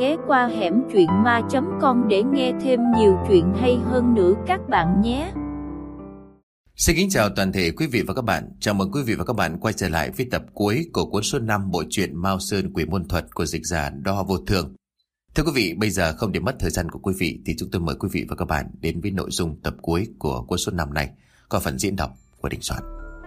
ghé qua hẻm truyện ma.com để nghe thêm nhiều chuyện hay hơn nữa các bạn nhé. Xin kính chào toàn thể quý vị và các bạn. Chào mừng quý vị và các bạn quay trở lại với tập cuối của cuốn số 5 bộ truyện Mao Sơn Quỷ Môn Thuật của dịch giả Đo Hoa Vô Thường. Thưa quý vị, bây giờ không để mất thời gian của quý vị thì chúng tôi mời quý vị và các bạn đến với nội dung tập cuối của cuốn số 5 này, có phần diễn đọc của Đình Soạn.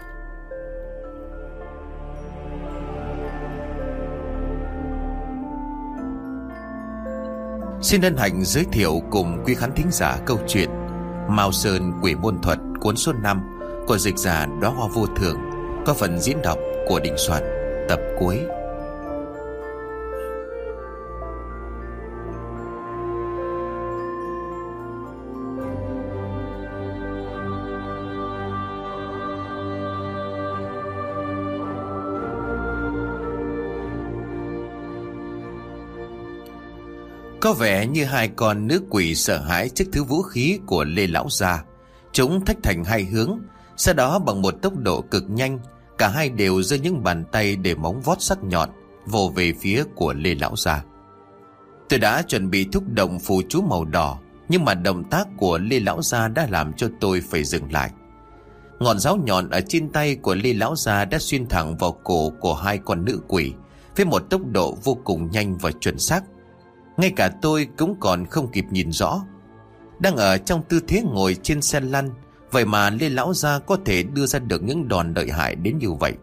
Xin hân hạnh giới thiệu cùng quý khán thính giả câu chuyện Mao Sơn Quỷ Môn Thuật cuốn số 5 của dịch giả Đóa Hoa Vô Thường, có phần diễn đọc của Đình Soạn, tập cuối. Có vẻ như hai con nữ quỷ sợ hãi trước thứ vũ khí của Lê Lão Gia. Chúng thách thành hai hướng, sau đó bằng một tốc độ cực nhanh, cả hai đều giơ những bàn tay để móng vuốt sắc nhọn vồ về phía của Lê Lão Gia. Tôi đã chuẩn bị thúc động phù chú màu đỏ, nhưng mà động tác của Lê Lão Gia đã làm cho tôi phải dừng lại. Ngọn giáo nhọn ở trên tay của Lê Lão Gia đã xuyên thẳng vào cổ của hai con nữ quỷ với một tốc độ vô cùng nhanh và chuẩn xác. Ngay cả tôi cũng còn không kịp nhìn rõ. Đang ở trong tư thế ngồi trên xe lăn, vậy mà Lê Lão Gia có thể đưa ra được những đòn lợi hại đến như vậy.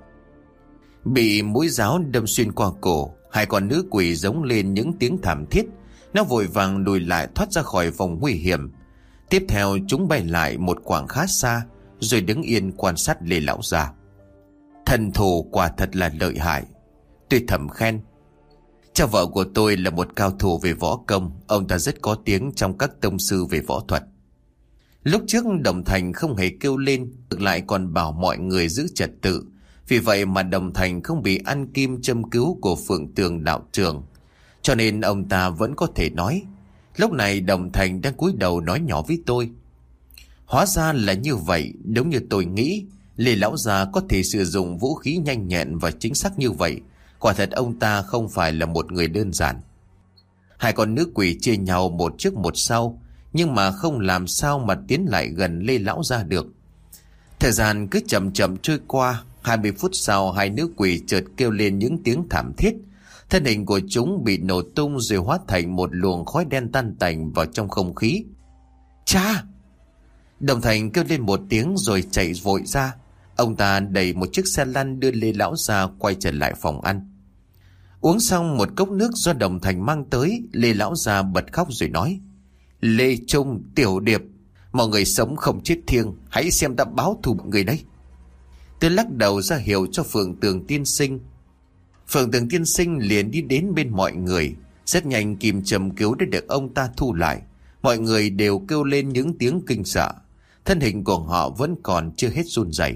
Bị mũi giáo đâm xuyên qua cổ, hai con nữ quỷ giống lên những tiếng thảm thiết. Nó vội vàng lùi lại thoát ra khỏi vòng nguy hiểm. Tiếp theo chúng bay lại một quãng khá xa, rồi đứng yên quan sát Lê Lão Gia. Thần thủ quả thật là lợi hại, tôi thầm khen. Cha vợ của tôi là một cao thủ về võ công, ông ta rất có tiếng trong các tông sư về võ thuật. Lúc trước Đồng Thành không hề kêu lên, ngược lại còn bảo mọi người giữ trật tự. Vì vậy mà Đồng Thành không bị ăn kim châm cứu của Phượng Tường đạo trưởng, cho nên ông ta vẫn có thể nói. Lúc này Đồng Thành đang cúi đầu nói nhỏ với tôi. Hóa ra là như vậy, đúng như tôi nghĩ. Lê Lão Gia có thể sử dụng vũ khí nhanh nhẹn và chính xác như vậy. Quả thật ông ta không phải là một người đơn giản. Hai con nữ quỷ chia nhau một trước một sau, nhưng mà không làm sao mà tiến lại gần Lê Lão Gia được. Thời gian cứ chậm chậm trôi qua. 20 phút sau, hai nữ quỷ chợt kêu lên những tiếng thảm thiết. Thân hình của chúng bị nổ tung rồi hóa thành một luồng khói đen tan tành vào trong không khí. Cha! Đồng Thành kêu lên một tiếng rồi chạy vội ra. Ông ta đẩy một chiếc xe lăn đưa Lê Lão Gia quay trở lại phòng ăn. Uống xong một cốc nước do Đồng Thành mang tới, Lê Lão Gia bật khóc rồi nói. Lê Trung, Tiểu Điệp, mọi người sống không chết thiêng, hãy xem ta báo thù mọi người đấy. Tôi lắc đầu ra hiệu cho Phượng Tường tiên sinh. Phượng Tường tiên sinh liền đi đến bên mọi người. Rất nhanh kim châm cứu đã được ông ta thu lại. Mọi người đều kêu lên những tiếng kinh sợ. Thân hình của họ vẫn còn chưa hết run rẩy.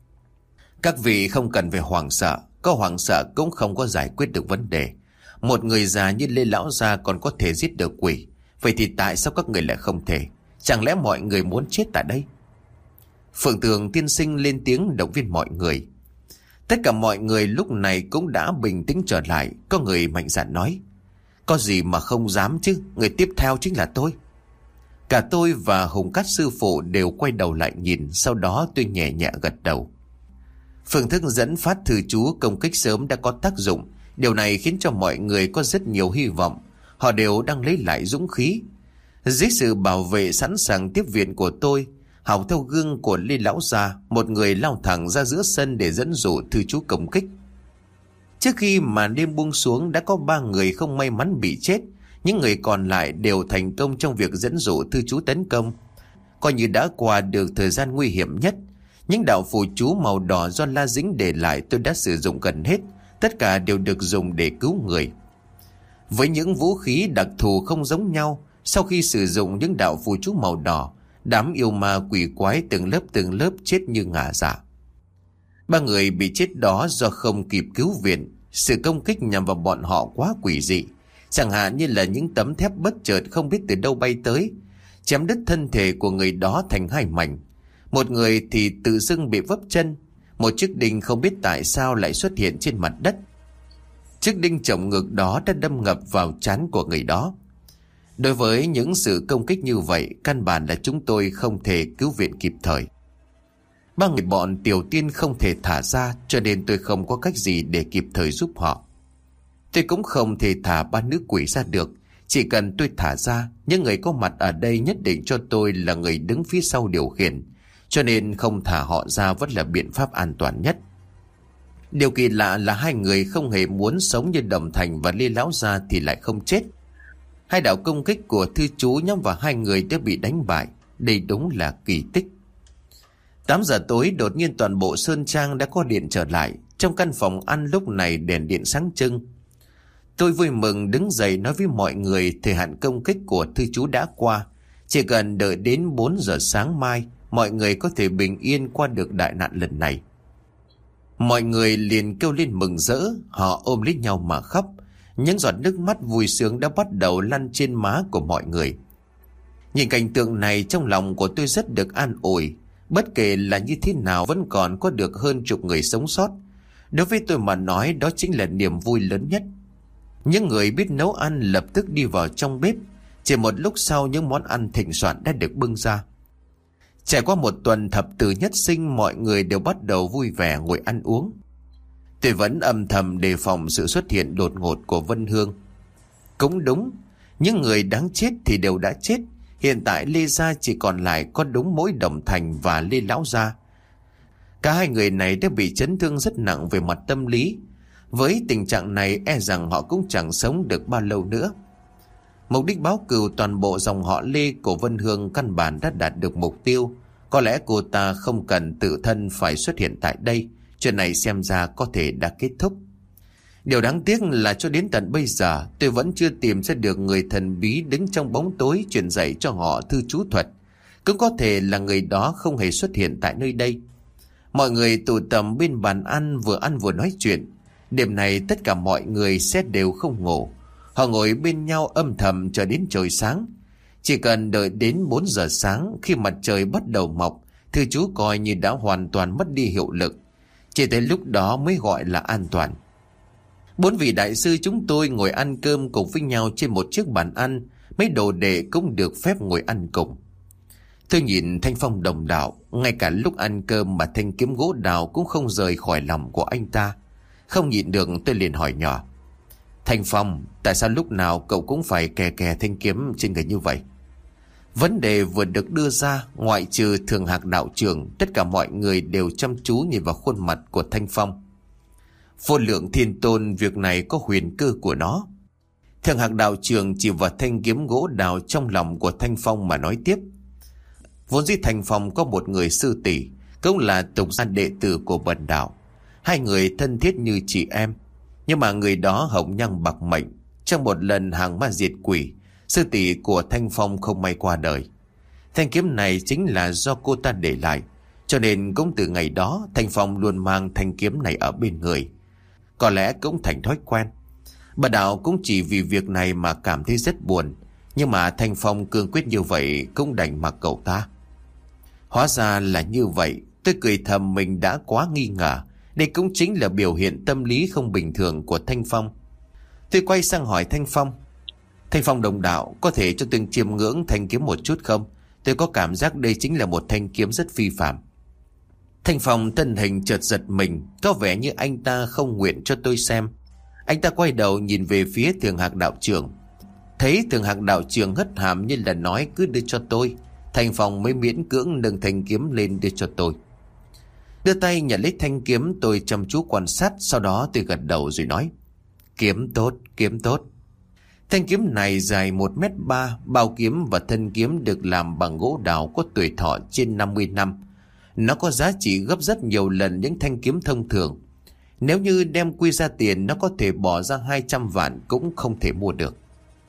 Các vị không cần phải hoảng sợ, có hoảng sợ cũng không có giải quyết được vấn đề. Một người già như Lê Lão Gia còn có thể giết được quỷ, vậy thì tại sao các người lại không thể? Chẳng lẽ mọi người muốn chết tại đây? Phượng Tường tiên sinh lên tiếng động viên mọi người. Tất cả mọi người lúc này cũng đã bình tĩnh trở lại. Có người mạnh dạn nói. Có gì mà không dám chứ, người tiếp theo chính là tôi. Cả tôi và Hùng Cát sư phụ đều quay đầu lại nhìn. Sau đó tôi nhẹ nhẹ gật đầu. Phương thức dẫn phát thử chú công kích sớm đã có tác dụng. Điều này khiến cho mọi người có rất nhiều hy vọng. Họ đều đang lấy lại dũng khí. Dưới sự bảo vệ sẵn sàng tiếp viện của tôi, học theo gương của Lê Lão Gia, một người lao thẳng ra giữa sân để dẫn dụ thư chú công kích. Trước khi màn đêm buông xuống đã có 3 người không may mắn bị chết. Những người còn lại đều thành công trong việc dẫn dụ thư chú tấn công. Coi như đã qua được thời gian nguy hiểm nhất. Những đạo phù chú màu đỏ do La Dĩnh để lại tôi đã sử dụng gần hết. Tất cả đều được dùng để cứu người. Với những vũ khí đặc thù không giống nhau, sau khi sử dụng những đạo phù chú màu đỏ, đám yêu ma quỷ quái từng lớp chết như ngả dạ. 3 người bị chết đó do không kịp cứu viện. Sự công kích nhằm vào bọn họ quá quỷ dị. Chẳng hạn như là những tấm thép bất chợt không biết từ đâu bay tới, chém đứt thân thể của người đó thành 2 mảnh. Một người thì tự dưng bị vấp chân. Một chiếc đinh không biết tại sao lại xuất hiện trên mặt đất. Chiếc đinh chồng ngực đó đã đâm ngập vào trán của người đó. Đối với những sự công kích như vậy, căn bản là chúng tôi không thể cứu viện kịp thời. Ba người bọn Tiểu Tiên không thể thả ra, cho nên tôi không có cách gì để kịp thời giúp họ. Tôi cũng không thể thả ba nữ quỷ ra được. Chỉ cần tôi thả ra, những người có mặt ở đây nhất định cho tôi là người đứng phía sau điều khiển, cho nên không thả họ ra vẫn là biện pháp an toàn nhất. Điều kỳ lạ là hai người không hề muốn sống như Đồng Thành và Lê Lão Gia thì lại không chết. Hai đạo công kích của thư chú nhắm vào hai người đã bị đánh bại. Đây đúng là kỳ tích. 8 giờ tối đột nhiên toàn bộ Sơn Trang đã có điện trở lại. Trong căn phòng ăn lúc này đèn điện sáng trưng. Tôi vui mừng đứng dậy nói với mọi người thời hạn công kích của thư chú đã qua. Chỉ cần đợi đến 4 giờ sáng mai, mọi người có thể bình yên qua được đại nạn lần này. Mọi người liền kêu lên mừng rỡ, họ ôm lấy nhau mà khóc. Những giọt nước mắt vui sướng đã bắt đầu lăn trên má của mọi người. Nhìn cảnh tượng này trong lòng của tôi rất được an ủi. Bất kể là như thế nào vẫn còn có được hơn chục người sống sót. Đối với tôi mà nói đó chính là niềm vui lớn nhất. Những người biết nấu ăn lập tức đi vào trong bếp. Chỉ một lúc sau những món ăn thịnh soạn đã được bưng ra. Trải qua một tuần thập tử nhất sinh, mọi người đều bắt đầu vui vẻ ngồi ăn uống. Tôi vẫn âm thầm đề phòng sự xuất hiện đột ngột của Vân Hương. Cũng đúng, những người đáng chết thì đều đã chết. Hiện tại Lê Gia chỉ còn lại có đúng mỗi Đồng Thành và Lê Lão Gia. Cả hai người này đã bị chấn thương rất nặng về mặt tâm lý. Với tình trạng này e rằng họ cũng chẳng sống được bao lâu nữa. Mục đích báo cừu toàn bộ dòng họ Lê của Vân Hương căn bản đã đạt được mục tiêu. Có lẽ cô ta không cần tự thân phải xuất hiện tại đây. Chuyện này xem ra có thể đã kết thúc. Điều đáng tiếc là cho đến tận bây giờ tôi vẫn chưa tìm ra được người thần bí đứng trong bóng tối truyền dạy cho họ thư chú thuật. Cũng có thể là người đó không hề xuất hiện tại nơi đây. Mọi người tụ tập bên bàn ăn vừa nói chuyện. Đêm này tất cả mọi người sẽ đều không ngủ. Họ ngồi bên nhau âm thầm chờ đến trời sáng. Chỉ cần đợi đến 4 giờ sáng, khi mặt trời bắt đầu mọc, thư chú coi như đã hoàn toàn mất đi hiệu lực. Chỉ tới lúc đó mới gọi là an toàn. 4 vị đại sư chúng tôi ngồi ăn cơm cùng với nhau trên một chiếc bàn ăn. Mấy đồ đệ cũng được phép ngồi ăn cùng. Tôi nhìn Thanh Phong đồng đạo, ngay cả lúc ăn cơm mà thanh kiếm gỗ đào cũng không rời khỏi lòng của anh ta. Không nhịn được tôi liền hỏi nhỏ: Thanh Phong, tại sao lúc nào cậu cũng phải kè thanh kiếm trên người như vậy? Vấn đề vừa được đưa ra, ngoại trừ Thường Hạc đạo trưởng, tất cả mọi người đều chăm chú nhìn vào khuôn mặt của Thanh Phong. Vô Lượng Thiên Tôn, việc này có huyền cơ của nó. Thường Hạc đạo trưởng chỉ vào thanh kiếm gỗ đào trong lòng của Thanh Phong mà nói tiếp: Vốn dĩ Thanh Phong có một người sư tỷ, cũng là tục gia đệ tử của Bần đạo. Hai người thân thiết như chị em. Nhưng mà người đó hồng nhăng bạc mệnh. Trong một lần hàng ma diệt quỷ, sư tỷ của Thanh Phong không may qua đời. Thanh kiếm này chính là do cô ta để lại. Cho nên cũng từ ngày đó Thanh Phong luôn mang thanh kiếm này ở bên người. Có lẽ cũng thành thói quen. Bần đạo cũng chỉ vì việc này mà cảm thấy rất buồn. Nhưng mà Thanh Phong cương quyết như vậy cũng đành mặc cậu ta. Hóa ra là như vậy. Tôi cười thầm mình đã quá nghi ngờ. Đây cũng chính là biểu hiện tâm lý không bình thường của Thanh Phong. Tôi quay sang hỏi Thanh Phong: Thanh Phong đồng đạo, có thể cho tôi chiêm ngưỡng thanh kiếm một chút không? Tôi có cảm giác đây chính là một thanh kiếm rất phi phạm. Thanh Phong thân hình chợt giật mình, có vẻ như anh ta không nguyện cho tôi xem. Anh ta quay đầu nhìn về phía Thường Hạc đạo trưởng. Thấy Thường Hạc đạo trưởng hất hàm như là nói cứ đưa cho tôi. Thanh Phong mới miễn cưỡng nâng thanh kiếm lên đưa cho tôi. Đưa tay nhận lấy thanh kiếm, tôi chăm chú quan sát, sau đó tôi gật đầu rồi nói: Kiếm tốt, kiếm tốt. Thanh kiếm này dài 1m3, bao kiếm và thân kiếm được làm bằng gỗ đào có tuổi thọ trên 50 năm. Nó có giá trị gấp rất nhiều lần những thanh kiếm thông thường. Nếu như đem quy ra tiền, nó có thể bỏ ra 200 vạn cũng không thể mua được.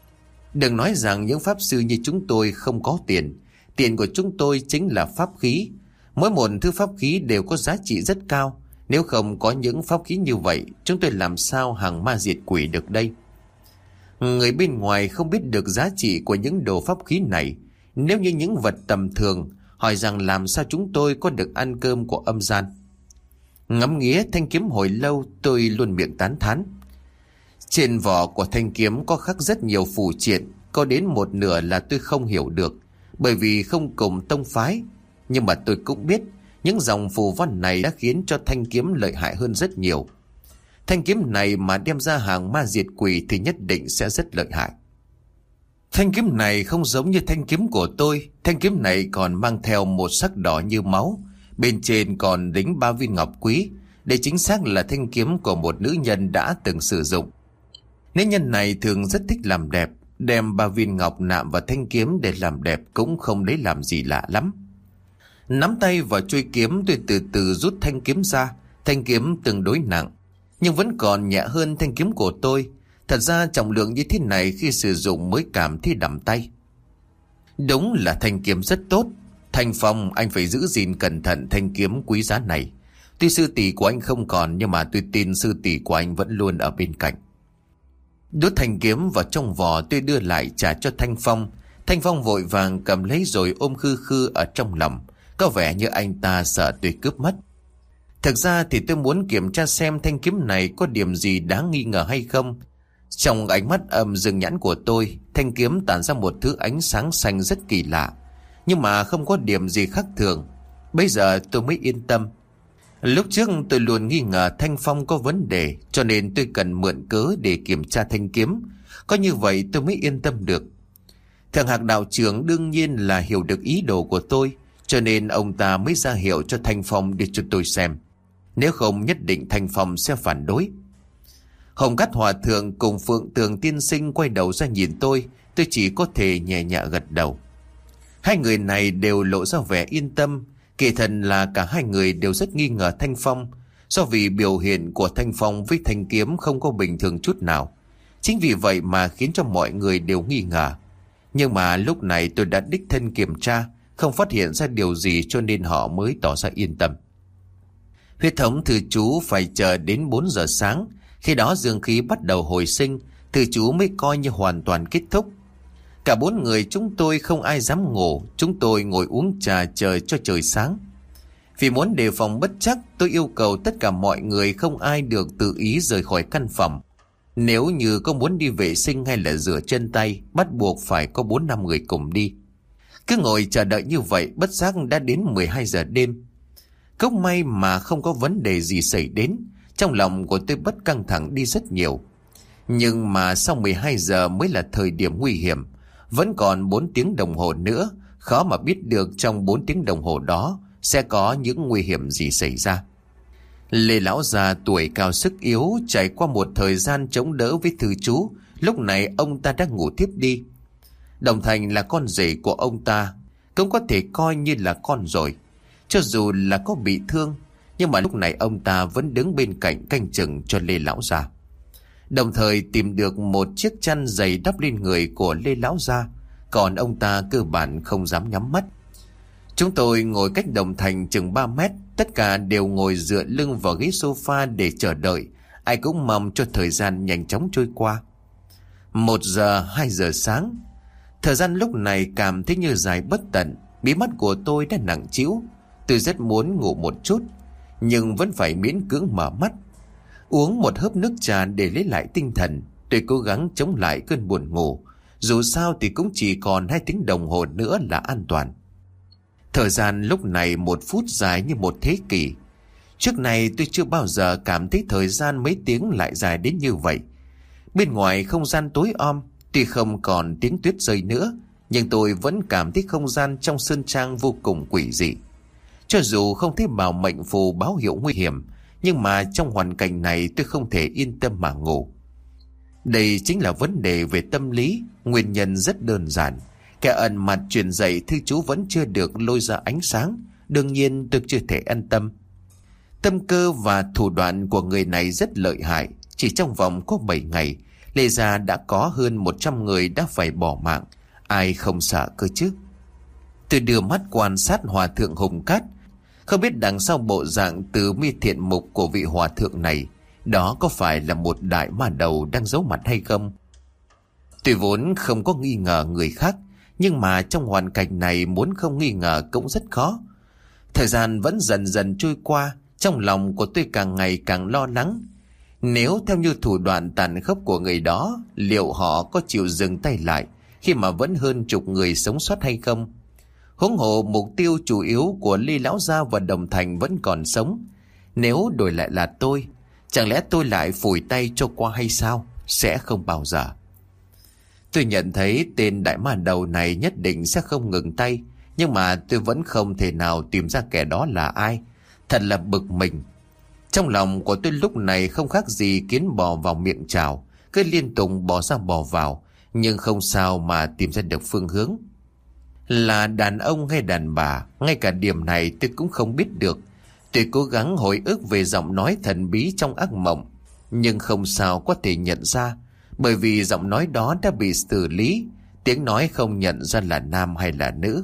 Đừng nói rằng những pháp sư như chúng tôi không có tiền. Tiền của chúng tôi chính là pháp khí. Mỗi một thứ pháp khí đều có giá trị rất cao. Nếu không có những pháp khí như vậy, chúng tôi làm sao hàng ma diệt quỷ được đây? Người bên ngoài không biết được giá trị của những đồ pháp khí này. Nếu như những vật tầm thường, hỏi rằng làm sao chúng tôi có được ăn cơm của âm gian. Ngắm nghía thanh kiếm hồi lâu, tôi luôn miệng tán thán. Trên vỏ của thanh kiếm có khắc rất nhiều phù triện, có đến một nửa là tôi không hiểu được, bởi vì không cùng tông phái. Nhưng mà tôi cũng biết những dòng phù văn này đã khiến cho thanh kiếm lợi hại hơn rất nhiều. Thanh kiếm này mà đem ra hàng ma diệt quỷ thì nhất định sẽ rất lợi hại. Thanh kiếm này không giống như thanh kiếm của tôi. Thanh kiếm này còn mang theo một sắc đỏ như máu, bên trên còn đính 3 viên ngọc quý. Đây chính xác là thanh kiếm của một nữ nhân đã từng sử dụng. Nữ nhân này thường rất thích làm đẹp, đem 3 viên ngọc nạm vào thanh kiếm để làm đẹp cũng không lấy làm gì lạ lắm. Nắm tay vào chuôi kiếm, tôi từ từ rút thanh kiếm ra. Thanh kiếm tương đối nặng, nhưng vẫn còn nhẹ hơn thanh kiếm của tôi. Thật ra trọng lượng như thế này khi sử dụng mới cảm thấy đậm tay. Đúng là thanh kiếm rất tốt. Thanh Phong, anh phải giữ gìn cẩn thận thanh kiếm quý giá này. Tuy sư tỷ của anh không còn, nhưng mà tôi tin sư tỷ của anh vẫn luôn ở bên cạnh. Đút thanh kiếm vào trong vỏ, tôi đưa lại trả cho Thanh Phong. Thanh Phong vội vàng cầm lấy rồi ôm khư khư ở trong lòng, có vẻ như anh ta sợ tôi cướp mất. Thực ra thì tôi muốn kiểm tra xem thanh kiếm này có điểm gì đáng nghi ngờ hay không. Trong ánh mắt âm dương nhãn của tôi, thanh kiếm tản ra một thứ ánh sáng xanh rất kỳ lạ, nhưng mà không có điểm gì khác thường. Bây giờ tôi mới yên tâm. Lúc trước tôi luôn nghi ngờ Thanh Phong có vấn đề, cho nên tôi cần mượn cớ để kiểm tra thanh kiếm. Có như vậy tôi mới yên tâm được. Thượng Hạc đạo trưởng đương nhiên là hiểu được ý đồ của tôi, cho nên ông ta mới ra hiệu cho Thanh Phong để cho tôi xem. Nếu không nhất định Thanh Phong sẽ phản đối. Hồng Cát Hòa Thượng cùng Phượng Tường Tiên Sinh quay đầu ra nhìn tôi chỉ có thể nhẹ nhẹ gật đầu. Hai người này đều lộ ra vẻ yên tâm. Kỳ thật là cả hai người đều rất nghi ngờ Thanh Phong, do vì biểu hiện của Thanh Phong với thanh kiếm không có bình thường chút nào. Chính vì vậy mà khiến cho mọi người đều nghi ngờ. Nhưng mà lúc này tôi đã đích thân kiểm tra, không phát hiện ra điều gì, cho nên họ mới tỏ ra yên tâm. Huyết thống thư chú phải chờ đến 4 giờ sáng. Khi đó dương khí bắt đầu hồi sinh, thư chú mới coi như hoàn toàn kết thúc. Cả 4 người chúng tôi không ai dám ngủ. Chúng tôi ngồi uống trà chờ cho trời sáng. Vì muốn đề phòng bất trắc, tôi yêu cầu tất cả mọi người không ai được tự ý rời khỏi căn phòng. Nếu như có muốn đi vệ sinh hay là rửa chân tay, bắt buộc phải có 4-5 người cùng đi. Cứ ngồi chờ đợi như vậy, bất giác đã đến 12 giờ đêm. Cốc may mà không có vấn đề gì xảy đến. Trong lòng của tôi bất căng thẳng đi rất nhiều. Nhưng mà sau 12 giờ mới là thời điểm nguy hiểm. Vẫn còn 4 tiếng đồng hồ nữa. Khó mà biết được trong 4 tiếng đồng hồ đó sẽ có những nguy hiểm gì xảy ra. Lê lão già tuổi cao sức yếu, trải qua một thời gian chống đỡ với thư chú. Lúc này ông ta đang ngủ thiếp đi. Đồng Thành là con rể của ông ta, cũng có thể coi như là con rồi. Cho dù là có bị thương, nhưng mà lúc này ông ta vẫn đứng bên cạnh canh chừng cho Lê lão già. Đồng thời tìm được một chiếc chăn dày đắp lên người của Lê lão già, còn ông ta cơ bản không dám nhắm mắt. Chúng tôi ngồi cách Đồng Thành chừng 3 mét, tất cả đều ngồi dựa lưng vào ghế sofa để chờ đợi. Ai cũng mong cho thời gian nhanh chóng trôi qua. 1 giờ, 2 giờ sáng. Thời gian lúc này cảm thấy như dài bất tận. Mí mắt của tôi đã nặng trĩu. Tôi rất muốn ngủ một chút, nhưng vẫn phải miễn cưỡng mở mắt. Uống một hớp nước trà để lấy lại tinh thần. Tôi cố gắng chống lại cơn buồn ngủ. Dù sao thì cũng chỉ còn 2 tiếng đồng hồ nữa là an toàn. Thời gian lúc này 1 phút dài như một thế kỷ. Trước này tôi chưa bao giờ cảm thấy thời gian mấy tiếng lại dài đến như vậy. Bên ngoài không gian tối om, tuy không còn tiếng tuyết rơi nữa, nhưng tôi vẫn cảm thấy không gian trong sơn trang vô cùng quỷ dị. Cho dù không thấy bảo mệnh phù báo hiệu nguy hiểm, nhưng mà trong hoàn cảnh này tôi không thể yên tâm mà ngủ. Đây chính là vấn đề về tâm lý. Nguyên nhân rất đơn giản. Kẻ ẩn mặt truyền dạy thư chú vẫn chưa được lôi ra ánh sáng. Đương nhiên tôi chưa thể an tâm. Tâm cơ và thủ đoạn của người này rất lợi hại. Chỉ trong vòng có 7 ngày, Lê gia đã có hơn 100 người đã phải bỏ mạng. Ai không sợ cơ chứ? Tôi đưa mắt quan sát hòa thượng Hồng Cát. Không biết đằng sau bộ dạng từ mi thiện mục của vị hòa thượng này, đó có phải là một đại ma đầu đang giấu mặt hay không? Tuy vốn không có nghi ngờ người khác, nhưng mà trong hoàn cảnh này muốn không nghi ngờ cũng rất khó. Thời gian vẫn dần dần trôi qua. Trong lòng của tôi càng ngày càng lo lắng. Nếu theo như thủ đoạn tàn khốc của người đó, liệu họ có chịu dừng tay lại khi mà vẫn hơn chục người sống sót hay không? Huống hồ mục tiêu chủ yếu của Lê Lão Gia và Đồng Thành vẫn còn sống. Nếu đổi lại là tôi, chẳng lẽ tôi lại phủi tay cho qua hay sao? Sẽ không bao giờ. Tôi nhận thấy tên đại ma đầu này nhất định sẽ không ngừng tay, nhưng mà tôi vẫn không thể nào tìm ra kẻ đó là ai. Thật là bực mình. Trong lòng của tôi lúc này không khác gì kiến bò vào miệng chảo, cứ liên tục bò ra bò vào, nhưng không sao mà tìm ra được phương hướng. Là đàn ông hay đàn bà, ngay cả điểm này tôi cũng không biết được. Tôi cố gắng hồi ức về giọng nói thần bí trong ác mộng, nhưng không sao có thể nhận ra, bởi vì giọng nói đó đã bị xử lý, tiếng nói không nhận ra là nam hay là nữ.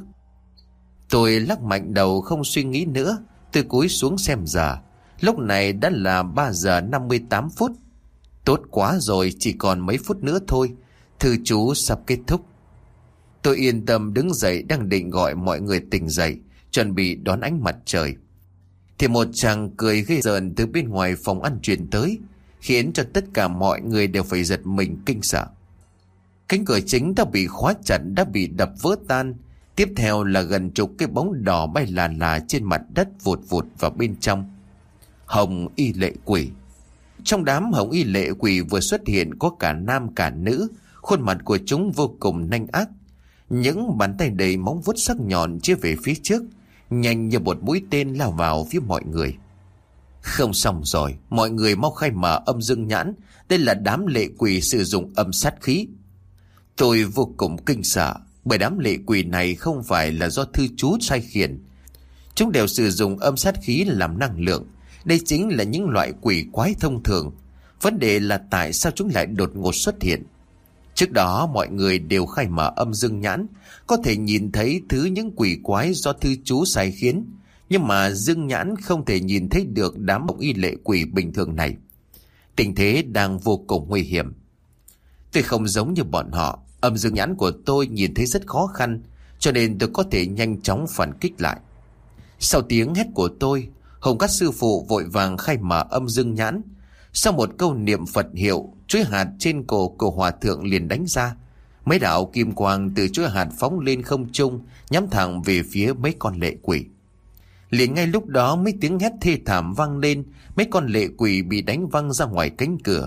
Tôi lắc mạnh đầu không suy nghĩ nữa, tôi cúi xuống xem giờ. Lúc này đã là 3 giờ 58 phút. Tốt quá rồi, chỉ còn mấy phút nữa thôi, thư chú sắp kết thúc. Tôi yên tâm đứng dậy, đang định gọi mọi người tỉnh dậy, chuẩn bị đón ánh mặt trời, thì một chàng cười ghê rợn từ bên ngoài phòng ăn truyền tới, khiến cho tất cả mọi người đều phải giật mình kinh sợ. Cánh cửa chính đã bị khóa chặt, đã bị đập vỡ tan. Tiếp theo là gần chục cái bóng đỏ bay là trên mặt đất vụt vụt vào bên trong. Hồng y lệ quỷ. Trong đám hồng y lệ quỷ vừa xuất hiện có cả nam cả nữ, khuôn mặt của chúng vô cùng nhanh ác. Những bàn tay đầy móng vuốt sắc nhọn chia về phía trước, nhanh như một mũi tên lao vào phía mọi người. Không xong rồi, mọi người mau khai mở âm dương nhãn, đây là đám lệ quỷ sử dụng âm sát khí. Tôi vô cùng kinh sợ, bởi đám lệ quỷ này không phải là do thư chú sai khiển. Chúng đều sử dụng âm sát khí làm năng lượng. Đây chính là những loại quỷ quái thông thường. Vấn đề là tại sao chúng lại đột ngột xuất hiện. Trước đó mọi người đều khai mở âm dương nhãn, có thể nhìn thấy thứ những quỷ quái do thư chú sai khiến, nhưng mà dương nhãn không thể nhìn thấy được đám hồng y lệ quỷ bình thường này. Tình thế đang vô cùng nguy hiểm. Tôi không giống như bọn họ, âm dương nhãn của tôi nhìn thấy rất khó khăn, cho nên tôi có thể nhanh chóng phản kích lại. Sau tiếng hét của tôi, Hồng Cát sư phụ vội vàng khai mở âm dương nhãn. Sau một câu niệm Phật hiệu, chuỗi hạt trên cổ của hòa thượng liền đánh ra. Mấy đạo kim quang từ chuỗi hạt phóng lên không trung, nhắm thẳng về phía mấy con lệ quỷ. Liền ngay lúc đó mấy tiếng hét thê thảm vang lên, mấy con lệ quỷ bị đánh văng ra ngoài cánh cửa.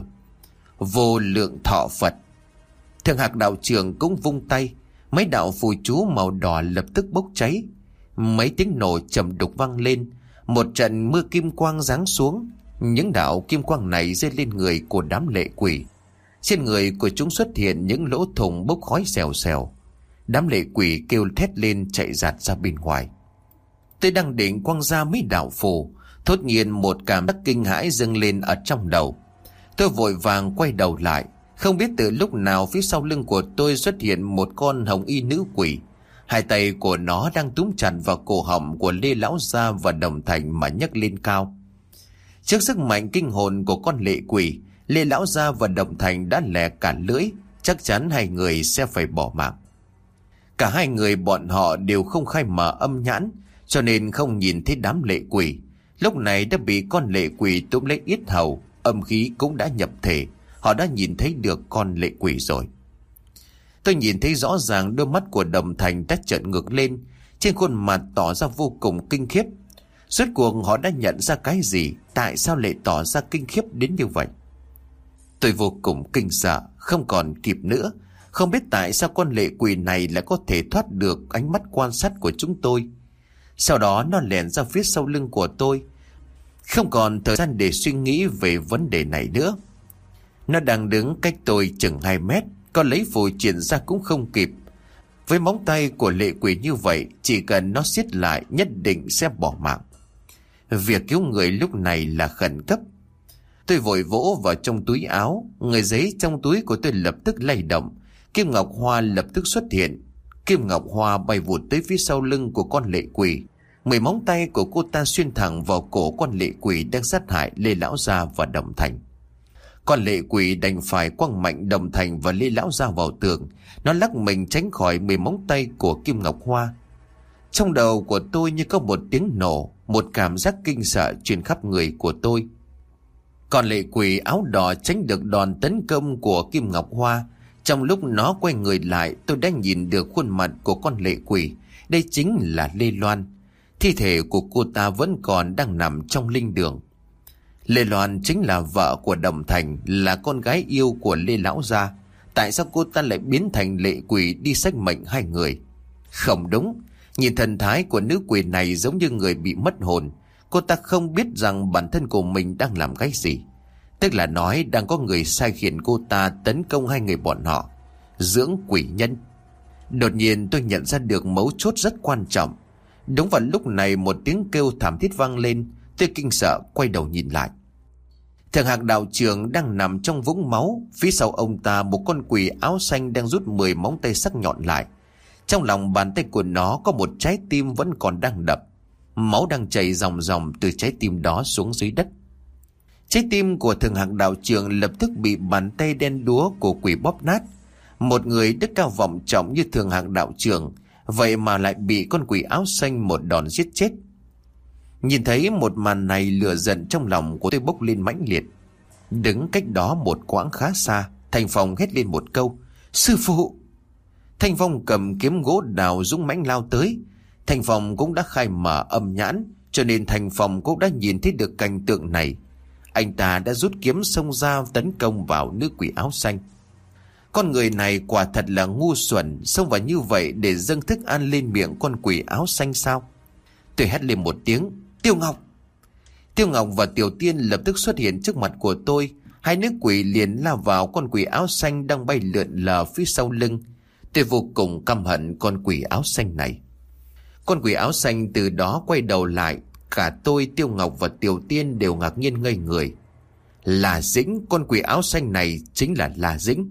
Vô lượng thọ Phật. Thượng Hạc đạo trưởng cũng vung tay, mấy đạo phù chú màu đỏ lập tức bốc cháy. Mấy tiếng nổ trầm đục vang lên, một trận mưa kim quang giáng xuống. Những đạo kim quang này rơi lên người của đám lệ quỷ. Trên người của chúng xuất hiện những lỗ thủng bốc khói xèo xèo. Đám lệ quỷ kêu thét lên chạy giạt ra bên ngoài. Tôi đang định quăng ra mấy đạo phù, thốt nhiên một cảm giác kinh hãi dâng lên ở trong đầu. Tôi vội vàng quay đầu lại, không biết từ lúc nào phía sau lưng của tôi xuất hiện một con hồng y nữ quỷ. Hai tay của nó đang túm chặt vào cổ họng của Lê Lão Gia và Đồng Thành mà nhấc lên cao. Trước sức mạnh kinh hồn của con lệ quỷ, Lê Lão Gia và Đồng Thành đã lè cả lưỡi, chắc chắn hai người sẽ phải bỏ mạng. Cả hai người bọn họ đều không khai mở âm nhãn, cho nên không nhìn thấy đám lệ quỷ. Lúc này đã bị con lệ quỷ túm lấy yết hầu, âm khí cũng đã nhập thể, họ đã nhìn thấy được con lệ quỷ rồi. Tôi nhìn thấy rõ ràng đôi mắt của Đồng Thành đã trợn ngược lên, trên khuôn mặt tỏ ra vô cùng kinh khiếp. Rốt cuộc họ đã nhận ra cái gì, tại sao lại tỏ ra kinh khiếp đến như vậy? Tôi vô cùng kinh sợ, không còn kịp nữa. Không biết tại sao con lệ quỷ này lại có thể thoát được ánh mắt quan sát của chúng tôi. Sau đó nó lẻn ra phía sau lưng của tôi. Không còn thời gian để suy nghĩ về vấn đề này nữa. Nó đang đứng cách tôi chừng 2 mét, có lấy phù triển ra cũng không kịp. Với móng tay của lệ quỷ như vậy, chỉ cần nó siết lại nhất định sẽ bỏ mạng. Việc cứu người lúc này là khẩn cấp. Tôi vội vỗ vào trong túi áo, người giấy trong túi của tôi lập tức lay động. Kim ngọc hoa lập tức xuất hiện. Kim ngọc hoa bay vụt tới phía sau lưng của con lệ quỷ. 10 móng tay của cô ta xuyên thẳng vào cổ con lệ quỷ đang sát hại Lê Lão Gia và Đồng Thành. Con lệ quỷ đành phải quăng mạnh Đồng Thành và Lê Lão Gia vào tường. Nó lắc mình tránh khỏi 10 móng tay của Kim ngọc hoa. Trong đầu của tôi như có một tiếng nổ, một cảm giác kinh sợ truyền khắp người của tôi. Còn lệ quỷ áo đỏ tránh được đòn tấn công của Kim Ngọc Hoa. Trong lúc nó quay người lại, tôi đã nhìn được khuôn mặt của con lệ quỷ. Đây chính là Lê Loan. Thi thể của cô ta vẫn còn đang nằm trong linh đường. Lê Loan chính là vợ của Đồng Thành, là con gái yêu của Lê lão gia. Tại sao cô ta lại biến thành lệ quỷ đi xách mệnh hai người? Không đúng. Nhìn thần thái của nữ quỷ này giống như người bị mất hồn. Cô ta không biết rằng bản thân của mình đang làm cái gì. Tức là nói đang có người sai khiến cô ta tấn công hai người bọn họ. Dưỡng quỷ nhân. Đột nhiên tôi nhận ra được mấu chốt rất quan trọng. Đúng vào lúc này một tiếng kêu thảm thiết vang lên. Tôi kinh sợ quay đầu nhìn lại. Thượng Hạc đạo trưởng đang nằm trong vũng máu. Phía sau ông ta một con quỷ áo xanh đang rút 10 móng tay sắc nhọn lại. Trong lòng bàn tay của nó có một trái tim vẫn còn đang đập. Máu đang chảy ròng ròng từ trái tim đó xuống dưới đất. Trái tim của Thượng Hạc đạo trưởng lập tức bị bàn tay đen đúa của quỷ bóp nát. Một người đức cao vọng trọng như Thượng Hạc đạo trưởng, vậy mà lại bị con quỷ áo xanh một đòn giết chết. Nhìn thấy một màn này, lửa giận trong lòng của tôi bốc lên mãnh liệt. Đứng cách đó một quãng khá xa, Thành Phong hét lên một câu: "Sư phụ!" Thành Phong cầm kiếm gỗ đào dũng mãnh lao tới. Thành Phong cũng đã khai mở âm nhãn, cho nên Thành Phong cũng đã nhìn thấy được cảnh tượng này. Anh ta đã rút kiếm xông ra tấn công vào nữ quỷ áo xanh. Con người này quả thật là ngu xuẩn, xông vào như vậy để dâng thức ăn lên miệng con quỷ áo xanh sao? Tôi hét lên một tiếng: "Tiêu Ngọc!" Tiêu Ngọc và Tiểu Tiên lập tức xuất hiện trước mặt của tôi. Hai nữ quỷ liền lao vào con quỷ áo xanh đang bay lượn lờ phía sau lưng. Tôi vô cùng căm hận con quỷ áo xanh này. Con quỷ áo xanh từ đó quay đầu lại. Cả tôi, Tiêu Ngọc và Tiểu Tiên đều ngạc nhiên ngây người. La Dĩnh, con quỷ áo xanh này chính là La Dĩnh.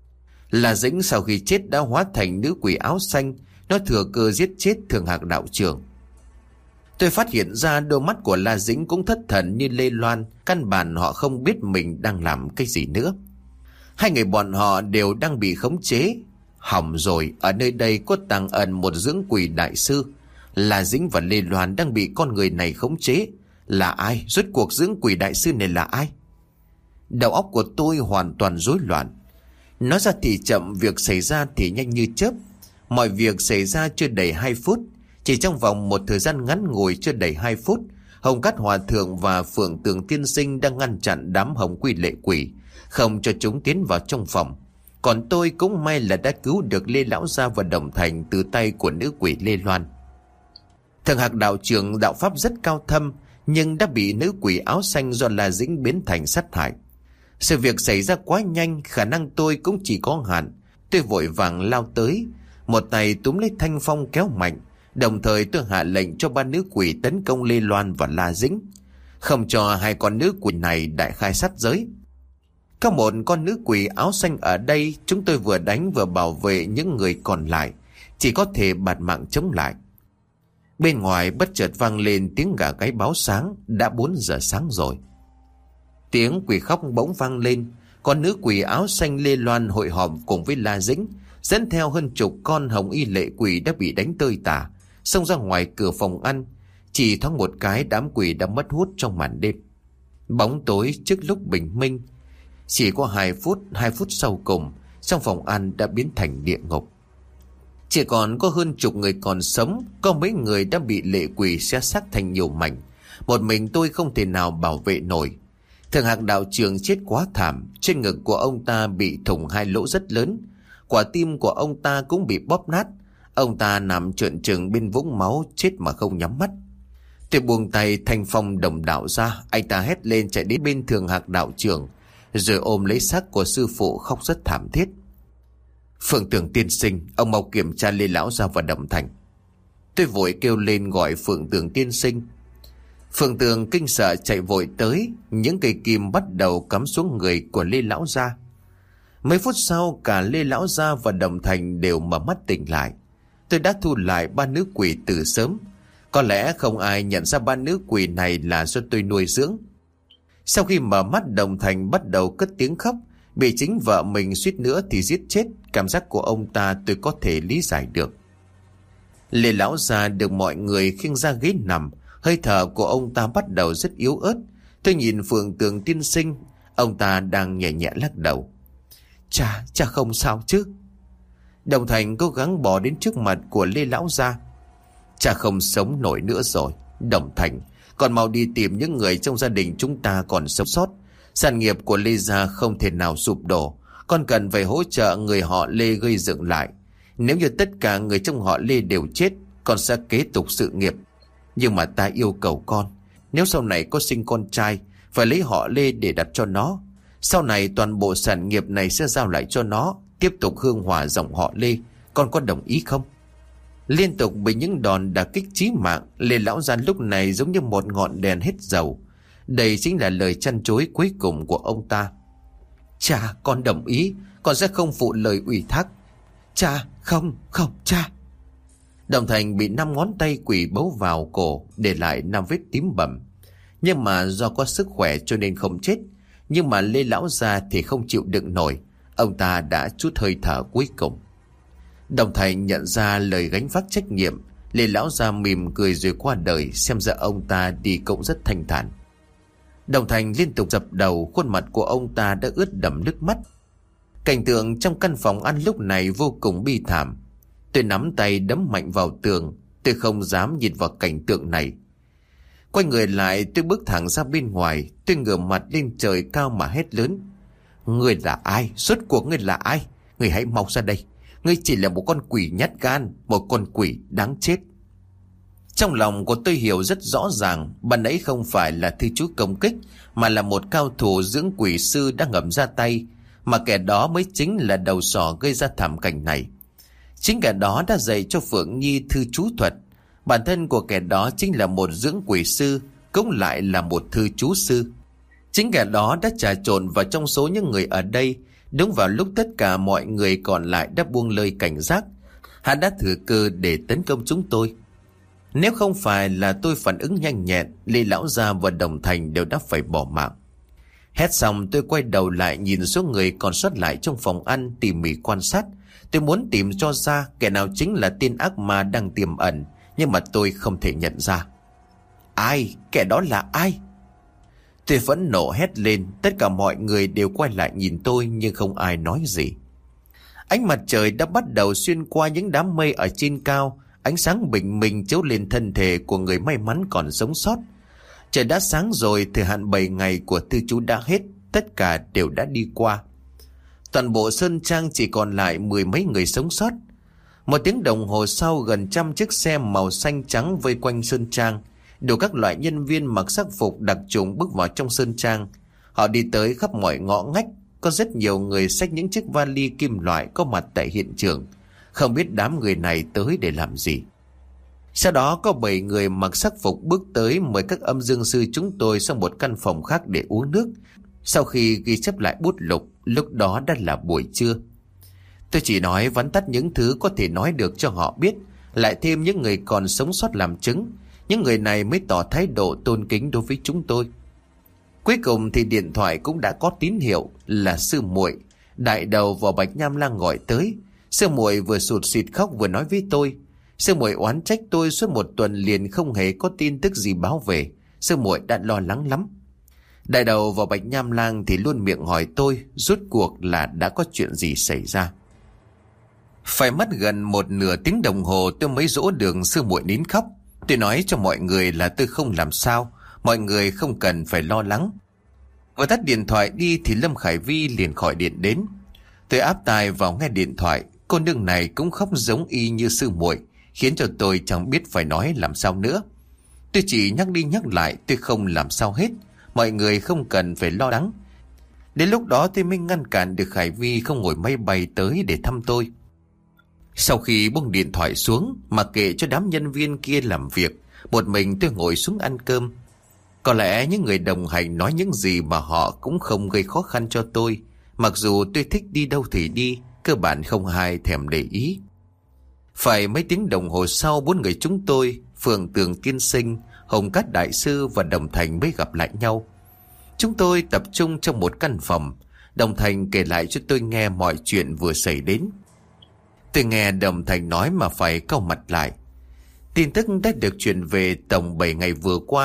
La Dĩnh sau khi chết đã hóa thành nữ quỷ áo xanh. Nó thừa cơ giết chết Thượng Hạc đạo trưởng. Tôi phát hiện ra đôi mắt của La Dĩnh cũng thất thần như Lê Loan. Căn bản họ không biết mình đang làm cái gì nữa. Hai người bọn họ đều đang bị khống chế. Hỏng rồi, ở nơi đây có tàng ẩn một dưỡng quỷ đại sư. La Dĩnh và Lê Loan đang bị con người này khống chế. Là ai? Rốt cuộc dưỡng quỷ đại sư này là ai? Đầu óc của tôi hoàn toàn rối loạn. Nói ra thì chậm, việc xảy ra thì nhanh như chớp. Mọi việc xảy ra chưa đầy 2 phút. Chỉ trong vòng một thời gian ngắn ngủi chưa đầy 2 phút, Hồng Cát Hòa Thượng và Phượng Tường Tiên Sinh đang ngăn chặn đám hồng quy lệ quỷ, không cho chúng tiến vào trong phòng. Còn tôi cũng may là đã cứu được Lê lão gia và Đồng Thành từ tay của nữ quỷ Lê Loan. Thượng Hạc đạo trưởng đạo pháp rất cao thâm, nhưng đã bị nữ quỷ áo xanh do La Dĩnh biến thành sát hại. Sự việc xảy ra quá nhanh, khả năng tôi cũng chỉ có hạn. Tôi vội vàng lao tới, một tay túm lấy thanh phong kéo mạnh. Đồng thời tôi hạ lệnh cho ba nữ quỷ tấn công Lê Loan và La Dĩnh, không cho hai con nữ quỷ này đại khai sát giới. Có một con nữ quỷ áo xanh ở đây, chúng tôi vừa đánh vừa bảo vệ những người còn lại, chỉ có thể bạt mạng chống lại. Bên ngoài bất chợt vang lên tiếng gà gáy báo sáng, đã 4 giờ sáng rồi. Tiếng quỷ khóc bỗng vang lên. Con nữ quỷ áo xanh Lê Loan hội họp cùng với La Dĩnh, dẫn theo hơn chục con hồng y lệ quỷ đã bị đánh tơi tả, xông ra ngoài cửa phòng ăn. Chỉ thoáng một cái, đám quỷ đã mất hút trong màn đêm. Bóng tối trước lúc bình minh. Chỉ có 2 phút sau cùng, trong phòng ăn đã biến thành địa ngục. Chỉ còn có hơn chục người còn sống, có mấy người đã bị lệ quỷ xé xác thành nhiều mảnh. Một mình tôi không thể nào bảo vệ nổi. Thượng Hạc đạo trưởng chết quá thảm, trên ngực của ông ta bị thủng 2 lỗ rất lớn. Quả tim của ông ta cũng bị bóp nát. Ông ta nằm trợn trừng bên vũng máu, chết mà không nhắm mắt. Tôi buông tay Thanh Phong đồng đạo ra. Anh ta hét lên chạy đến bên Thượng Hạc đạo trưởng, rồi ôm lấy xác của sư phụ khóc rất thảm thiết. Phượng Tường tiên sinh, ông mau kiểm tra Lê lão gia và Đồng Thành. Tôi vội kêu lên gọi Phượng Tường tiên sinh. Phượng Tường kinh sợ chạy vội tới. Những cây kim bắt đầu cắm xuống người của Lê lão gia. Mấy phút sau, cả Lê lão gia và Đồng Thành đều mở mắt tỉnh lại. Tôi đã thu lại 3 nữ quỷ từ sớm. Có lẽ không ai nhận ra 3 nữ quỷ này là do tôi nuôi dưỡng. Sau khi mở mắt, Đồng Thành bắt đầu cất tiếng khóc. Bị chính vợ mình suýt nữa thì giết chết. Cảm giác của ông ta tôi có thể lý giải được. Lê lão gia được mọi người khiêng ra ghế nằm. Hơi thở của ông ta bắt đầu rất yếu ớt. Tôi nhìn Phượng Tường tiên sinh, ông ta đang nhẹ nhẹ lắc đầu. Cha không sao chứ? Đồng Thành cố gắng bò đến trước mặt của Lê lão gia. Cha không sống nổi nữa rồi. Đồng Thành, còn mau đi tìm những người trong gia đình chúng ta còn sống sót. Sản nghiệp của Lê gia không thể nào sụp đổ. Con cần phải hỗ trợ người họ Lê gây dựng lại. Nếu như tất cả người trong họ Lê đều chết, con sẽ kế tục sự nghiệp. Nhưng mà ta yêu cầu con, nếu sau này có sinh con trai, phải lấy họ Lê để đặt cho nó. Sau này toàn bộ sản nghiệp này sẽ giao lại cho nó, tiếp tục hương hòa dòng họ Lê. Con có đồng ý không? Liên tục bị những đòn đả kích chí mạng, Lê lão gia lúc này giống như một ngọn đèn hết dầu. Đây chính là lời trăn trối cuối cùng của ông ta. Cha, con đồng ý, con sẽ không phụ lời ủy thác. Cha, không, cha. Đồng Thành bị 5 ngón tay quỷ bấu vào cổ, để lại 5 vết tím bầm. Nhưng mà do có sức khỏe cho nên không chết. Nhưng mà Lê lão gia thì không chịu đựng nổi. Ông ta đã trút hơi thở cuối cùng. Đồng Thành nhận ra lời gánh vác trách nhiệm. Lê lão gia mỉm cười rồi qua đời. Xem ra ông ta đi cũng rất thanh thản. Đồng Thành liên tục dập đầu, khuôn mặt của ông ta đã ướt đẫm nước mắt. Cảnh tượng trong căn phòng ăn lúc này vô cùng bi thảm. Tôi nắm tay đấm mạnh vào tường. Tôi không dám nhìn vào cảnh tượng này. Quay người lại, tôi bước thẳng ra bên ngoài. Tôi ngửa mặt lên trời cao mà hét lớn. Ngươi là ai? Rốt cuộc ngươi là ai? Ngươi hãy mau ra đây. Ngươi chỉ là một con quỷ nhát gan, một con quỷ đáng chết. Trong lòng của tôi hiểu rất rõ ràng, bạn ấy không phải là thư chú công kích, mà là một cao thủ dưỡng quỷ sư đang ngầm ra tay. Mà kẻ đó mới chính là đầu sỏ gây ra thảm cảnh này. Chính kẻ đó đã dạy cho Phượng Nhi thư chú thuật. Bản thân của kẻ đó chính là một dưỡng quỷ sư, cũng lại là một thư chú sư. Chính kẻ đó đã trà trộn vào trong số những người ở đây. Đúng vào lúc tất cả mọi người còn lại đã buông lơi cảnh giác, hắn đã thừa cơ để tấn công chúng tôi. Nếu không phải là tôi phản ứng nhanh nhẹn, Lê lão gia và Đồng Thành đều đã phải bỏ mạng. Hét xong, tôi quay đầu lại nhìn số người còn sót lại trong phòng ăn, tỉ mỉ quan sát. Tôi muốn tìm cho ra kẻ nào chính là tên ác ma đang tiềm ẩn, nhưng mà tôi không thể nhận ra. Ai? Kẻ đó là ai? Tôi phẫn nộ hét lên. Tất cả mọi người đều quay lại nhìn tôi, nhưng không ai nói gì. Ánh mặt trời đã bắt đầu xuyên qua những đám mây ở trên cao. Ánh sáng bình minh chiếu lên thân thể của người may mắn còn sống sót. Trời đã sáng rồi, thời hạn 7 ngày của tư chú đã hết. Tất cả đều đã đi qua. Toàn bộ sơn trang chỉ còn lại 10 mấy người sống sót. Một tiếng đồng hồ sau, gần 100 chiếc xe màu xanh trắng vây quanh sơn trang. Đủ các loại nhân viên mặc sắc phục đặc trùng bước vào trong sơn trang. Họ đi tới khắp mọi ngõ ngách. Có rất nhiều người xách những chiếc vali kim loại có mặt tại hiện trường. Không biết đám người này tới để làm gì. Sau đó có 7 người mặc sắc phục bước tới mời các âm dương sư chúng tôi sang một căn phòng khác để uống nước. Sau khi ghi chép lại bút lục, lúc đó đã là buổi trưa. Tôi chỉ nói vắn tắt những thứ có thể nói được cho họ biết, lại thêm những người còn sống sót làm chứng. Những người này mới tỏ thái độ tôn kính đối với chúng tôi. Cuối cùng thì điện thoại cũng đã có tín hiệu là sư muội đại đầu vào Bạch Nham Lang gọi tới. Sư muội vừa sụt sịt khóc vừa nói với tôi. Sư muội oán trách tôi suốt 1 tuần liền không hề có tin tức gì báo về. Sư muội đã lo lắng lắm. Đại đầu vào Bạch Nham Lang thì luôn miệng hỏi tôi rốt cuộc là đã có chuyện gì xảy ra. Phải mất gần 1 nửa tiếng đồng hồ tôi mới dỗ được sư muội nín khóc. Tôi nói cho mọi người là tôi không làm sao, mọi người không cần phải lo lắng. Vừa tắt điện thoại đi thì Lâm Khải Vi liền gọi điện đến. Tôi áp tai vào nghe điện thoại. Cô nương này cũng khóc giống y như sư muội, khiến cho tôi chẳng biết phải nói làm sao nữa. Tôi chỉ nhắc đi nhắc lại tôi không làm sao hết, mọi người không cần phải lo lắng. Đến lúc đó tôi mới ngăn cản được Khải Vi không ngồi máy bay tới để thăm tôi. Sau khi buông điện thoại xuống, mặc kệ cho đám nhân viên kia làm việc, một mình tôi ngồi xuống ăn cơm. Có lẽ những người đồng hành nói những gì mà họ cũng không gây khó khăn cho tôi. Mặc dù tôi thích đi đâu thì đi, cơ bản không ai thèm để ý. Phải mấy tiếng đồng hồ sau, 4 người chúng tôi, Phượng Tường tiên sinh, Hồng Cát đại sư và Đồng Thành mới gặp lại nhau. Chúng tôi tập trung trong một căn phòng. Đồng Thành kể lại cho tôi nghe mọi chuyện vừa xảy đến. Tôi nghe Đồng Thành nói mà phải cau mặt lại. Tin tức đã được truyền về tổng 7 ngày vừa qua,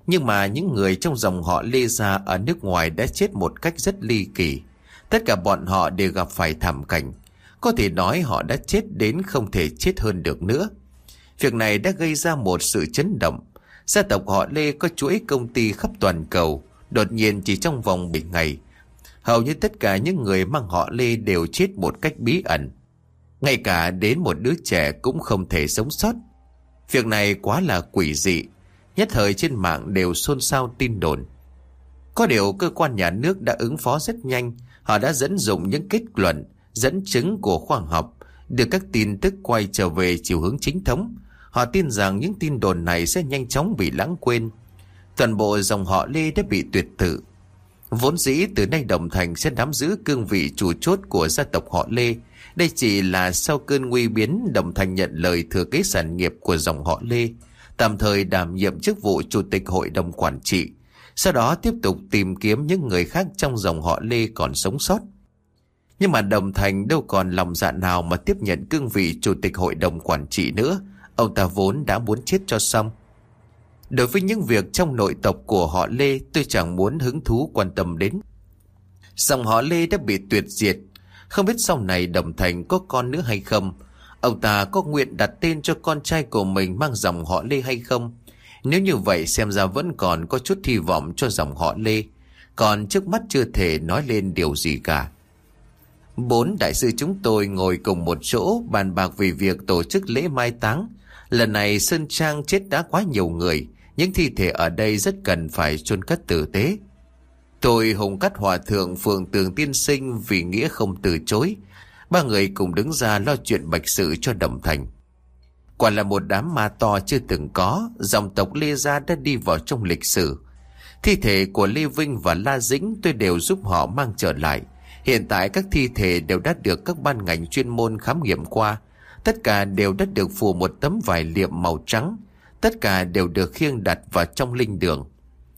Nhưng mà những người trong dòng họ Lê gia ở nước ngoài đã chết một cách rất ly kỳ. Tất cả bọn họ đều gặp phải thảm cảnh. Có thể nói họ đã chết đến không thể chết hơn được nữa. Việc này đã gây ra một sự chấn động. Gia tộc họ Lê có chuỗi công ty khắp toàn cầu. Đột nhiên chỉ trong vòng 7 ngày, hầu như tất cả những người mang họ Lê đều chết một cách bí ẩn. Ngay cả đến một đứa trẻ cũng không thể sống sót. Việc này quá là quỷ dị. Nhất thời trên mạng đều xôn xao tin đồn. Có điều cơ quan nhà nước đã ứng phó rất nhanh. Họ đã dẫn dụng những kết luận, dẫn chứng của khoa học, đưa các tin tức quay trở về chiều hướng chính thống. Họ tin rằng những tin đồn này sẽ nhanh chóng bị lãng quên. Toàn bộ dòng họ Lê đã bị tuyệt tử. Vốn dĩ từ nay Đồng Thành sẽ nắm giữ cương vị chủ chốt của gia tộc họ Lê. Đây chỉ là sau cơn nguy biến, Đồng Thành nhận lời thừa kế sản nghiệp của dòng họ Lê, tạm thời đảm nhiệm chức vụ chủ tịch hội đồng quản trị. Sau đó tiếp tục tìm kiếm những người khác trong dòng họ Lê còn sống sót. Nhưng mà Đồng Thành đâu còn lòng dạ nào mà tiếp nhận cương vị chủ tịch hội đồng quản trị nữa. Ông ta vốn đã muốn chết cho xong. Đối với những việc trong nội tộc của họ Lê, tôi chẳng muốn hứng thú quan tâm đến. Dòng họ Lê đã bị tuyệt diệt. Không biết sau này Đồng Thành có con nữa hay không. Ông ta có nguyện đặt tên cho con trai của mình mang dòng họ Lê hay không? Nếu như vậy xem ra vẫn còn có chút hy vọng cho dòng họ Lê. Còn trước mắt chưa thể nói lên điều gì cả. 4 đại sư chúng tôi ngồi cùng một chỗ bàn bạc về việc tổ chức lễ mai táng. Lần này Sơn Trang chết đã quá nhiều người. Những thi thể ở đây rất cần phải chôn cất tử tế. Tôi, Hùng Cát Hòa Thượng, Phượng Tường Tiên Sinh vì nghĩa không từ chối. 3 người cùng đứng ra lo chuyện bạch sự cho Đồng Thành. Quả là một đám ma to chưa từng có. Dòng tộc Lê gia đã đi vào trong lịch sử. Thi thể của Lê Vinh và La Dĩnh tôi đều giúp họ mang trở lại. Hiện tại các thi thể đều đã được các ban ngành chuyên môn khám nghiệm qua. Tất cả đều đã được phủ một tấm vải liệm màu trắng. Tất cả đều được khiêng đặt vào trong linh đường.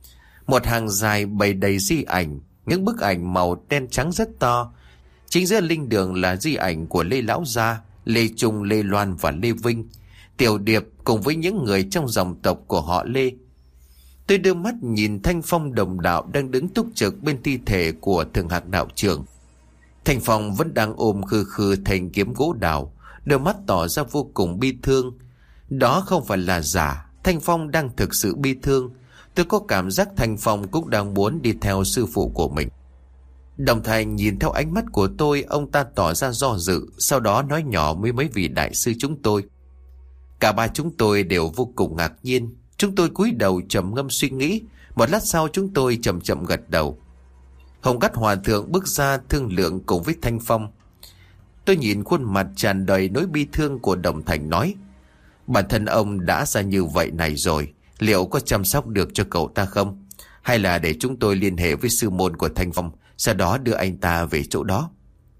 Một hàng dài bày đầy di ảnh. Những bức ảnh màu đen trắng rất to. Chính giữa linh đường là di ảnh của Lê Lão Gia, Lê Trung, Lê Loan và Lê Vinh, Tiểu Điệp cùng với những người trong dòng tộc của họ Lê. Tôi đưa mắt nhìn Thanh Phong đồng đạo đang đứng túc trực bên thi thể của Thượng Hạc đạo trưởng. Thanh Phong vẫn đang ôm khư khư thanh kiếm gỗ đào, đôi mắt tỏ ra vô cùng bi thương. Đó không phải là giả, Thanh Phong đang thực sự bi thương. Tôi có cảm giác Thanh Phong cũng đang muốn đi theo sư phụ của mình. Đồng Thành nhìn theo ánh mắt của tôi, ông ta tỏ ra do dự, sau đó nói nhỏ với mấy vị đại sư chúng tôi. Cả 3 chúng tôi đều vô cùng ngạc nhiên. Chúng tôi cúi đầu trầm ngâm suy nghĩ. Một lát sau chúng tôi chậm chậm gật đầu. Hồng Cát Hòa Thượng bước ra thương lượng cùng với Thanh Phong. Tôi nhìn khuôn mặt tràn đầy nỗi bi thương của Đồng Thành nói: bản thân ông đã ra như vậy này rồi, liệu có chăm sóc được cho cậu ta không? Hay là để chúng tôi liên hệ với sư môn của Thanh Phong, sau đó đưa anh ta về chỗ đó?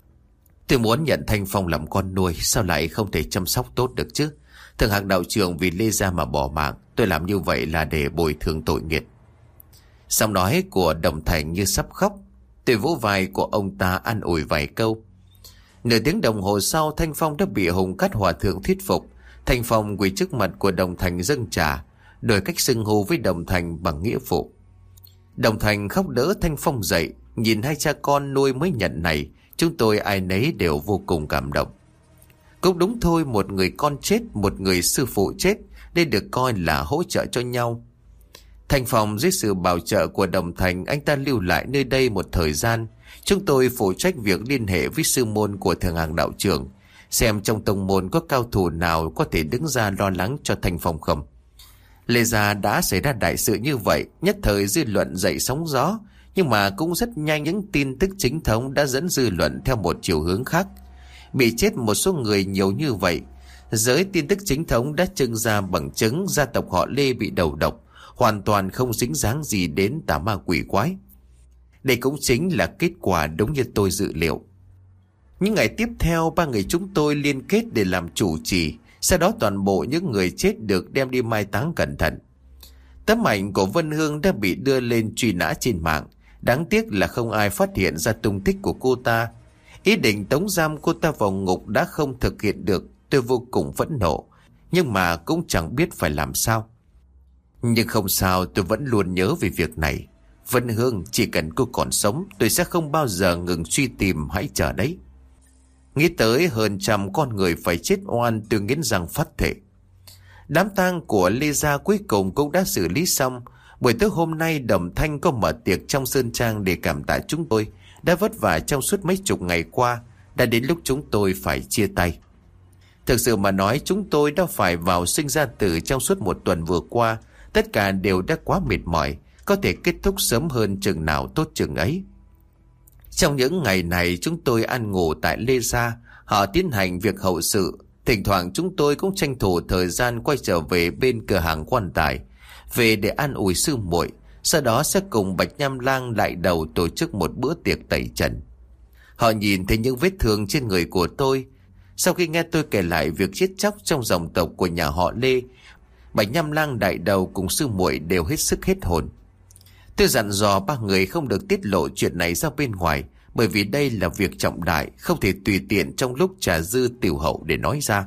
Tôi muốn nhận Thanh Phong làm con nuôi, sao lại không thể chăm sóc tốt được chứ? Thượng Hạc đạo trưởng vì Lê gia mà bỏ mạng, tôi làm như vậy là để bồi thường tội nghiệt. Giọng nói của Đồng Thành như sắp khóc. Tôi vỗ vai của ông ta an ủi vài câu. Nửa tiếng đồng hồ sau, Thanh Phong đã bị Hồng Cát Hòa Thượng thuyết phục. Thanh Phong quỳ trước mặt của Đồng Thành dâng trà, đổi cách xưng hô với Đồng Thành bằng nghĩa phụ. Đồng Thành khóc đỡ Thanh Phong dậy. Nhìn hai cha con nuôi mới nhận này, chúng tôi ai nấy đều vô cùng cảm động. Cũng đúng thôi, một người con chết, một người sư phụ chết, đây được coi là hỗ trợ cho nhau. Thanh Phong dưới sự bảo trợ của Đồng Thành, anh ta lưu lại nơi đây một thời gian. Chúng tôi phụ trách việc liên hệ với sư môn của Thượng Hạc đạo trưởng, xem trong tông môn có cao thủ nào có thể đứng ra lo lắng cho Thanh Phong không. Lê gia đã xảy ra đại sự như vậy, nhất thời dư luận dậy sóng gió, nhưng mà cũng rất nhanh những tin tức chính thống đã dẫn dư luận theo một chiều hướng khác. Bị chết một số người nhiều như vậy, giới tin tức chính thống đã trưng ra bằng chứng gia tộc họ Lê bị đầu độc, hoàn toàn không dính dáng gì đến tà ma quỷ quái. Đây cũng chính là kết quả đúng như tôi dự liệu. Những ngày tiếp theo, 3 người chúng tôi liên kết để làm chủ trì. Sau đó toàn bộ những người chết được đem đi mai táng cẩn thận. Tấm ảnh của Vân Hương đã bị đưa lên truy nã trên mạng. Đáng tiếc là không ai phát hiện ra tung tích của cô ta. Ý định tống giam cô ta vào ngục đã không thực hiện được. Tôi vô cùng phẫn nộ, nhưng mà cũng chẳng biết phải làm sao. Nhưng không sao, tôi vẫn luôn nhớ về việc này. Vân Hương, chỉ cần cô còn sống, tôi sẽ không bao giờ ngừng truy tìm, hãy chờ đấy. Nghĩ tới hơn 100 con người phải chết oan, tôi nghiến răng phát thệ. Đám tang của Lê Gia cuối cùng cũng đã xử lý xong. Buổi tối hôm nay Đồng Thanh có mở tiệc trong Sơn Trang để cảm tạ chúng tôi đã vất vả trong suốt mấy chục ngày qua. Đã đến lúc chúng tôi phải chia tay. Thực sự mà nói, chúng tôi đã phải vào sinh ra tử trong suốt một tuần vừa qua. Tất cả đều đã quá mệt mỏi, có thể kết thúc sớm hơn chừng nào tốt chừng ấy. Trong những ngày này chúng tôi ăn ngủ tại Lê Gia, họ tiến hành việc hậu sự. Thỉnh thoảng chúng tôi cũng tranh thủ thời gian quay trở về bên cửa hàng quan tài, về để an ủi sư muội. Sau đó sẽ cùng Bạch Nham Lang lại đầu tổ chức một bữa tiệc tẩy trần. Họ nhìn thấy những vết thương trên người của tôi. Sau khi nghe tôi kể lại việc giết chóc trong dòng tộc của nhà họ Lê, Bạch Nham Lang đại đầu cùng sư muội đều hết sức hết hồn. Tôi dặn dò ba người không được tiết lộ chuyện này ra bên ngoài, bởi vì đây là việc trọng đại, không thể tùy tiện trong lúc trà dư tiểu hậu để nói ra.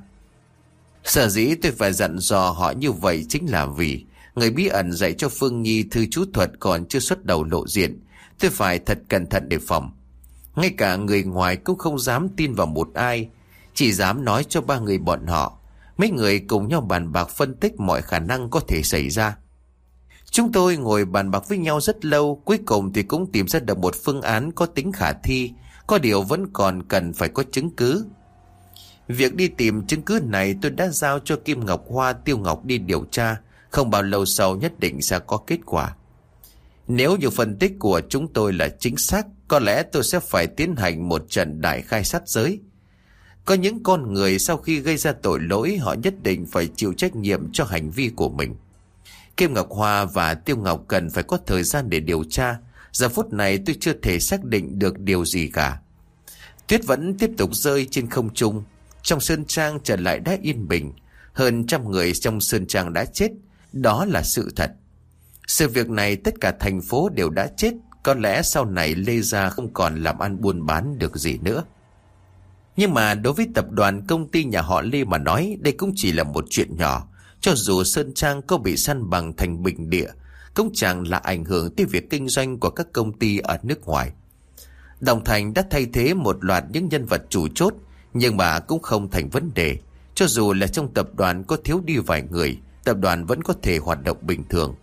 Sở dĩ tôi phải dặn dò họ như vậy chính là vì người bí ẩn dạy cho Phương Nhi thư chú thuật còn chưa xuất đầu lộ diện. Tôi phải thật cẩn thận đề phòng. Ngay cả người ngoài cũng không dám tin vào một ai, chỉ dám nói cho ba người bọn họ. Mấy người cùng nhau bàn bạc phân tích mọi khả năng có thể xảy ra. Chúng tôi ngồi bàn bạc với nhau rất lâu, cuối cùng thì cũng tìm ra được một phương án có tính khả thi, có điều vẫn còn cần phải có chứng cứ. Việc đi tìm chứng cứ này tôi đã giao cho Kim Ngọc Hoa, Tiêu Ngọc đi điều tra, không bao lâu sau nhất định sẽ có kết quả. Nếu như phân tích của chúng tôi là chính xác, có lẽ tôi sẽ phải tiến hành một trận đại khai sát giới. Có những con người sau khi gây ra tội lỗi, họ nhất định phải chịu trách nhiệm cho hành vi của mình. Kim Ngọc Hoa và Tiêu Ngọc cần phải có thời gian để điều tra. Giờ phút này tôi chưa thể xác định được điều gì cả. Tuyết vẫn tiếp tục rơi trên không trung. Trong Sơn Trang trở lại đã yên bình. Hơn 100 người trong Sơn Trang đã chết. Đó là sự thật. Sự việc này tất cả thành phố đều đã chết. Có lẽ sau này Lê Gia không còn làm ăn buôn bán được gì nữa. Nhưng mà đối với tập đoàn công ty nhà họ Lê mà nói, đây cũng chỉ là một chuyện nhỏ. Cho dù Sơn Trang có bị săn bằng thành bình địa, cũng chẳng là ảnh hưởng tới việc kinh doanh của các công ty ở nước ngoài. Đồng Thành đã thay thế một loạt những nhân vật chủ chốt, nhưng mà cũng không thành vấn đề. Cho dù là trong tập đoàn có thiếu đi vài người, tập đoàn vẫn có thể hoạt động bình thường.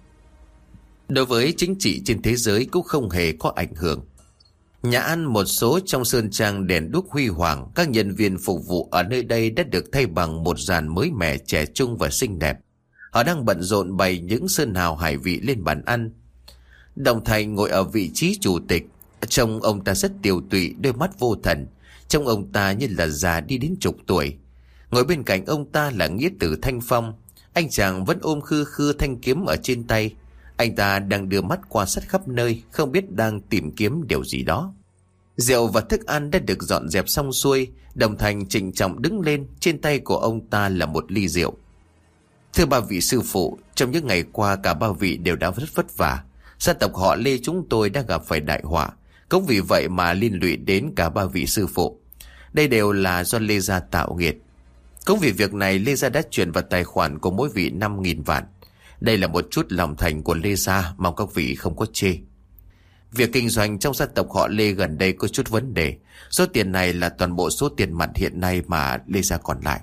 Đối với chính trị trên thế giới cũng không hề có ảnh hưởng. Nhà ăn một số trong Sơn Trang đèn đuốc huy hoàng, các nhân viên phục vụ ở nơi đây đã được thay bằng một dàn mới mẻ, trẻ trung và xinh đẹp. Họ đang bận rộn bày những sơn hào hải vị lên bàn ăn. Đồng Thành ngồi ở vị trí chủ tịch. Trông ông ta rất tiều tụy, đôi mắt vô thần. Trông ông ta như là già đi đến chục tuổi. Ngồi bên cạnh ông ta là nghĩa tử Thanh Phong. Anh chàng vẫn ôm khư khư thanh kiếm ở trên tay. Anh ta đang đưa mắt quan sát khắp nơi, không biết đang tìm kiếm điều gì đó. Rượu và thức ăn đã được dọn dẹp xong xuôi. Đồng Thành trịnh trọng đứng lên, trên tay của ông ta là một ly rượu. Thưa ba vị sư phụ, trong những ngày qua cả ba vị đều đã rất vất vả. Gia tộc họ Lê chúng tôi đã gặp phải đại họa, cũng vì vậy mà liên lụy đến cả ba vị sư phụ. Đây đều là do Lê Gia tạo nghiệt. Cũng vì việc này Lê Gia đã chuyển vào tài khoản của mỗi vị 5.000 vạn. Đây là một chút lòng thành của Lê Gia, mong các vị không có chê. Việc kinh doanh trong gia tộc họ Lê gần đây có chút vấn đề. Số tiền này là toàn bộ số tiền mặt hiện nay mà Lê Gia còn lại.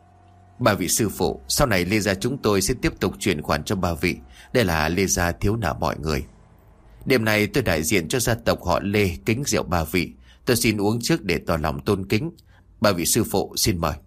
Ba vị sư phụ, sau này Lê Gia chúng tôi sẽ tiếp tục chuyển khoản cho ba vị. Đây là Lê Gia thiếu nợ mọi người. Đêm này tôi đại diện cho gia tộc họ Lê kính rượu ba vị. Tôi xin uống trước để tỏ lòng tôn kính. Ba vị sư phụ xin mời.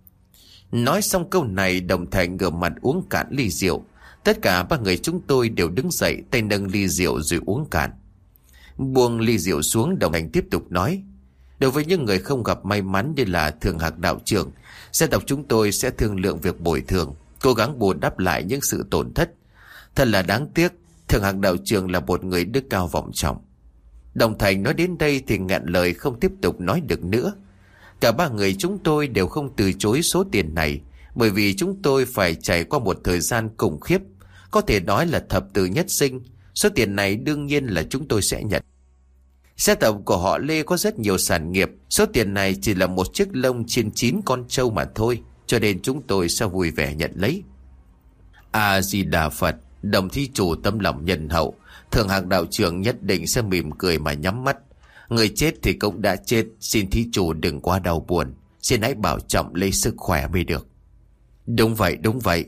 Nói xong câu này, Đồng Thành ngửa mặt uống cạn ly rượu. Tất cả ba người chúng tôi đều đứng dậy, tay nâng ly rượu rồi uống cạn. Buông ly rượu xuống, Đồng Thành tiếp tục nói. Đối với những người không gặp may mắn như là Thường Hạc đạo trưởng, gia tộc chúng tôi sẽ thương lượng việc bồi thường, cố gắng bù đắp lại những sự tổn thất. Thật là đáng tiếc, Thường Hạc đạo trưởng là một người đức cao vọng trọng. Đồng Thành nói đến đây thì ngẹn lời không tiếp tục nói được nữa. Cả ba người chúng tôi đều không từ chối số tiền này, bởi vì chúng tôi phải trải qua một thời gian khủng khiếp, có thể nói là thập tử nhất sinh. Số tiền này đương nhiên là chúng tôi sẽ nhận. Gia tộc của họ Lê có rất nhiều sản nghiệp, số tiền này chỉ là một chiếc lông trên 9 con trâu mà thôi, cho nên chúng tôi sẽ vui vẻ nhận lấy. A Di Đà Phật. Đồng thí chủ tấm lòng nhân hậu, Thượng Hạc đạo trưởng nhất định sẽ mỉm cười mà nhắm mắt. Người chết thì cũng đã chết, xin thí chủ đừng quá đau buồn, xin hãy bảo trọng lấy sức khỏe mới được. Đúng vậy, đúng vậy.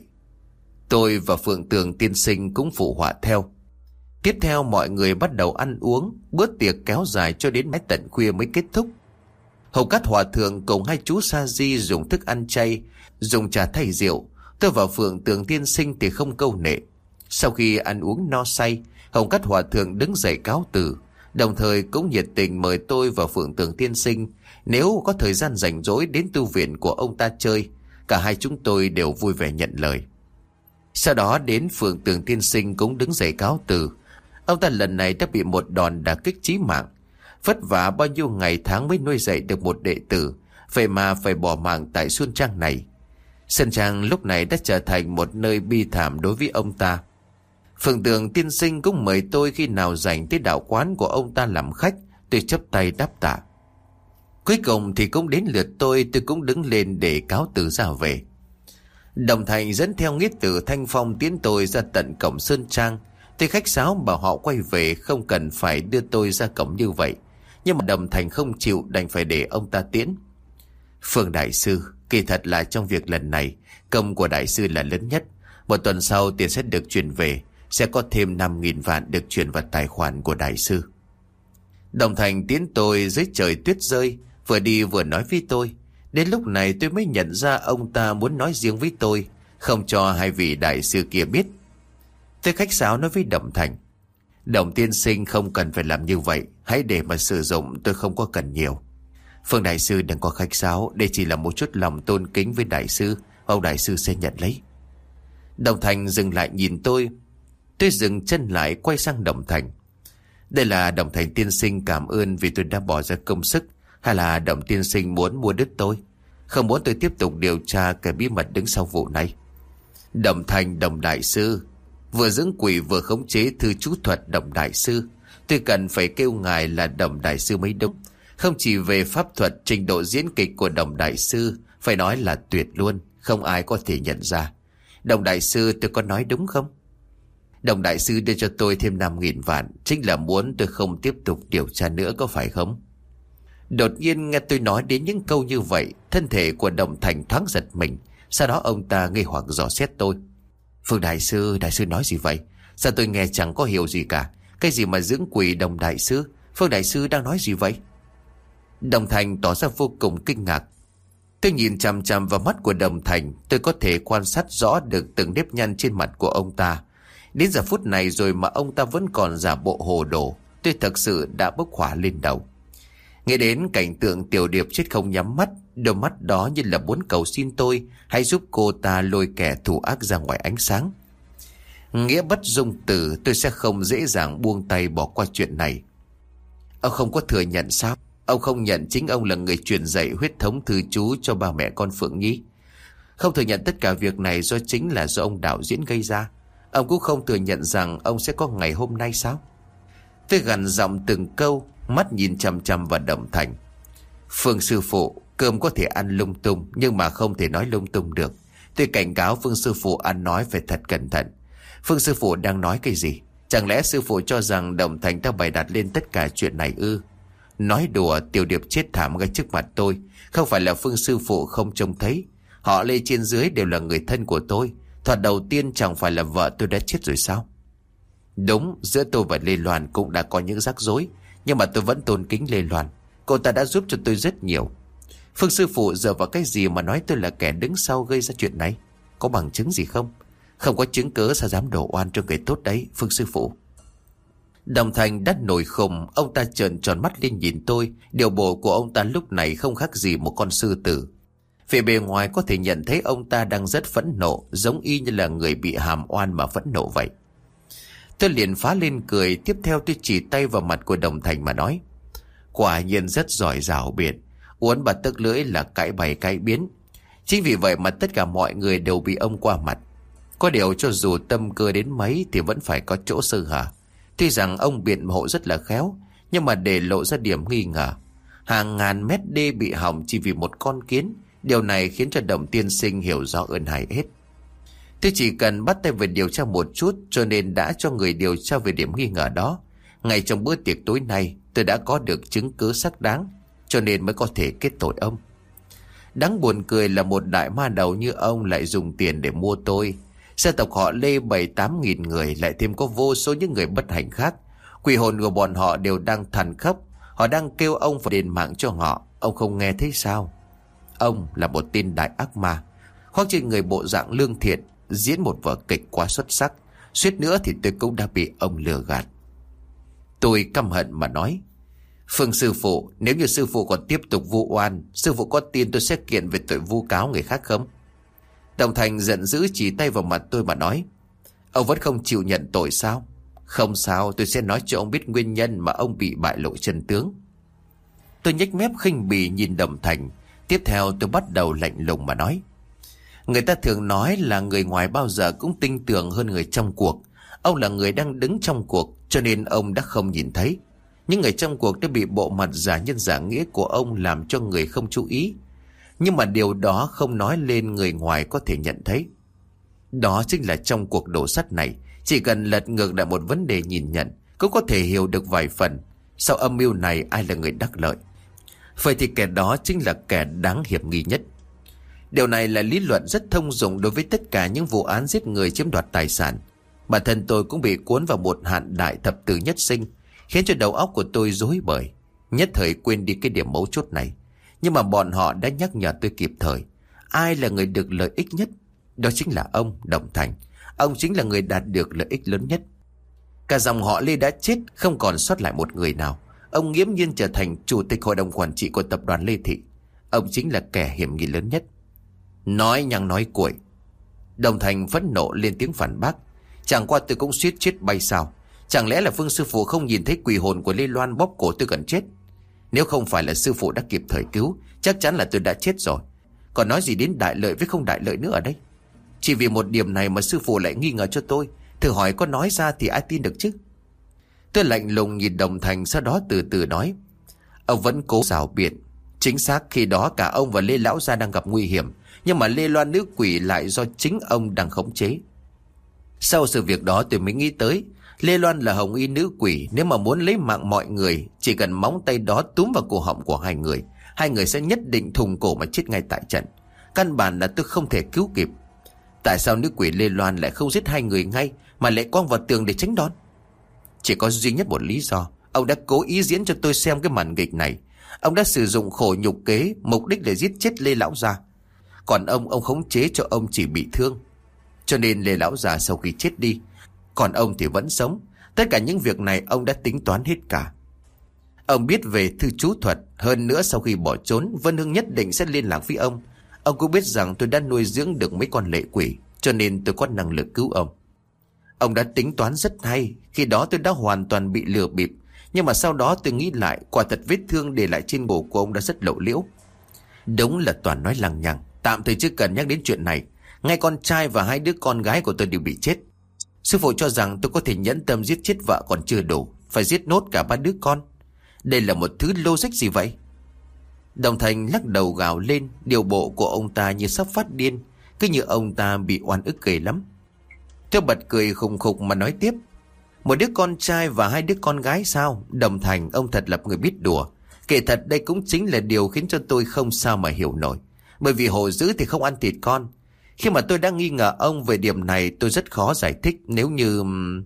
Tôi và Phượng Tường tiên sinh cũng phụ họa theo. Tiếp theo mọi người bắt đầu ăn uống, bữa tiệc kéo dài cho đến mãi tận khuya mới kết thúc. Hầu Cát hòa thượng cùng hai chú Sa Di dùng thức ăn chay, dùng trà thay rượu. Tôi và Phượng Tường tiên sinh thì không câu nệ. Sau khi ăn uống no say, Hầu Cát hòa thượng đứng dậy cáo từ, đồng thời cũng nhiệt tình mời tôi và Phượng Tường tiên sinh nếu có thời gian rảnh rỗi đến tu viện của ông ta chơi. Cả hai chúng tôi đều vui vẻ nhận lời. Sau đó đến Phượng Tường tiên sinh cũng đứng dậy cáo từ. Ông ta lần này đã bị một đòn đả kích chí mạng. Vất vả bao nhiêu ngày tháng mới nuôi dạy được một đệ tử, vậy mà phải bỏ mạng tại Xuân Trang này. Xuân Trang lúc này đã trở thành một nơi bi thảm đối với ông ta. Phượng Tường tiên sinh cũng mời tôi khi nào rảnh tới đạo quán của ông ta làm khách. Tôi chấp tay đáp tạ. Cuối cùng thì cũng đến lượt tôi cũng đứng lên để cáo từ ra về. Đồng Thành dẫn theo nghĩa tử Thanh Phong tiến tôi ra tận cổng Sơn Trang. Tôi khách sáo bảo họ quay về, không cần phải đưa tôi ra cổng như vậy. Nhưng mà Đồng Thành không chịu, đành phải để ông ta tiễn. Phương đại sư, kỳ thật là trong việc lần này, công của đại sư là lớn nhất. Một tuần sau tiền sẽ được chuyển về, sẽ có thêm 5.000 vạn được chuyển vào tài khoản của đại sư. Đồng Thành tiễn tôi dưới trời tuyết rơi, vừa đi vừa nói với tôi. Đến lúc này tôi mới nhận ra ông ta muốn nói riêng với tôi, không cho hai vị đại sư kia biết. Tôi khách sáo nói với Đồng Thành. Đồng tiên sinh không cần phải làm như vậy, hãy để mà sử dụng, tôi không có cần nhiều. Phương đại sư đừng có khách sáo, đây chỉ là một chút lòng tôn kính với đại sư, ông đại sư sẽ nhận lấy. Đồng Thành dừng lại nhìn tôi. Tôi dừng chân lại quay sang Đồng Thành. Đây là Đồng Thành tiên sinh cảm ơn vì tôi đã bỏ ra công sức, hay là Đồng tiên sinh muốn mua đứt tôi, không muốn tôi tiếp tục điều tra cái bí mật đứng sau vụ này? Đồng Thành, Đồng đại sư, vừa dưỡng quỷ vừa khống chế thư chú thuật Đồng đại sư, tôi cần phải kêu ngài là Đồng đại sư mới đúng. Không chỉ về pháp thuật, trình độ diễn kịch của Đồng đại sư phải nói là tuyệt luôn, không ai có thể nhận ra. Đồng đại sư, tôi có nói đúng không? Đồng đại sư đưa cho tôi thêm 5.000 vạn, chính là muốn tôi không tiếp tục điều tra nữa, có phải không? Đột nhiên nghe tôi nói đến những câu như vậy, thân thể của Đồng Thành thoáng giật mình. Sau đó ông ta nghi hoặc dò xét tôi. Phương đại sư nói gì vậy? Sao tôi nghe chẳng có hiểu gì cả? Cái gì mà dưỡng quỷ Đồng đại sư? Phương đại sư đang nói gì vậy? Đồng Thành tỏ ra vô cùng kinh ngạc. Tôi nhìn chằm chằm vào mắt của Đồng Thành, tôi có thể quan sát rõ được từng nếp nhăn trên mặt của ông ta. Đến giờ phút này rồi mà ông ta vẫn còn giả bộ hồ đồ, tôi thật sự đã bốc hỏa lên đầu. Nghe đến cảnh tượng Tiểu Điệp chết không nhắm mắt, đôi mắt đó như là muốn cầu xin tôi hãy giúp cô ta lôi kẻ thù ác ra ngoài ánh sáng. Nghĩa bất dung từ, tôi sẽ không dễ dàng buông tay bỏ qua chuyện này. Ông không có thừa nhận sao? Ông không nhận chính ông là người truyền dạy huyết thống thư chú cho ba mẹ con Phượng Nhi? Không thừa nhận tất cả việc này chính là do ông đạo diễn gây ra? Ông cũng không thừa nhận rằng ông sẽ có ngày hôm nay sao? Tôi gằn giọng từng câu, mắt nhìn chằm chằm vào Đồng Thành. Phương sư phụ, cơm có thể ăn lung tung, nhưng mà không thể nói lung tung được. Tôi cảnh cáo Phương sư phụ ăn nói phải thật cẩn thận. Phương sư phụ đang nói cái gì? Chẳng lẽ sư phụ cho rằng Đồng Thành đã bày đặt lên tất cả chuyện này ư? Nói đùa, Tiểu Điệp chết thảm ngay trước mặt tôi, không phải là Phương sư phụ không trông thấy. Họ Lê trên dưới đều là người thân của tôi. Thoạt đầu tiên chẳng phải là vợ tôi đã chết rồi sao? Đúng, giữa tôi và Lê Loan cũng đã có những rắc rối, nhưng mà tôi vẫn tôn kính Lê Loan. Cô ta đã giúp cho tôi rất nhiều. Phương sư phụ dựa vào cái gì mà nói tôi là kẻ đứng sau gây ra chuyện này? Có bằng chứng gì không? Không có chứng cớ sao dám đổ oan cho người tốt đấy, Phương sư phụ. Đồng Thành đắt nổi khùng, ông ta trợn tròn mắt lên nhìn tôi. Điều bộ của ông ta lúc này không khác gì một con sư tử. Về bề ngoài có thể nhận thấy ông ta đang rất phẫn nộ, giống y như là người bị hàm oan mà phẫn nộ vậy. Tôi liền phá lên cười, tiếp theo tôi chỉ tay vào mặt của Đồng Thành mà nói. Quả nhiên rất giỏi giảo biện, uốn bạt tức lưỡi là cãi bày cãi biến. Chính vì vậy mà tất cả mọi người đều bị ông qua mặt. Có điều cho dù tâm cơ đến mấy thì vẫn phải có chỗ sơ hở. Tuy rằng ông biện hộ rất là khéo, nhưng mà để lộ ra điểm nghi ngờ. Hàng ngàn mét đê bị hỏng chỉ vì một con kiến. Điều này khiến cho Đồng tiên sinh hiểu rõ ơn hại hết. Tôi chỉ cần bắt tay về điều tra một chút, cho nên đã cho người điều tra về điểm nghi ngờ đó. Ngay trong bữa tiệc tối nay, tôi đã có được chứng cứ xác đáng, cho nên mới có thể kết tội ông. Đáng buồn cười là một đại ma đầu như ông lại dùng tiền để mua tôi. Gia tộc họ Lê 7-8 nghìn người, lại thêm có vô số những người bất hạnh khác. Quỷ hồn của bọn họ đều đang than khóc. Họ đang kêu ông phải đền mạng cho họ. Ông không nghe thấy sao? Ông là một tên đại ác ma, khoác trên người bộ dạng lương thiện, diễn một vở kịch quá xuất sắc. Suýt nữa thì tôi cũng đã bị ông lừa gạt. Tôi căm hận mà nói: Phương sư phụ, nếu như sư phụ còn tiếp tục vu oan, sư phụ có tin tôi sẽ kiện về tội vu cáo người khác không? Đồng Thành giận dữ chỉ tay vào mặt tôi mà nói: Ông vẫn không chịu nhận tội sao? Không sao, tôi sẽ nói cho ông biết nguyên nhân mà ông bị bại lộ chân tướng. Tôi nhếch mép khinh bỉ nhìn Đồng Thành. Tiếp theo tôi bắt đầu lạnh lùng mà nói: Người ta thường nói là người ngoài bao giờ cũng tinh tường hơn người trong cuộc. Ông là người đang đứng trong cuộc, cho nên ông đã không nhìn thấy. Những người trong cuộc đã bị bộ mặt giả nhân giả nghĩa của ông làm cho người không chú ý. Nhưng mà điều đó không nói lên người ngoài có thể nhận thấy. Đó chính là trong cuộc đổ sắt này, chỉ cần lật ngược lại một vấn đề nhìn nhận, cũng có thể hiểu được vài phần. Sau âm mưu này ai là người đắc lợi? Vậy thì kẻ đó chính là kẻ đáng hiểm nghi nhất. Điều này là lý luận rất thông dụng đối với tất cả những vụ án giết người chiếm đoạt tài sản. Bản thân tôi cũng bị cuốn vào một hạn đại thập tử nhất sinh, khiến cho đầu óc của tôi rối bời, nhất thời quên đi cái điểm mấu chốt này. Nhưng mà bọn họ đã nhắc nhở tôi kịp thời. Ai là người được lợi ích nhất? Đó chính là ông Đồng Thành. Ông chính là người đạt được lợi ích lớn nhất. Cả dòng họ Lê đã chết, không còn sót lại một người nào. Ông nghiễm nhiên trở thành chủ tịch hội đồng quản trị của tập đoàn Lê Thị. Ông chính là kẻ hiểm nghi lớn nhất. Nói nhăng nói cuội. Đồng Thành phẫn nộ lên tiếng phản bác: Chẳng qua tôi cũng suýt chết bay sao? Chẳng lẽ là Phương sư phụ không nhìn thấy quỷ hồn của Lê Loan bóp cổ tôi gần chết? Nếu không phải là sư phụ đã kịp thời cứu, chắc chắn là tôi đã chết rồi. Còn nói gì đến đại lợi với không đại lợi nữa ở đây? Chỉ vì một điểm này mà sư phụ lại nghi ngờ cho tôi. Thử hỏi có nói ra thì ai tin được chứ? Tôi lạnh lùng nhìn Đồng Thành, sau đó từ từ nói: Ông vẫn cố rào biện. Chính xác khi đó cả ông và Lê Lão Gia đang gặp nguy hiểm, nhưng mà Lê Loan nữ quỷ lại do chính ông đang khống chế. Sau sự việc đó tôi mới nghĩ tới, Lê Loan là hồng y nữ quỷ. Nếu mà muốn lấy mạng mọi người, chỉ cần móng tay đó túm vào cổ họng của hai người sẽ nhất định thùng cổ mà chết ngay tại trận. Căn bản là tôi không thể cứu kịp. Tại sao nữ quỷ Lê Loan lại không giết hai người ngay, mà lại quăng vào tường để tránh đòn? Chỉ có duy nhất một lý do. Ông đã cố ý diễn cho tôi xem cái màn kịch này. Ông đã sử dụng khổ nhục kế, mục đích để giết chết Lê Lão Gia. Còn ông khống chế cho ông chỉ bị thương. Cho nên Lê Lão Già sau khi chết đi, còn ông thì vẫn sống. Tất cả những việc này ông đã tính toán hết cả. Ông biết về thư chú thuật. Hơn nữa sau khi bỏ trốn, Vân Hưng nhất định sẽ liên lạc với ông. Ông cũng biết rằng tôi đã nuôi dưỡng được mấy con lệ quỷ, cho nên tôi có năng lực cứu ông. Ông đã tính toán rất hay. Khi đó tôi đã hoàn toàn bị lừa bịp. Nhưng mà sau đó tôi nghĩ lại, quả thật vết thương để lại trên cổ của ông đã rất lộ liễu. Đúng là toàn nói lằng nhằng. Tạm thời chưa cần nhắc đến chuyện này. Ngay con trai và hai đứa con gái của tôi đều bị chết. Sư phụ cho rằng tôi có thể nhẫn tâm giết chết vợ còn chưa đủ, phải giết nốt cả ba đứa con. Đây là một thứ logic gì vậy? Đồng Thành lắc đầu gào lên. Điều bộ của ông ta như sắp phát điên, cứ như ông ta bị oan ức ghê lắm. Tôi bật cười khùng khục mà nói tiếp: Một đứa con trai và hai đứa con gái sao? Đồng Thành, ông thật là người biết đùa. Kể thật đây cũng chính là điều khiến cho tôi không sao mà hiểu nổi. Bởi vì hổ dữ thì không ăn thịt con. Khi mà tôi đang nghi ngờ ông về điểm này, tôi rất khó giải thích. Nếu như...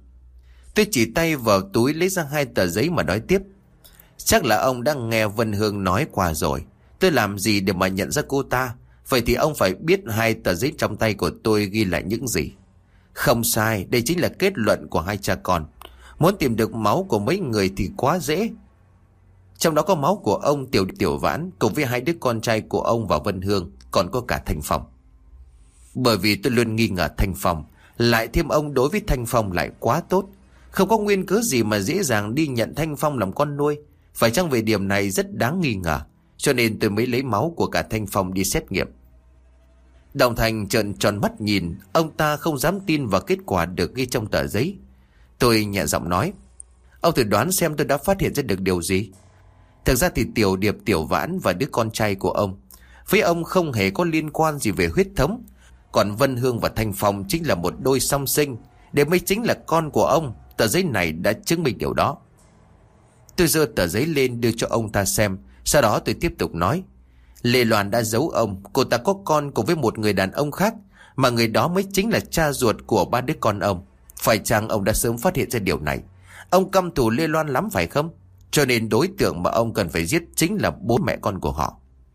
Tôi chỉ tay vào túi lấy ra 2 tờ giấy mà nói tiếp: Chắc là ông đang nghe Vân Hương nói qua rồi. Tôi làm gì để mà nhận ra cô ta? Vậy thì ông phải biết 2 tờ giấy trong tay của tôi ghi lại những gì. Không sai, đây chính là kết luận của 2 cha con. Muốn tìm được máu của mấy người thì quá dễ. Trong đó có máu của ông Tiểu Vãn, cùng với 2 đứa con trai của ông và Vân Hương, còn có cả Thanh Phong. Bởi vì tôi luôn nghi ngờ Thanh Phong, lại thêm ông đối với Thanh Phong lại quá tốt. Không có nguyên cớ gì mà dễ dàng đi nhận Thanh Phong làm con nuôi. Phải chăng về điểm này rất đáng nghi ngờ, cho nên tôi mới lấy máu của cả Thanh Phong đi xét nghiệm. Đồng Thành trợn tròn mắt nhìn. Ông ta không dám tin vào kết quả được ghi trong tờ giấy. Tôi nhẹ giọng nói: Ông thử đoán xem tôi đã phát hiện ra được điều gì. Thực ra thì Tiểu Điệp, Tiểu Vãn và đứa con trai của ông với ông không hề có liên quan gì về huyết thống. Còn Vân Hương và Thanh Phong chính là một đôi song sinh, để mới chính là con của ông. Tờ giấy này đã chứng minh điều đó. Tôi giơ tờ giấy lên đưa cho ông ta xem. Sau đó tôi tiếp tục nói: Lê Loan đã giấu ông. Cô ta có con cùng với một người đàn ông khác, mà người đó mới chính là cha ruột của 3 đứa con ông. Phải chăng ông đã sớm phát hiện ra điều này? Ông căm thù Lê Loan lắm phải không? Cho nên đối tượng mà ông cần phải giết chính là bố mẹ con của họ.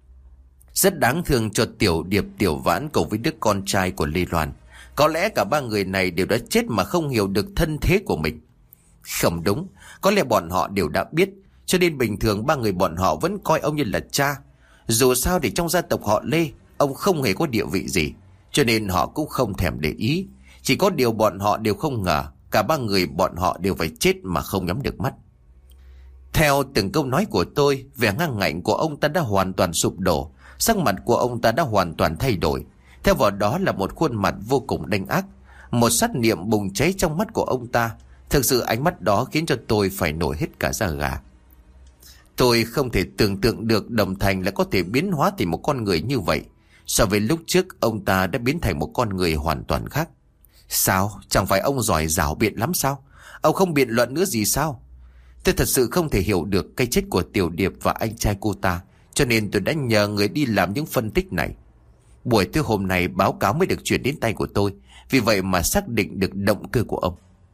Rất đáng thương cho Tiểu Điệp, Tiểu Vãn cùng với đứa con trai của Lê Loan. Có lẽ cả 3 người này đều đã chết mà không hiểu được thân thế của mình. Không đúng, có lẽ bọn họ đều đã biết, cho nên bình thường 3 người bọn họ vẫn coi ông như là cha. Dù sao thì trong gia tộc họ Lê, ông không hề có địa vị gì, cho nên họ cũng không thèm để ý. Chỉ có điều bọn họ đều không ngờ cả 3 người bọn họ đều phải chết mà không nhắm được mắt. Theo từng câu nói của tôi, vẻ ngang ngạnh của ông ta đã hoàn toàn sụp đổ. Sắc mặt của ông ta đã hoàn toàn thay đổi. Theo vào đó là một khuôn mặt vô cùng đanh ác. Một sát niệm bùng cháy trong mắt của ông ta. Thực sự ánh mắt đó khiến cho tôi phải nổi hết cả da gà. Tôi không thể tưởng tượng được Đồng Thành lại có thể biến hóa thành một con người như vậy. So với lúc trước, ông ta đã biến thành một con người hoàn toàn khác. Sao? Chẳng phải ông giỏi giảo biện lắm sao? Ông không biện luận nữa gì sao? Tôi thật sự không thể hiểu được cái chết của Tiểu Điệp và anh trai cô ta, cho nên tôi đã nhờ người đi làm những phân tích này. Buổi tối hôm nay báo cáo mới được chuyển đến tay của tôi, vì vậy mà xác định được động cơ của ông.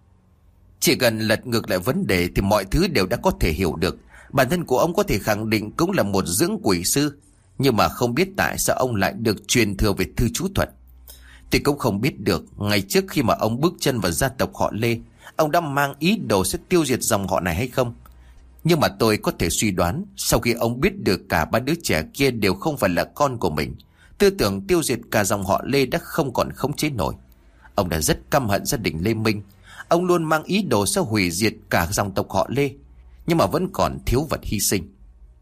Chỉ cần lật ngược lại vấn đề thì mọi thứ đều đã có thể hiểu được. Bản thân của ông có thể khẳng định cũng là một dưỡng quỷ sư, nhưng mà không biết tại sao ông lại được truyền thừa về thư chú thuật. Tôi cũng không biết được ngày trước khi mà ông bước chân vào gia tộc họ Lê, ông đã mang ý đồ sẽ tiêu diệt dòng họ này hay không. Nhưng mà tôi có thể suy đoán, sau khi ông biết được cả 3 đứa trẻ kia đều không phải là con của mình, tư tưởng tiêu diệt cả dòng họ Lê đã không còn khống chế nổi. Ông đã rất căm hận gia đình Lê Minh. Ông luôn mang ý đồ sẽ hủy diệt cả dòng tộc họ Lê, nhưng mà vẫn còn thiếu vật hy sinh.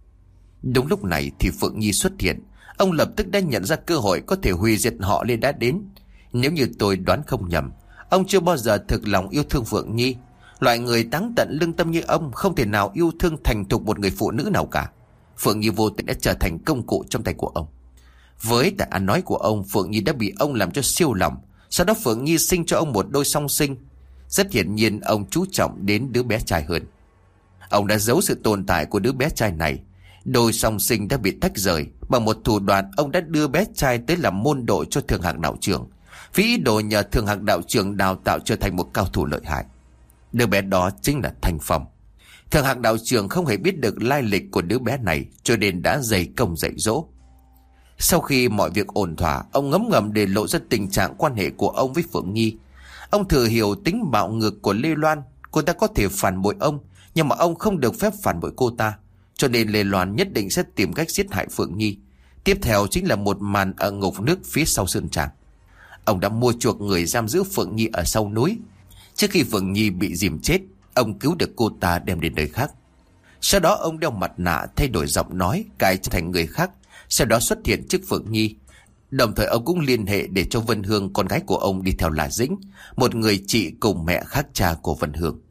Đúng lúc này thì Phượng Nhi xuất hiện. Ông lập tức đã nhận ra cơ hội có thể hủy diệt họ Lê đã đến. Nếu như tôi đoán không nhầm, ông chưa bao giờ thực lòng yêu thương Phượng Nhi. Loại người táng tận lương tâm như ông không thể nào yêu thương thành thục một người phụ nữ nào cả. Phượng Nhi vô tình đã trở thành công cụ trong tay của ông. Với tại ăn nói của ông, Phượng Nhi đã bị ông làm cho siêu lòng. Sau đó Phượng Nhi sinh cho ông một đôi song sinh. Rất hiển nhiên ông chú trọng đến đứa bé trai hơn. Ông đã giấu sự tồn tại của đứa bé trai này. Đôi song sinh đã bị tách rời. Bằng một thủ đoạn, ông đã đưa bé trai tới làm môn đồ cho Thường Hạc đạo trưởng, vì ý đồ nhờ Thường Hạc đạo trưởng đào tạo trở thành một cao thủ lợi hại. Đứa bé đó chính là Thanh Phong. Thường Hạc đạo trưởng không hề biết được lai lịch của đứa bé này, cho nên đã dày công dạy dỗ. Sau khi mọi việc ổn thỏa, ông ngấm ngầm để lộ ra tình trạng quan hệ của ông với Phượng Nhi. Ông thừa hiểu tính bạo ngược của Lê Loan. Cô ta có thể phản bội ông, nhưng mà ông không được phép phản bội cô ta, cho nên Lê Loan nhất định sẽ tìm cách giết hại Phượng Nhi. Tiếp theo chính là một màn ở ngục nước phía sau sơn tràng. Ông đã mua chuộc người giam giữ Phượng Nhi ở sau núi. Trước khi Phượng Nhi bị dìm chết, ông cứu được cô ta đem đến nơi khác. Sau đó ông đeo mặt nạ, thay đổi giọng nói, cải trở thành người khác, sau đó xuất hiện trước Phượng Nhi. Đồng thời ông cũng liên hệ để cho Vân Hương, con gái của ông, đi theo La Dĩnh, một người chị cùng mẹ khác cha của Vân Hương.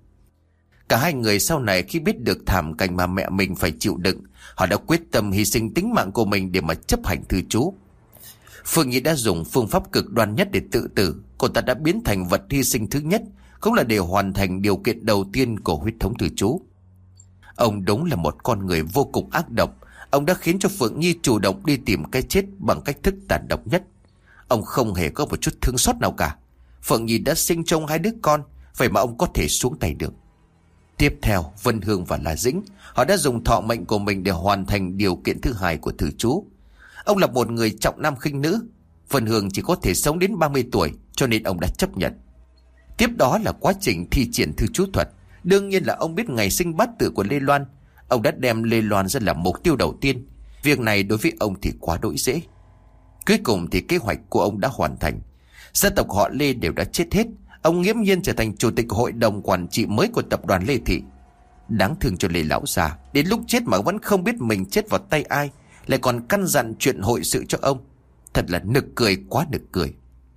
Cả hai người sau này khi biết được thảm cảnh mà mẹ mình phải chịu đựng, họ đã quyết tâm hy sinh tính mạng của mình để mà chấp hành thư chú. Phượng Nhi đã dùng phương pháp cực đoan nhất để tự tử. Cô ta đã biến thành vật hy sinh thứ nhất, cũng là để hoàn thành điều kiện đầu tiên của huyết thống thư chú. Ông đúng là một con người vô cùng ác độc. Ông đã khiến cho Phượng Nhi chủ động đi tìm cái chết bằng cách thức tàn độc nhất. Ông không hề có một chút thương xót nào cả. Phượng Nhi đã sinh trong 2 đứa con, vậy mà ông có thể xuống tay được. Tiếp theo, Vân Hương và La Dĩnh, họ đã dùng thọ mệnh của mình để hoàn thành điều kiện thứ 2 của thư chú. Ông là một người trọng nam khinh nữ. Vân Hương chỉ có thể sống đến 30 tuổi, cho nên ông đã chấp nhận. Tiếp đó là quá trình thi triển thư chú thuật. Đương nhiên là ông biết ngày sinh bát tự của Lê Loan. Ông đã đem Lê Loan ra làm mục tiêu đầu tiên. Việc này đối với ông thì quá đỗi dễ. Cuối cùng thì kế hoạch của ông đã hoàn thành. Gia tộc họ Lê đều đã chết hết. Ông nghiễm nhiên trở thành chủ tịch hội đồng quản trị mới của tập đoàn Lê Thị. Đáng thương cho Lê lão già, đến lúc chết mà vẫn không biết mình chết vào tay ai, lại còn căn dặn chuyện hội sự cho ông. Thật là nực cười, quá nực cười.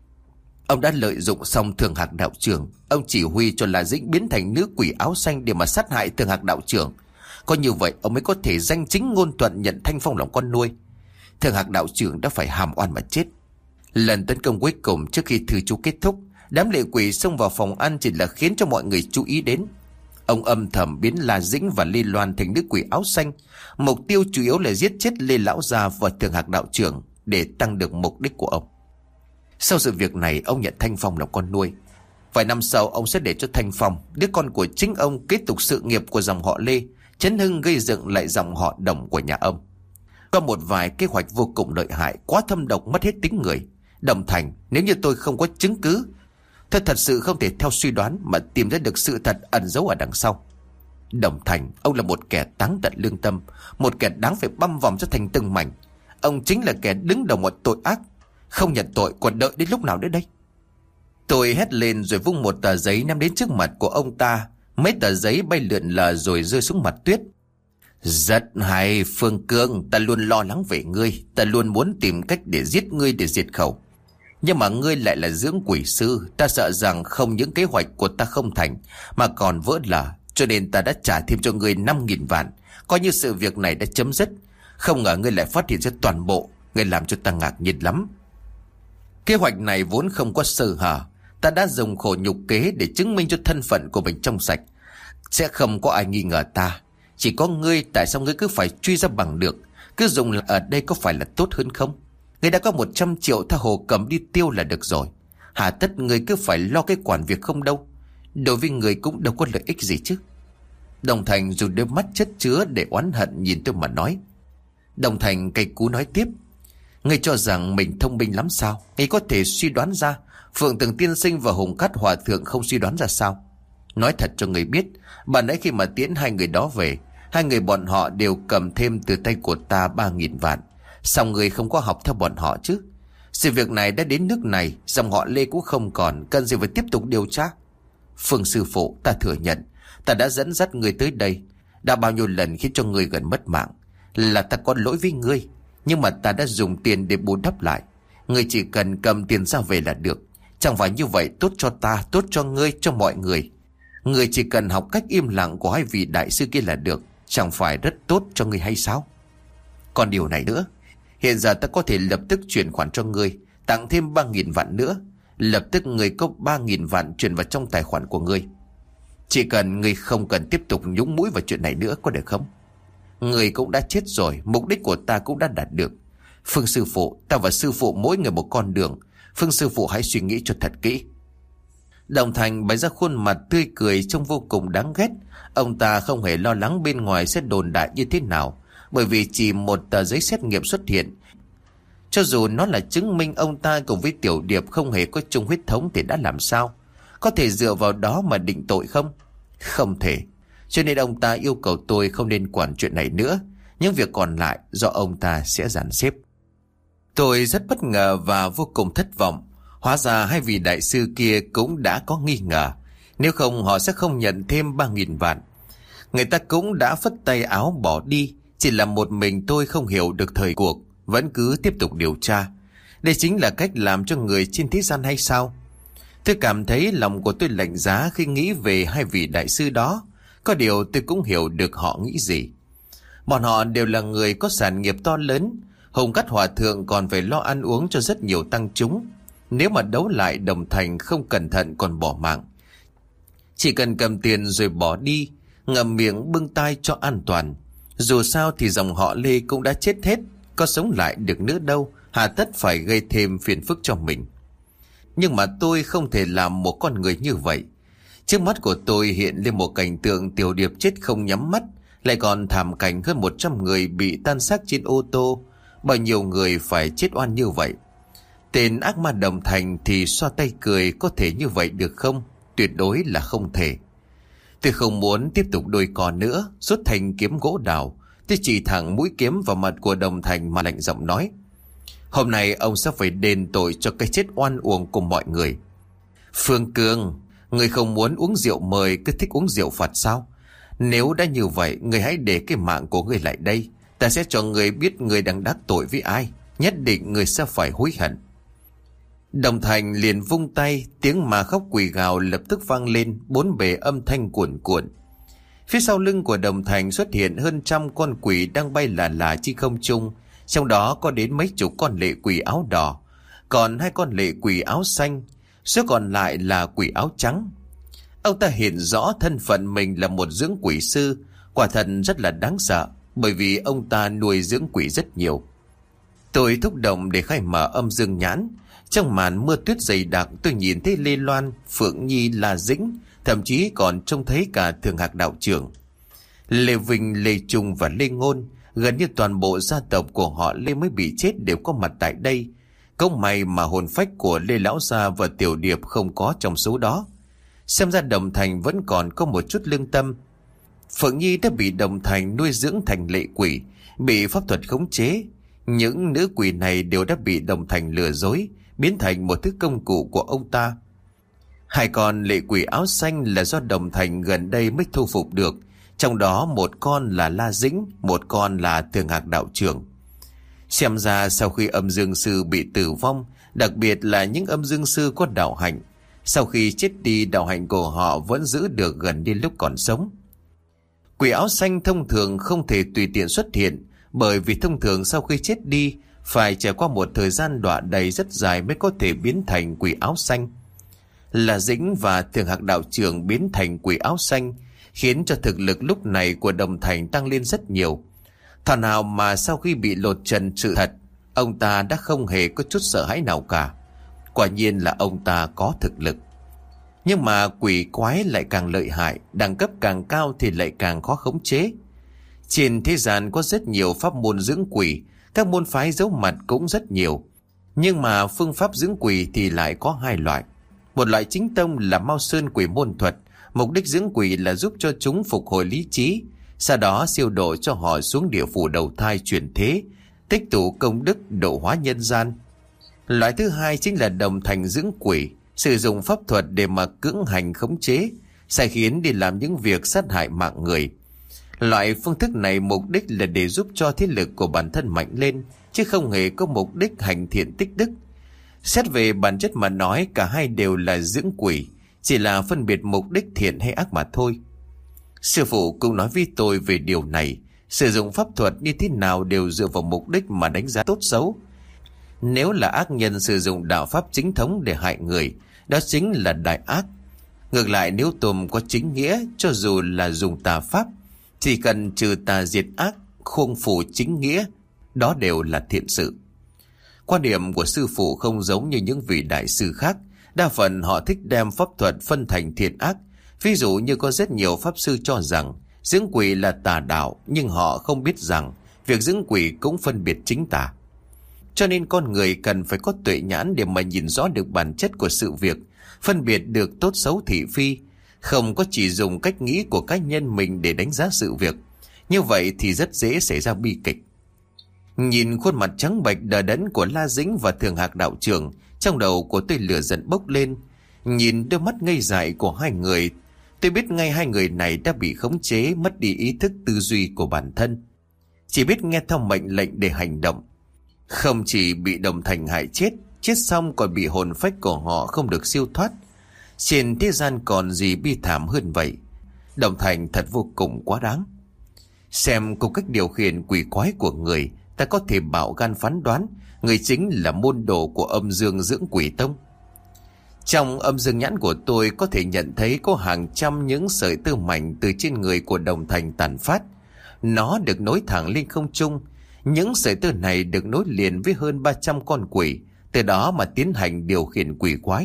Ông đã lợi dụng xong Thường Hạc đạo trưởng. Ông chỉ huy cho La Dĩnh biến thành nữ quỷ áo xanh để mà sát hại Thường Hạc đạo trưởng. Có như vậy ông mới có thể danh chính ngôn thuận nhận Thanh Phong làm con nuôi. Thường Hạc đạo trưởng đã phải hàm oan mà chết. Lần tấn công cuối cùng trước khi thư chú kết thúc, đám lệ quỷ xông vào phòng ăn chỉ là khiến cho mọi người chú ý đến. Ông âm thầm biến La Dĩnh và Lê Loan thành nữ quỷ áo xanh. Mục tiêu chủ yếu là giết chết Lê Lão Gia và Thường Hạc đạo trưởng để tăng được mục đích của ông. Sau sự việc này, ông nhận Thanh Phong làm con nuôi. Vài năm sau, ông sẽ để cho Thanh Phong, đứa con của chính ông, kế tục sự nghiệp của dòng họ Lê, chấn hưng gây dựng lại dòng họ Đồng của nhà ông. Có một vài kế hoạch vô cùng lợi hại, quá thâm độc, mất hết tính người. Đồng Thành, nếu như tôi không có chứng cứ, tôi thật sự không thể theo suy đoán mà tìm ra được sự thật ẩn giấu ở đằng sau. Đồng Thành, ông là một kẻ táng tận lương tâm, một kẻ đáng phải băm vằm cho thành từng mảnh. Ông chính là kẻ đứng đầu một tội ác. Không nhận tội còn đợi đến lúc nào nữa đây? Tôi hét lên rồi vung một tờ giấy ném đến trước mặt của ông ta. Mấy tờ giấy bay lượn lờ rồi rơi xuống mặt tuyết. Rất hay Phương Cương, ta luôn lo lắng về ngươi, ta luôn muốn tìm cách để giết ngươi, để diệt khẩu. Nhưng mà ngươi lại là dưỡng quỷ sư, ta sợ rằng không những kế hoạch của ta không thành mà còn vỡ lở, cho nên ta đã trả thêm cho ngươi 5.000 vạn, coi như sự việc này đã chấm dứt. Không ngờ ngươi lại phát hiện ra toàn bộ, ngươi làm cho ta ngạc nhiên lắm. Kế hoạch này vốn không có sơ hở, ta đã dùng khổ nhục kế để chứng minh cho thân phận của mình trong sạch. Sẽ không có ai nghi ngờ ta. Chỉ có ngươi, tại sao ngươi cứ phải truy ra bằng được? Cứ dùng ở đây có phải là tốt hơn không? Ngươi đã có 100 triệu tha hồ cầm đi tiêu là được rồi. Hà tất ngươi cứ phải lo cái quản việc không đâu. Đối với ngươi cũng đâu có lợi ích gì chứ. Đồng Thành dùng đôi mắt chất chứa để oán hận nhìn tôi mà nói. Đồng Thành cay cú nói tiếp. Ngươi cho rằng mình thông minh lắm sao? Ngươi có thể suy đoán ra Phượng Tường Tiên Sinh và Hùng Cát Hòa Thượng không suy đoán ra sao? Nói thật cho ngươi biết, bà nãy khi mà tiễn hai người đó về, hai người bọn họ đều cầm thêm từ tay của ta 3.000 vạn. Sao ngươi không có học theo bọn họ chứ? Sự việc này đã đến nước này, dòng họ Lê cũng không còn, cần gì phải tiếp tục điều tra. Phương sư phụ, ta thừa nhận, ta đã dẫn dắt ngươi tới đây, đã bao nhiêu lần khiến cho ngươi gần mất mạng. Là ta có lỗi với ngươi, nhưng mà ta đã dùng tiền để bù đắp lại. Ngươi chỉ cần cầm tiền ra về là được. Chẳng phải như vậy tốt cho ta, tốt cho ngươi, cho mọi người. Ngươi chỉ cần học cách im lặng của hai vị đại sư kia là được. Chẳng phải rất tốt cho ngươi hay sao? Còn điều này nữa, hiện giờ ta có thể lập tức chuyển khoản cho ngươi, tặng thêm 3.000 vạn nữa. Lập tức ngươi có 3.000 vạn chuyển vào trong tài khoản của ngươi. Chỉ cần ngươi không cần tiếp tục nhúng mũi vào chuyện này nữa, có được không? Ngươi cũng đã chết rồi, mục đích của ta cũng đã đạt được. Phương sư phụ, ta và sư phụ mỗi người một con đường. Phương sư phụ hãy suy nghĩ cho thật kỹ. Đồng Thành bày ra khuôn mặt tươi cười trông vô cùng đáng ghét. Ông ta không hề lo lắng bên ngoài sẽ đồn đại như thế nào, bởi vì chỉ một tờ giấy xét nghiệm xuất hiện. Cho dù nó là chứng minh ông ta cùng với Tiểu Điệp không hề có chung huyết thống thì đã làm sao? Có thể dựa vào đó mà định tội không? Không thể. Cho nên ông ta yêu cầu tôi không nên quản chuyện này nữa. Những việc còn lại do ông ta sẽ dàn xếp. Tôi rất bất ngờ và vô cùng thất vọng. Hóa ra hai vị đại sư kia cũng đã có nghi ngờ. Nếu không họ sẽ không nhận thêm 3.000 vạn. Người ta cũng đã phất tay áo bỏ đi. Chỉ là một mình tôi không hiểu được thời cuộc, vẫn cứ tiếp tục điều tra. Đây chính là cách làm cho người trên thế gian hay sao? Tôi cảm thấy lòng của tôi lạnh giá khi nghĩ về hai vị đại sư đó. Có điều tôi cũng hiểu được họ nghĩ gì. Bọn họ đều là người có sản nghiệp to lớn. Hùng Cát Hòa Thượng còn phải lo ăn uống cho rất nhiều tăng chúng. Nếu mà đấu lại Đồng Thành không cẩn thận còn bỏ mạng. Chỉ cần cầm tiền rồi bỏ đi, ngậm miệng bưng tai cho an toàn. Dù sao thì dòng họ Lê cũng đã chết hết, có sống lại được nữa đâu, hà tất phải gây thêm phiền phức cho mình. Nhưng mà tôi không thể làm một con người như vậy. Trước mắt của tôi hiện lên một cảnh tượng Tiểu Điệp chết không nhắm mắt, lại còn thảm cảnh hơn 100 người bị tan xác trên ô tô. Bao nhiêu người phải chết oan như vậy? Tên ác ma Đồng Thành thì xoa tay cười, có thể như vậy được không? Tuyệt đối là không thể. Tôi không muốn tiếp tục đôi cò nữa, rút thành kiếm gỗ đào. Tôi chỉ thẳng mũi kiếm vào mặt của Đồng Thành mà lạnh giọng nói. Hôm nay ông sẽ phải đền tội cho cái chết oan uổng của mọi người. Phương Cương, người không muốn uống rượu mời, cứ thích uống rượu phạt sao? Nếu đã như vậy, người hãy để cái mạng của người lại đây. Ta sẽ cho người biết người đang đắc tội với ai. Nhất định người sẽ phải hối hận. Đồng Thành liền vung tay, tiếng mà khóc quỳ gào lập tức vang lên, bốn bề âm thanh cuồn cuộn. Phía sau lưng của Đồng Thành xuất hiện hơn 100 con quỷ đang bay lả lả trên không trung, trong đó có đến mấy chục con lệ quỷ áo đỏ, còn 2 con lệ quỷ áo xanh, số còn lại là quỷ áo trắng. Ông ta hiện rõ thân phận mình là một dưỡng quỷ sư, quả thật rất là đáng sợ, bởi vì ông ta nuôi dưỡng quỷ rất nhiều. Tôi thúc động để khai mở âm dương nhãn. Trong màn mưa tuyết dày đặc, tôi nhìn thấy Lê Loan, Phượng Nhi, La Dĩnh, thậm chí còn trông thấy cả Thường Hạc đạo trưởng. Lê Vinh, Lê Trung và Lê Ngôn, gần như toàn bộ gia tộc của họ Lê mới bị chết đều có mặt tại đây. Không may mà hồn phách của Lê Lão Gia và Tiểu Điệp không có trong số đó. Xem ra Đồng Thành vẫn còn có một chút lương tâm. Phượng Nhi đã bị Đồng Thành nuôi dưỡng thành lệ quỷ, bị pháp thuật khống chế. Những nữ quỷ này đều đã bị Đồng Thành lừa dối, biến thành một thứ công cụ của ông ta. 2 con lệ quỷ áo xanh là do Đồng Thành gần đây mới thu phục được, trong đó một con là La Dĩnh, một con là Thường Hạc đạo trưởng. Xem ra sau khi âm dương sư bị tử vong, đặc biệt là những âm dương sư có đạo hạnh, sau khi chết đi đạo hạnh của họ vẫn giữ được gần như lúc còn sống. Quỷ áo xanh thông thường không thể tùy tiện xuất hiện, bởi vì thông thường sau khi chết đi phải trải qua một thời gian đọa đầy rất dài mới có thể biến thành quỷ áo xanh. La Dĩnh và Thường Hạc đạo trưởng biến thành quỷ áo xanh, khiến cho thực lực lúc này của Đồng Thành tăng lên rất nhiều. Thảo nào mà sau khi bị lột trần sự thật, ông ta đã không hề có chút sợ hãi nào cả. Quả nhiên là ông ta có thực lực. Nhưng mà quỷ quái lại càng lợi hại, đẳng cấp càng cao thì lại càng khó khống chế. Trên thế gian có rất nhiều pháp môn dưỡng quỷ, các môn phái giấu mặt cũng rất nhiều. Nhưng mà phương pháp dưỡng quỷ thì lại có 2 loại. Một loại chính tông là Mao Sơn quỷ môn thuật, mục đích dưỡng quỷ là giúp cho chúng phục hồi lý trí, sau đó siêu độ cho họ xuống địa phủ đầu thai chuyển thế, tích tụ công đức độ hóa nhân gian. Loại thứ 2 chính là Đồng Thành dưỡng quỷ, sử dụng pháp thuật để mà cưỡng hành khống chế, sai khiến đi làm những việc sát hại mạng người. Loại phương thức này mục đích là để giúp cho thế lực của bản thân mạnh lên, chứ không hề có mục đích hành thiện tích đức. Xét về bản chất mà nói, cả hai đều là dưỡng quỷ, chỉ là phân biệt mục đích thiện hay ác mà thôi. Sư phụ cũng nói với tôi về điều này, sử dụng pháp thuật như thế nào đều dựa vào mục đích mà đánh giá tốt xấu. Nếu là ác nhân sử dụng đạo pháp chính thống để hại người, đó chính là đại ác. Ngược lại, nếu tùm có chính nghĩa, cho dù là dùng tà pháp, chỉ cần trừ tà diệt ác, khuôn phủ chính nghĩa, đó đều là thiện sự. Quan điểm của sư phụ không giống như những vị đại sư khác. Đa phần họ thích đem pháp thuật phân thành thiện ác. Ví dụ như có rất nhiều pháp sư cho rằng dưỡng quỷ là tà đạo, nhưng họ không biết rằng việc dưỡng quỷ cũng phân biệt chính tà. Cho nên con người cần phải có tuệ nhãn để mà nhìn rõ được bản chất của sự việc, phân biệt được tốt xấu thị phi, không có chỉ dùng cách nghĩ của cá nhân mình để đánh giá sự việc. Như vậy thì rất dễ xảy ra bi kịch. Nhìn khuôn mặt trắng bệch đờ đẫn của La Dĩnh và Thường Hạc đạo trưởng, trong đầu của tôi lửa giận bốc lên. Nhìn đôi mắt ngây dại của 2 người, tôi biết ngay 2 người này đã bị khống chế, mất đi ý thức tư duy của bản thân, chỉ biết nghe theo mệnh lệnh để hành động. Không chỉ bị Đồng Thành hại chết, chết xong còn bị hồn phách của họ không được siêu thoát. Trên thế gian còn gì bi thảm hơn vậy. Đồng Thành thật vô cùng quá đáng. Xem cùng cách điều khiển quỷ quái của người, ta có thể bạo gan phán đoán người chính là môn đồ của âm dương dưỡng quỷ tông. Trong âm dương nhãn của tôi có thể nhận thấy có hàng trăm những sợi tơ mảnh từ trên người của Đồng Thành tàn phát. Nó được nối thẳng lên không trung. Những sợi tơ này được nối liền với hơn 300 con quỷ, từ đó mà tiến hành điều khiển quỷ quái.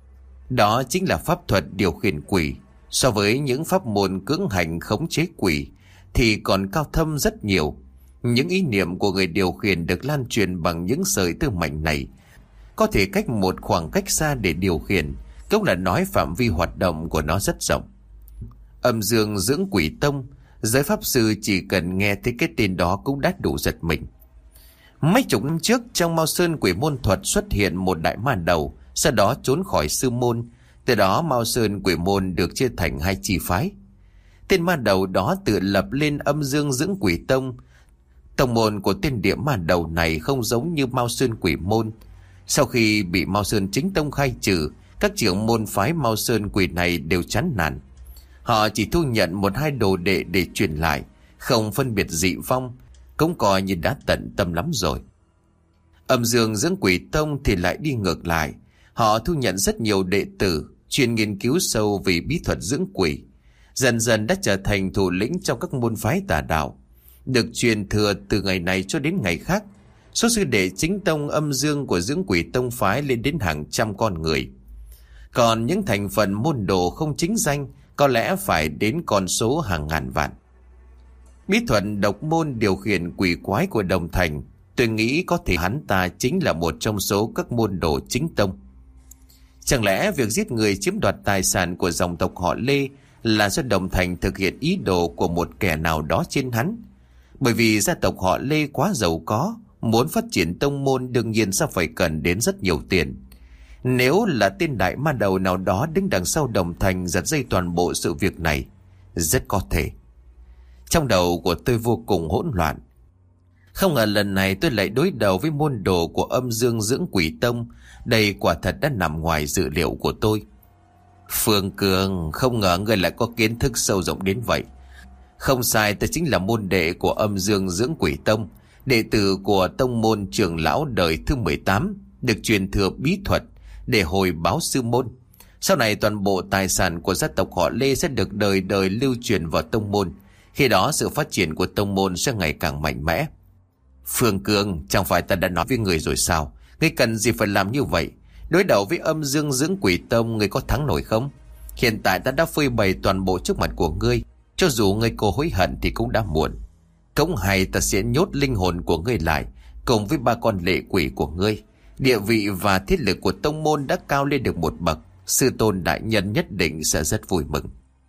Đó chính là pháp thuật điều khiển quỷ. So với những pháp môn cưỡng hành khống chế quỷ thì còn cao thâm rất nhiều. Những ý niệm của người điều khiển được lan truyền bằng những sợi tơ mảnh này, có thể cách một khoảng cách xa để điều khiển, cũng là nói phạm vi hoạt động của nó rất rộng. Âm dương dưỡng quỷ tông, giới pháp sư chỉ cần nghe thấy cái tên đó cũng đã đủ giật mình. Mấy chục năm trước, trong Mao Sơn quỷ môn thuật xuất hiện một đại ma đầu, sau đó trốn khỏi sư môn. Từ đó Mao Sơn quỷ môn được chia thành 2 chi phái. Tên ma đầu đó tự lập lên âm dương dưỡng quỷ tông. Tông môn của tên địa ma đầu này không giống như Mao Sơn quỷ môn. Sau khi bị Mao Sơn chính tông khai trừ, các trưởng môn phái Mao Sơn quỷ này đều chán nản. Họ chỉ thu nhận 1-2 đồ đệ để truyền lại, không phân biệt dị vong, cũng coi như đã tận tâm lắm rồi. Âm Dương Dưỡng Quỷ Tông thì lại đi ngược lại. Họ thu nhận rất nhiều đệ tử chuyên nghiên cứu sâu về bí thuật dưỡng quỷ, dần dần đã trở thành thủ lĩnh trong các môn phái tà đạo, được truyền thừa từ ngày này cho đến ngày khác. Số sư đệ chính tông âm dương của Dưỡng Quỷ Tông phái lên đến hàng trăm con người. Còn những thành phần môn đồ không chính danh có lẽ phải đến con số hàng ngàn vạn. Bí thuật độc môn điều khiển quỷ quái của Đồng Thành, tôi nghĩ có thể hắn ta chính là một trong số các môn đồ chính tông. Chẳng lẽ việc giết người chiếm đoạt tài sản của dòng tộc họ Lê là do Đồng Thành thực hiện ý đồ của một kẻ nào đó trên hắn? Bởi vì gia tộc họ Lê quá giàu có, muốn phát triển tông môn đương nhiên sẽ phải cần đến rất nhiều tiền. Nếu là tên đại ma đầu nào đó đứng đằng sau Đồng Thành giật dây toàn bộ sự việc này, rất có thể. Trong đầu của tôi vô cùng hỗn loạn. Không ngờ lần này tôi lại đối đầu với môn đồ của Âm Dương Dưỡng Quỷ Tông. Đây quả thật đã nằm ngoài dự liệu của tôi. Phương Cường, không ngờ người lại có kiến thức sâu rộng đến vậy. Không sai, tôi chính là môn đệ của Âm Dương Dưỡng Quỷ Tông, đệ tử của tông môn trưởng lão đời thứ 18, được truyền thừa bí thuật để hồi báo sư môn. Sau này toàn bộ tài sản của gia tộc họ Lê sẽ được đời đời lưu truyền vào tông môn. Khi đó sự phát triển của tông môn sẽ ngày càng mạnh mẽ. Phương Cường, chẳng phải ta đã nói với người rồi sao? Ngươi cần gì phải làm như vậy? Đối đầu với Âm Dương Dưỡng Quỷ Tông, ngươi có thắng nổi không? Hiện tại ta đã phơi bày toàn bộ trước mặt của ngươi. Cho dù ngươi cố hối hận thì cũng đã muộn. Cống hay ta sẽ nhốt linh hồn của ngươi lại, cùng với 3 con lệ quỷ của ngươi. Địa vị và thiết lực của tông môn đã cao lên được một bậc. Sư tôn đại nhân nhất định sẽ rất vui mừng.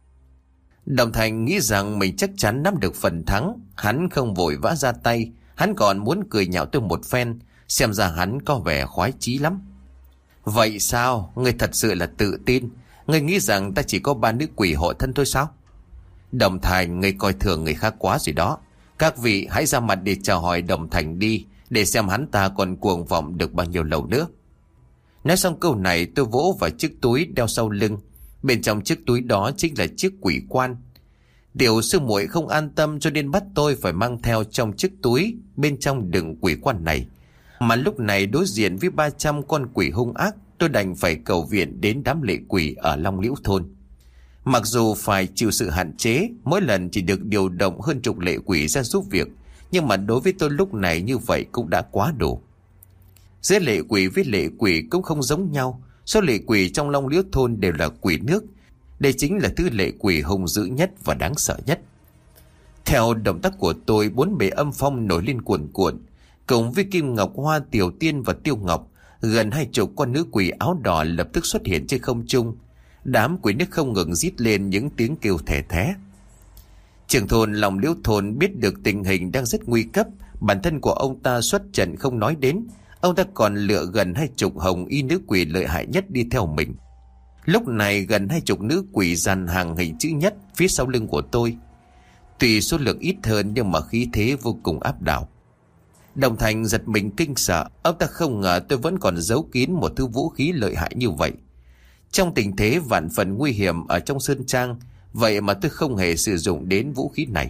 Đồng Thành nghĩ rằng mình chắc chắn nắm được phần thắng. Hắn không vội vã ra tay. Hắn còn muốn cười nhạo tôi một phen. Xem ra hắn có vẻ khoái chí lắm. Vậy sao? Ngươi thật sự là tự tin? Ngươi nghĩ rằng ta chỉ có 3 nữ quỷ hộ thân thôi sao? Đồng Thành, ngươi coi thường người khác quá rồi đó. Các vị hãy ra mặt để chào hỏi Đồng Thành đi, để xem hắn ta còn cuồng vọng được bao nhiêu lâu nữa. Nói xong câu này, tôi vỗ vào chiếc túi đeo sau lưng. Bên trong chiếc túi đó chính là chiếc quỷ quan. Tiểu sư muội không an tâm cho nên bắt tôi phải mang theo trong chiếc túi bên trong đựng quỷ quan này. Mà lúc này đối diện với 300 con quỷ hung ác, tôi đành phải cầu viện đến đám lệ quỷ ở Long Liễu Thôn. Mặc dù phải chịu sự hạn chế, mỗi lần chỉ được điều động hơn chục lệ quỷ ra giúp việc, nhưng mà đối với tôi lúc này như vậy cũng đã quá đủ. Giữa lệ quỷ với lệ quỷ cũng không giống nhau. Số lệ quỷ trong Long Liễu Thôn đều là quỷ nước. Đây chính là thứ lệ quỷ hung dữ nhất và đáng sợ nhất. Theo động tác của tôi, 4 bề âm phong nổi lên cuồn cuộn. Cùng với Kim Ngọc Hoa, Tiểu Tiên và Tiêu Ngọc, gần 20 con nữ quỷ áo đỏ lập tức xuất hiện trên không trung. Đám quỷ nước không ngừng rít lên những tiếng kêu thẻ thé. Trưởng thôn Long Liễu Thôn biết được tình hình đang rất nguy cấp. Bản thân của ông ta xuất trận không nói đến, ông ta còn lựa gần 20 hồng y nữ quỷ lợi hại nhất đi theo mình. Lúc này gần 20 nữ quỷ dàn hàng hình chữ nhất phía sau lưng của tôi. Tuy số lượng ít hơn nhưng mà khí thế vô cùng áp đảo. Đồng Thành giật mình kinh sợ. Ông ta không ngờ tôi vẫn còn giấu kín một thứ vũ khí lợi hại như vậy. Trong tình thế vạn phần nguy hiểm ở trong sơn trang, vậy mà tôi không hề sử dụng đến vũ khí này.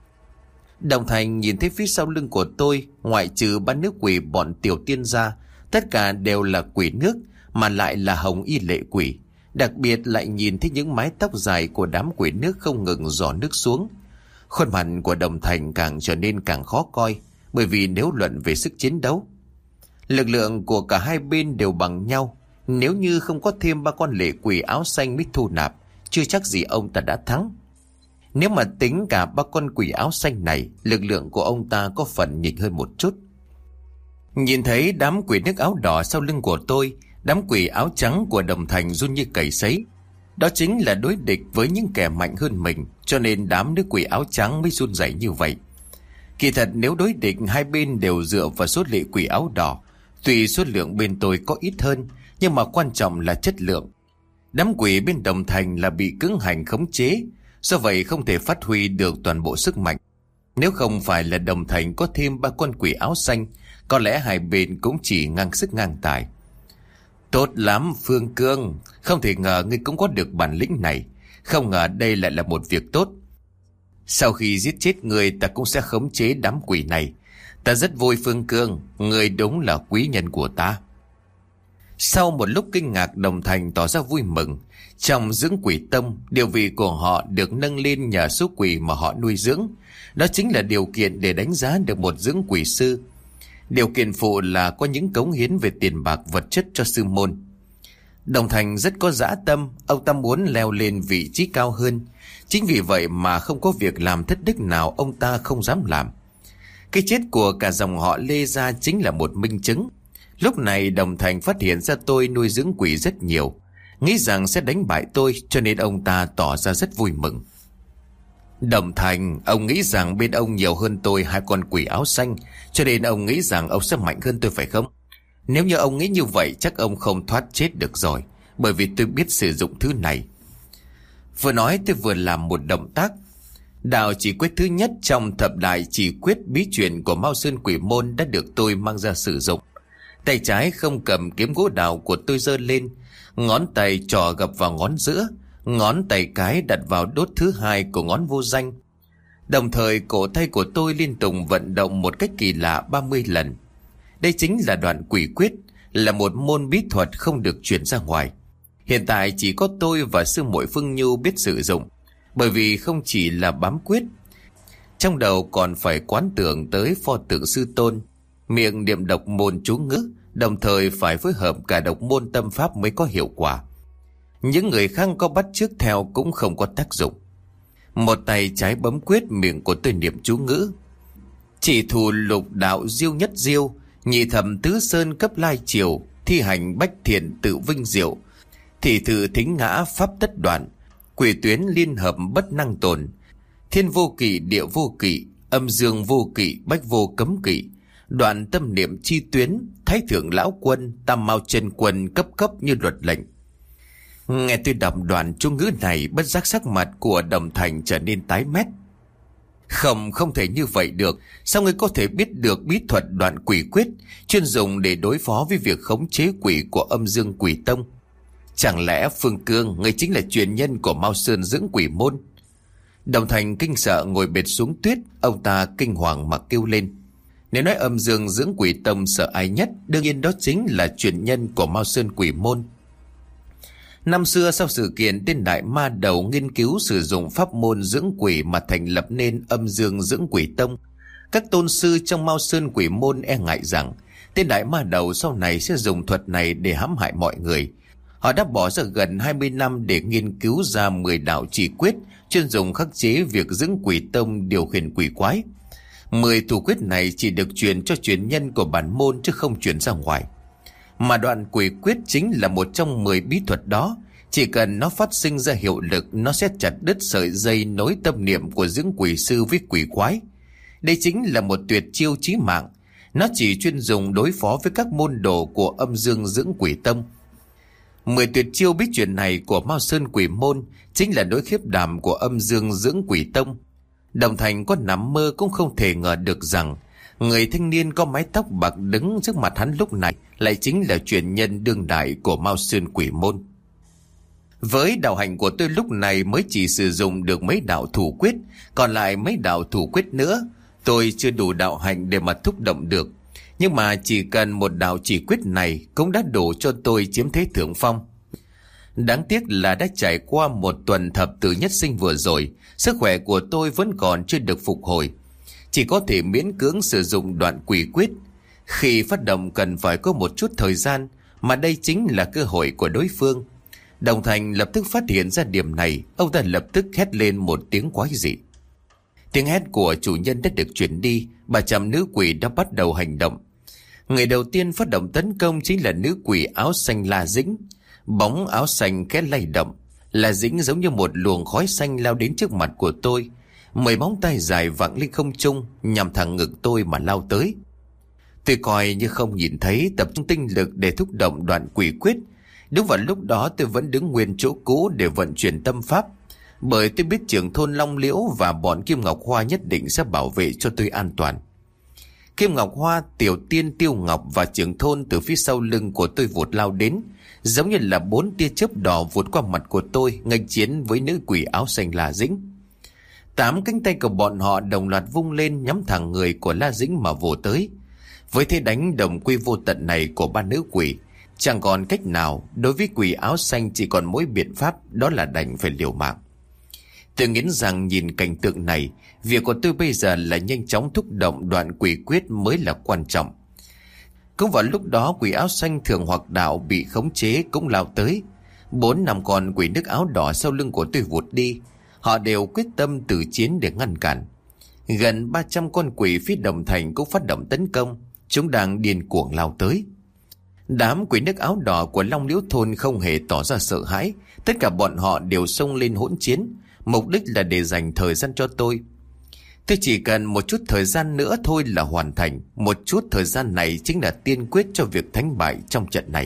Đồng Thành nhìn thấy phía sau lưng của tôi, ngoại trừ 3 nữ quỷ bọn Tiểu Tiên ra, tất cả đều là quỷ nước, mà lại là hồng y lệ quỷ. Đặc biệt lại nhìn thấy những mái tóc dài của đám quỷ nước không ngừng rỏ nước xuống. Khuôn mặt của Đồng Thành càng trở nên càng khó coi, bởi vì nếu luận về sức chiến đấu, lực lượng của cả hai bên đều bằng nhau. Nếu như không có thêm 3 con lệ quỷ áo xanh mới thu nạp, chưa chắc gì ông ta đã thắng. Nếu mà tính cả 3 con quỷ áo xanh này, lực lượng của ông ta có phần nhỉnh hơn một chút. Nhìn thấy đám quỷ nước áo đỏ sau lưng của tôi, đám quỷ áo trắng của Đồng Thành run như cầy sấy. Đó chính là đối địch với những kẻ mạnh hơn mình, cho nên đám nữ quỷ áo trắng mới run rẩy như vậy. Kỳ thật nếu đối địch hai bên đều dựa vào số lệ quỷ áo đỏ, tuy số lượng bên tôi có ít hơn, nhưng mà quan trọng là chất lượng. Đám quỷ bên Đồng Thành là bị cưỡng hành khống chế, do vậy không thể phát huy được toàn bộ sức mạnh. Nếu không phải là Đồng Thành có thêm 3 con quỷ áo xanh, có lẽ hai bên cũng chỉ ngang sức ngang tài. Tốt lắm Phương Cương, không thể ngờ ngươi cũng có được bản lĩnh này. Không ngờ đây lại là một việc tốt. Sau khi giết chết người, ta cũng sẽ khống chế đám quỷ này. Ta rất vui Phương Cương, người đúng là quý nhân của ta. Sau một lúc kinh ngạc, Đồng Thành tỏ ra vui mừng. Trong dưỡng quỷ tông, địa vị của họ được nâng lên nhờ số quỷ mà họ nuôi dưỡng. Đó chính là điều kiện để đánh giá được một dưỡng quỷ sư. Điều kiện phụ là có những cống hiến về tiền bạc vật chất cho sư môn. Đồng Thành rất có dã tâm, ông ta muốn leo lên vị trí cao hơn. Chính vì vậy mà không có việc làm thất đức nào ông ta không dám làm. Cái chết của cả dòng họ Lê gia chính là một minh chứng. Lúc này Đồng Thành phát hiện ra tôi nuôi dưỡng quỷ rất nhiều, nghĩ rằng sẽ đánh bại tôi, cho nên ông ta tỏ ra rất vui mừng. Đồng Thành, ông nghĩ rằng bên ông nhiều hơn tôi 2 con quỷ áo xanh, cho nên ông nghĩ rằng ông sẽ mạnh hơn tôi phải không? Nếu như ông nghĩ như vậy chắc ông không thoát chết được rồi, bởi vì tôi biết sử dụng thứ này. Vừa nói tôi vừa làm một động tác. Đạo chỉ quyết thứ nhất trong thập đại chỉ quyết bí truyền của Mao Sơn Quỷ Môn đã được tôi mang ra sử dụng. Tay trái không cầm kiếm gỗ đào của tôi giơ lên, ngón tay trỏ gập vào ngón giữa, ngón tay cái đặt vào đốt thứ 2 của ngón vô danh. Đồng thời cổ tay của tôi liên tục vận động một cách kỳ lạ 30 lần. Đây chính là đoạn quỷ quyết, là một môn bí thuật không được truyền ra ngoài. Hiện tại chỉ có tôi và sư muội Phương Nhu biết sử dụng, bởi vì không chỉ là bám quyết, trong đầu còn phải quán tưởng tới pho tượng sư tôn, miệng niệm độc môn chú ngữ, đồng thời phải phối hợp cả độc môn tâm pháp mới có hiệu quả. Những người khác có bắt chước theo cũng không có tác dụng. Một tay trái bấm quyết, miệng của tôi niệm chú ngữ: chỉ thủ lục đạo diêu nhất diêu, nhị thẩm tứ sơn cấp lai triều, thi hành bách thiện tự vinh diệu, thì thử thính ngã pháp tất đoạn, quỷ tuyến liên hợp bất năng tồn, thiên vô kỵ địa vô kỵ, âm dương vô kỵ bách vô cấm kỵ, đoạn tâm niệm chi tuyến, thái thượng lão quân, tam mao chân quân cấp cấp như luật lệnh. Nghe tôi đọc đoạn chú ngữ này, bất giác sắc mặt của Đồng Thành trở nên tái mét. Không thể như vậy được. Sao ngươi có thể biết được bí thuật đoạn quỷ quyết chuyên dùng để đối phó với việc khống chế quỷ của âm dương quỷ tông? Chẳng lẽ Phương Cương, ngươi chính là truyền nhân của Mao Sơn dưỡng quỷ môn? Đồng Thành kinh sợ ngồi bệt xuống tuyết. Ông ta kinh hoàng mà kêu lên. Nếu nói âm dương dưỡng quỷ tông sợ ai nhất, đương nhiên đó chính là truyền nhân của Mao Sơn quỷ môn. Năm xưa sau sự kiện tên đại ma đầu nghiên cứu sử dụng pháp môn dưỡng quỷ mà thành lập nên âm dương dưỡng quỷ tông, các tôn sư trong Mao Sơn quỷ môn e ngại rằng tên đại ma đầu sau này sẽ dùng thuật này để hãm hại mọi người. Họ đã bỏ ra gần 20 năm để nghiên cứu ra 10 đạo chỉ quyết chuyên dùng khắc chế việc dưỡng quỷ tông điều khiển quỷ quái. 10 thủ quyết này chỉ được truyền cho truyền nhân của bản môn chứ không truyền ra ngoài. Mà đoạn quỷ quyết chính là một trong 10 bí thuật đó. Chỉ cần nó phát sinh ra hiệu lực, nó sẽ chặt đứt sợi dây nối tâm niệm của dưỡng quỷ sư với quỷ quái. Đây chính là một tuyệt chiêu chí mạng. Nó chỉ chuyên dùng đối phó với các môn đồ của âm dương dưỡng quỷ tông. 10 tuyệt chiêu bí truyền này của Mao Sơn quỷ môn chính là nỗi khiếp đảm của âm dương dưỡng quỷ tông. Đồng Thành có nằm mơ cũng không thể ngờ được rằng người thanh niên có mái tóc bạc đứng trước mặt hắn lúc này lại chính là truyền nhân đương đại của Mao Sơn quỷ môn. Với đạo hạnh của tôi lúc này mới chỉ sử dụng được mấy đạo thủ quyết, còn lại mấy đạo thủ quyết nữa tôi chưa đủ đạo hạnh để mà thúc động được. Nhưng mà chỉ cần một đạo chỉ quyết này cũng đã đủ cho tôi chiếm thế thượng phong. Đáng tiếc là đã trải qua một tuần thập tử nhất sinh vừa rồi, sức khỏe của tôi vẫn còn chưa được phục hồi, chỉ có thể miễn cưỡng sử dụng đoạn quỷ quyết. Khi phát động cần phải có một chút thời gian, mà đây chính là cơ hội của đối phương. Đồng Thành lập tức phát hiện ra điểm này, ông ta lập tức hét lên một tiếng quái dị. Tiếng hét của chủ nhân đã được chuyển đi, 300 nữ quỷ đã bắt đầu hành động. Người đầu tiên phát động tấn công chính là nữ quỷ áo xanh La Dĩnh. Bóng áo xanh khẽ lay động, La Dĩnh giống như một luồng khói xanh lao đến trước mặt của tôi. 10 móng tay dài vặn lên không trung, nhằm thẳng ngực tôi mà lao tới. Tôi coi như không nhìn thấy, tập trung tinh lực để thúc động đoạn quỷ quyết. Đúng vào lúc đó tôi vẫn đứng nguyên chỗ cũ để vận chuyển tâm pháp, bởi tôi biết trưởng thôn Long Liễu và bọn Kim Ngọc Hoa nhất định sẽ bảo vệ cho tôi an toàn. Kim Ngọc Hoa, Tiểu Tiên, Tiêu Ngọc và trưởng thôn từ phía sau lưng của tôi vụt lao đến, giống như là 4 tia chớp đỏ vụt qua mặt của tôi, nghênh chiến với nữ quỷ áo xanh La Dĩnh. 8 cánh tay của bọn họ đồng loạt vung lên nhắm thẳng người của La Dĩnh mà vồ tới. Với thế đánh đồng quy vô tận này của ba nữ quỷ, chẳng còn cách nào, đối với quỷ áo xanh chỉ còn mỗi biện pháp, đó là đành phải liều mạng. Tôi nghiến rằng nhìn cảnh tượng này, việc của tôi bây giờ là nhanh chóng thúc động đoạn quỷ quyết mới là quan trọng. Cũng vào lúc đó, quỷ áo xanh thường hoặc đạo bị khống chế cũng lao tới. 4-5 con quỷ nước áo đỏ sau lưng của tôi vụt đi. Họ đều quyết tâm tử chiến để ngăn cản. Gần 300 con quỷ phía Đồng Thành cũng phát động tấn công. Chúng đang điên cuồng lao tới. Đám quỷ nước áo đỏ của Long Liễu thôn không hề tỏ ra sợ hãi. Tất cả bọn họ đều xông lên hỗn chiến, mục đích là để dành thời gian cho tôi. Tôi chỉ cần một chút thời gian nữa thôi là hoàn thành. Một chút thời gian này chính là tiên quyết cho việc thắng bại trong trận này.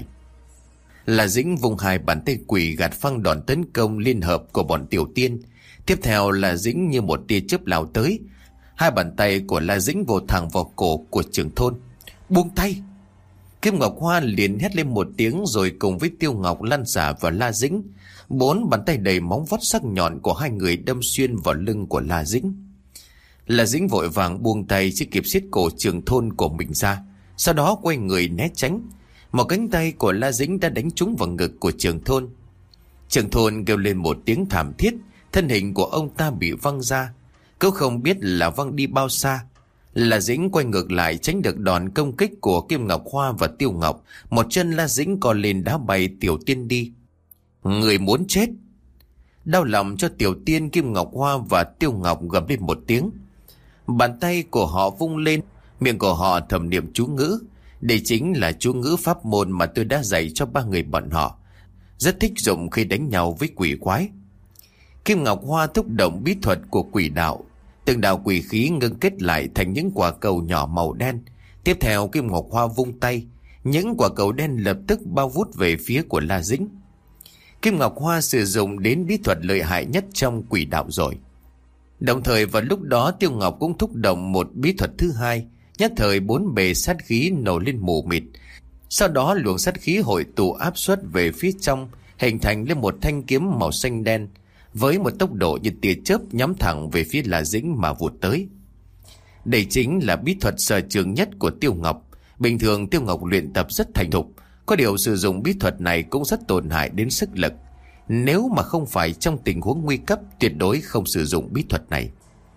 La Dĩnh vùng 2 bàn tay quỷ gạt phăng đòn tấn công liên hợp của bọn Tiểu Tiên. Tiếp theo La Dĩnh như một tia chớp lao tới. 2 bàn tay của La Dĩnh vồ thẳng vào cổ của trưởng thôn. Buông tay! Kim Ngọc Hoa liền hét lên một tiếng rồi cùng với Tiêu Ngọc lăn xả vào La Dĩnh. 4 bàn tay đầy móng vuốt sắc nhọn của 2 người đâm xuyên vào lưng của La Dĩnh. La Dĩnh vội vàng buông tay, chỉ kịp siết cổ trưởng thôn của mình ra, sau đó quay người né tránh. Một cánh tay của La Dĩnh đã đánh trúng vào ngực của trưởng thôn. Trưởng thôn kêu lên một tiếng thảm thiết, thân hình của ông ta bị văng ra. Cậu không biết là văng đi bao xa. La Dĩnh quay ngược lại tránh được đòn công kích của Kim Ngọc Hoa và Tiêu Ngọc. Một chân La Dĩnh co lên đá bay Tiểu Tiên đi. Người muốn chết! Đau lòng cho Tiểu Tiên, Kim Ngọc Hoa và Tiêu Ngọc gầm lên một tiếng. Bàn tay của họ vung lên, miệng của họ thầm niệm chú ngữ. Đây chính là chú ngữ pháp môn mà tôi đã dạy cho 3 người bọn họ, rất thích dùng khi đánh nhau với quỷ quái. Kim Ngọc Hoa thúc động bí thuật của quỷ đạo. Từng đạo quỷ khí ngưng kết lại thành những quả cầu nhỏ màu đen. Tiếp theo Kim Ngọc Hoa vung tay, những quả cầu đen lập tức bao vút về phía của La Dĩnh. Kim Ngọc Hoa sử dụng đến bí thuật lợi hại nhất trong quỷ đạo rồi. Đồng thời vào lúc đó Tiêu Ngọc cũng thúc động một bí thuật thứ hai. Nhất thời 4 bề sát khí nổ lên mù mịt. Sau đó luồng sát khí hội tụ áp suất về phía trong, hình thành lên một thanh kiếm màu xanh đen, với một tốc độ như tia chớp nhắm thẳng về phía La Dĩnh mà vụt tới. Đây chính là bí thuật sở trường nhất của Tiêu Ngọc. Bình thường Tiêu Ngọc luyện tập rất thành thục, có điều sử dụng bí thuật này cũng rất tổn hại đến sức lực. Nếu mà không phải trong tình huống nguy cấp, tuyệt đối không sử dụng bí thuật này.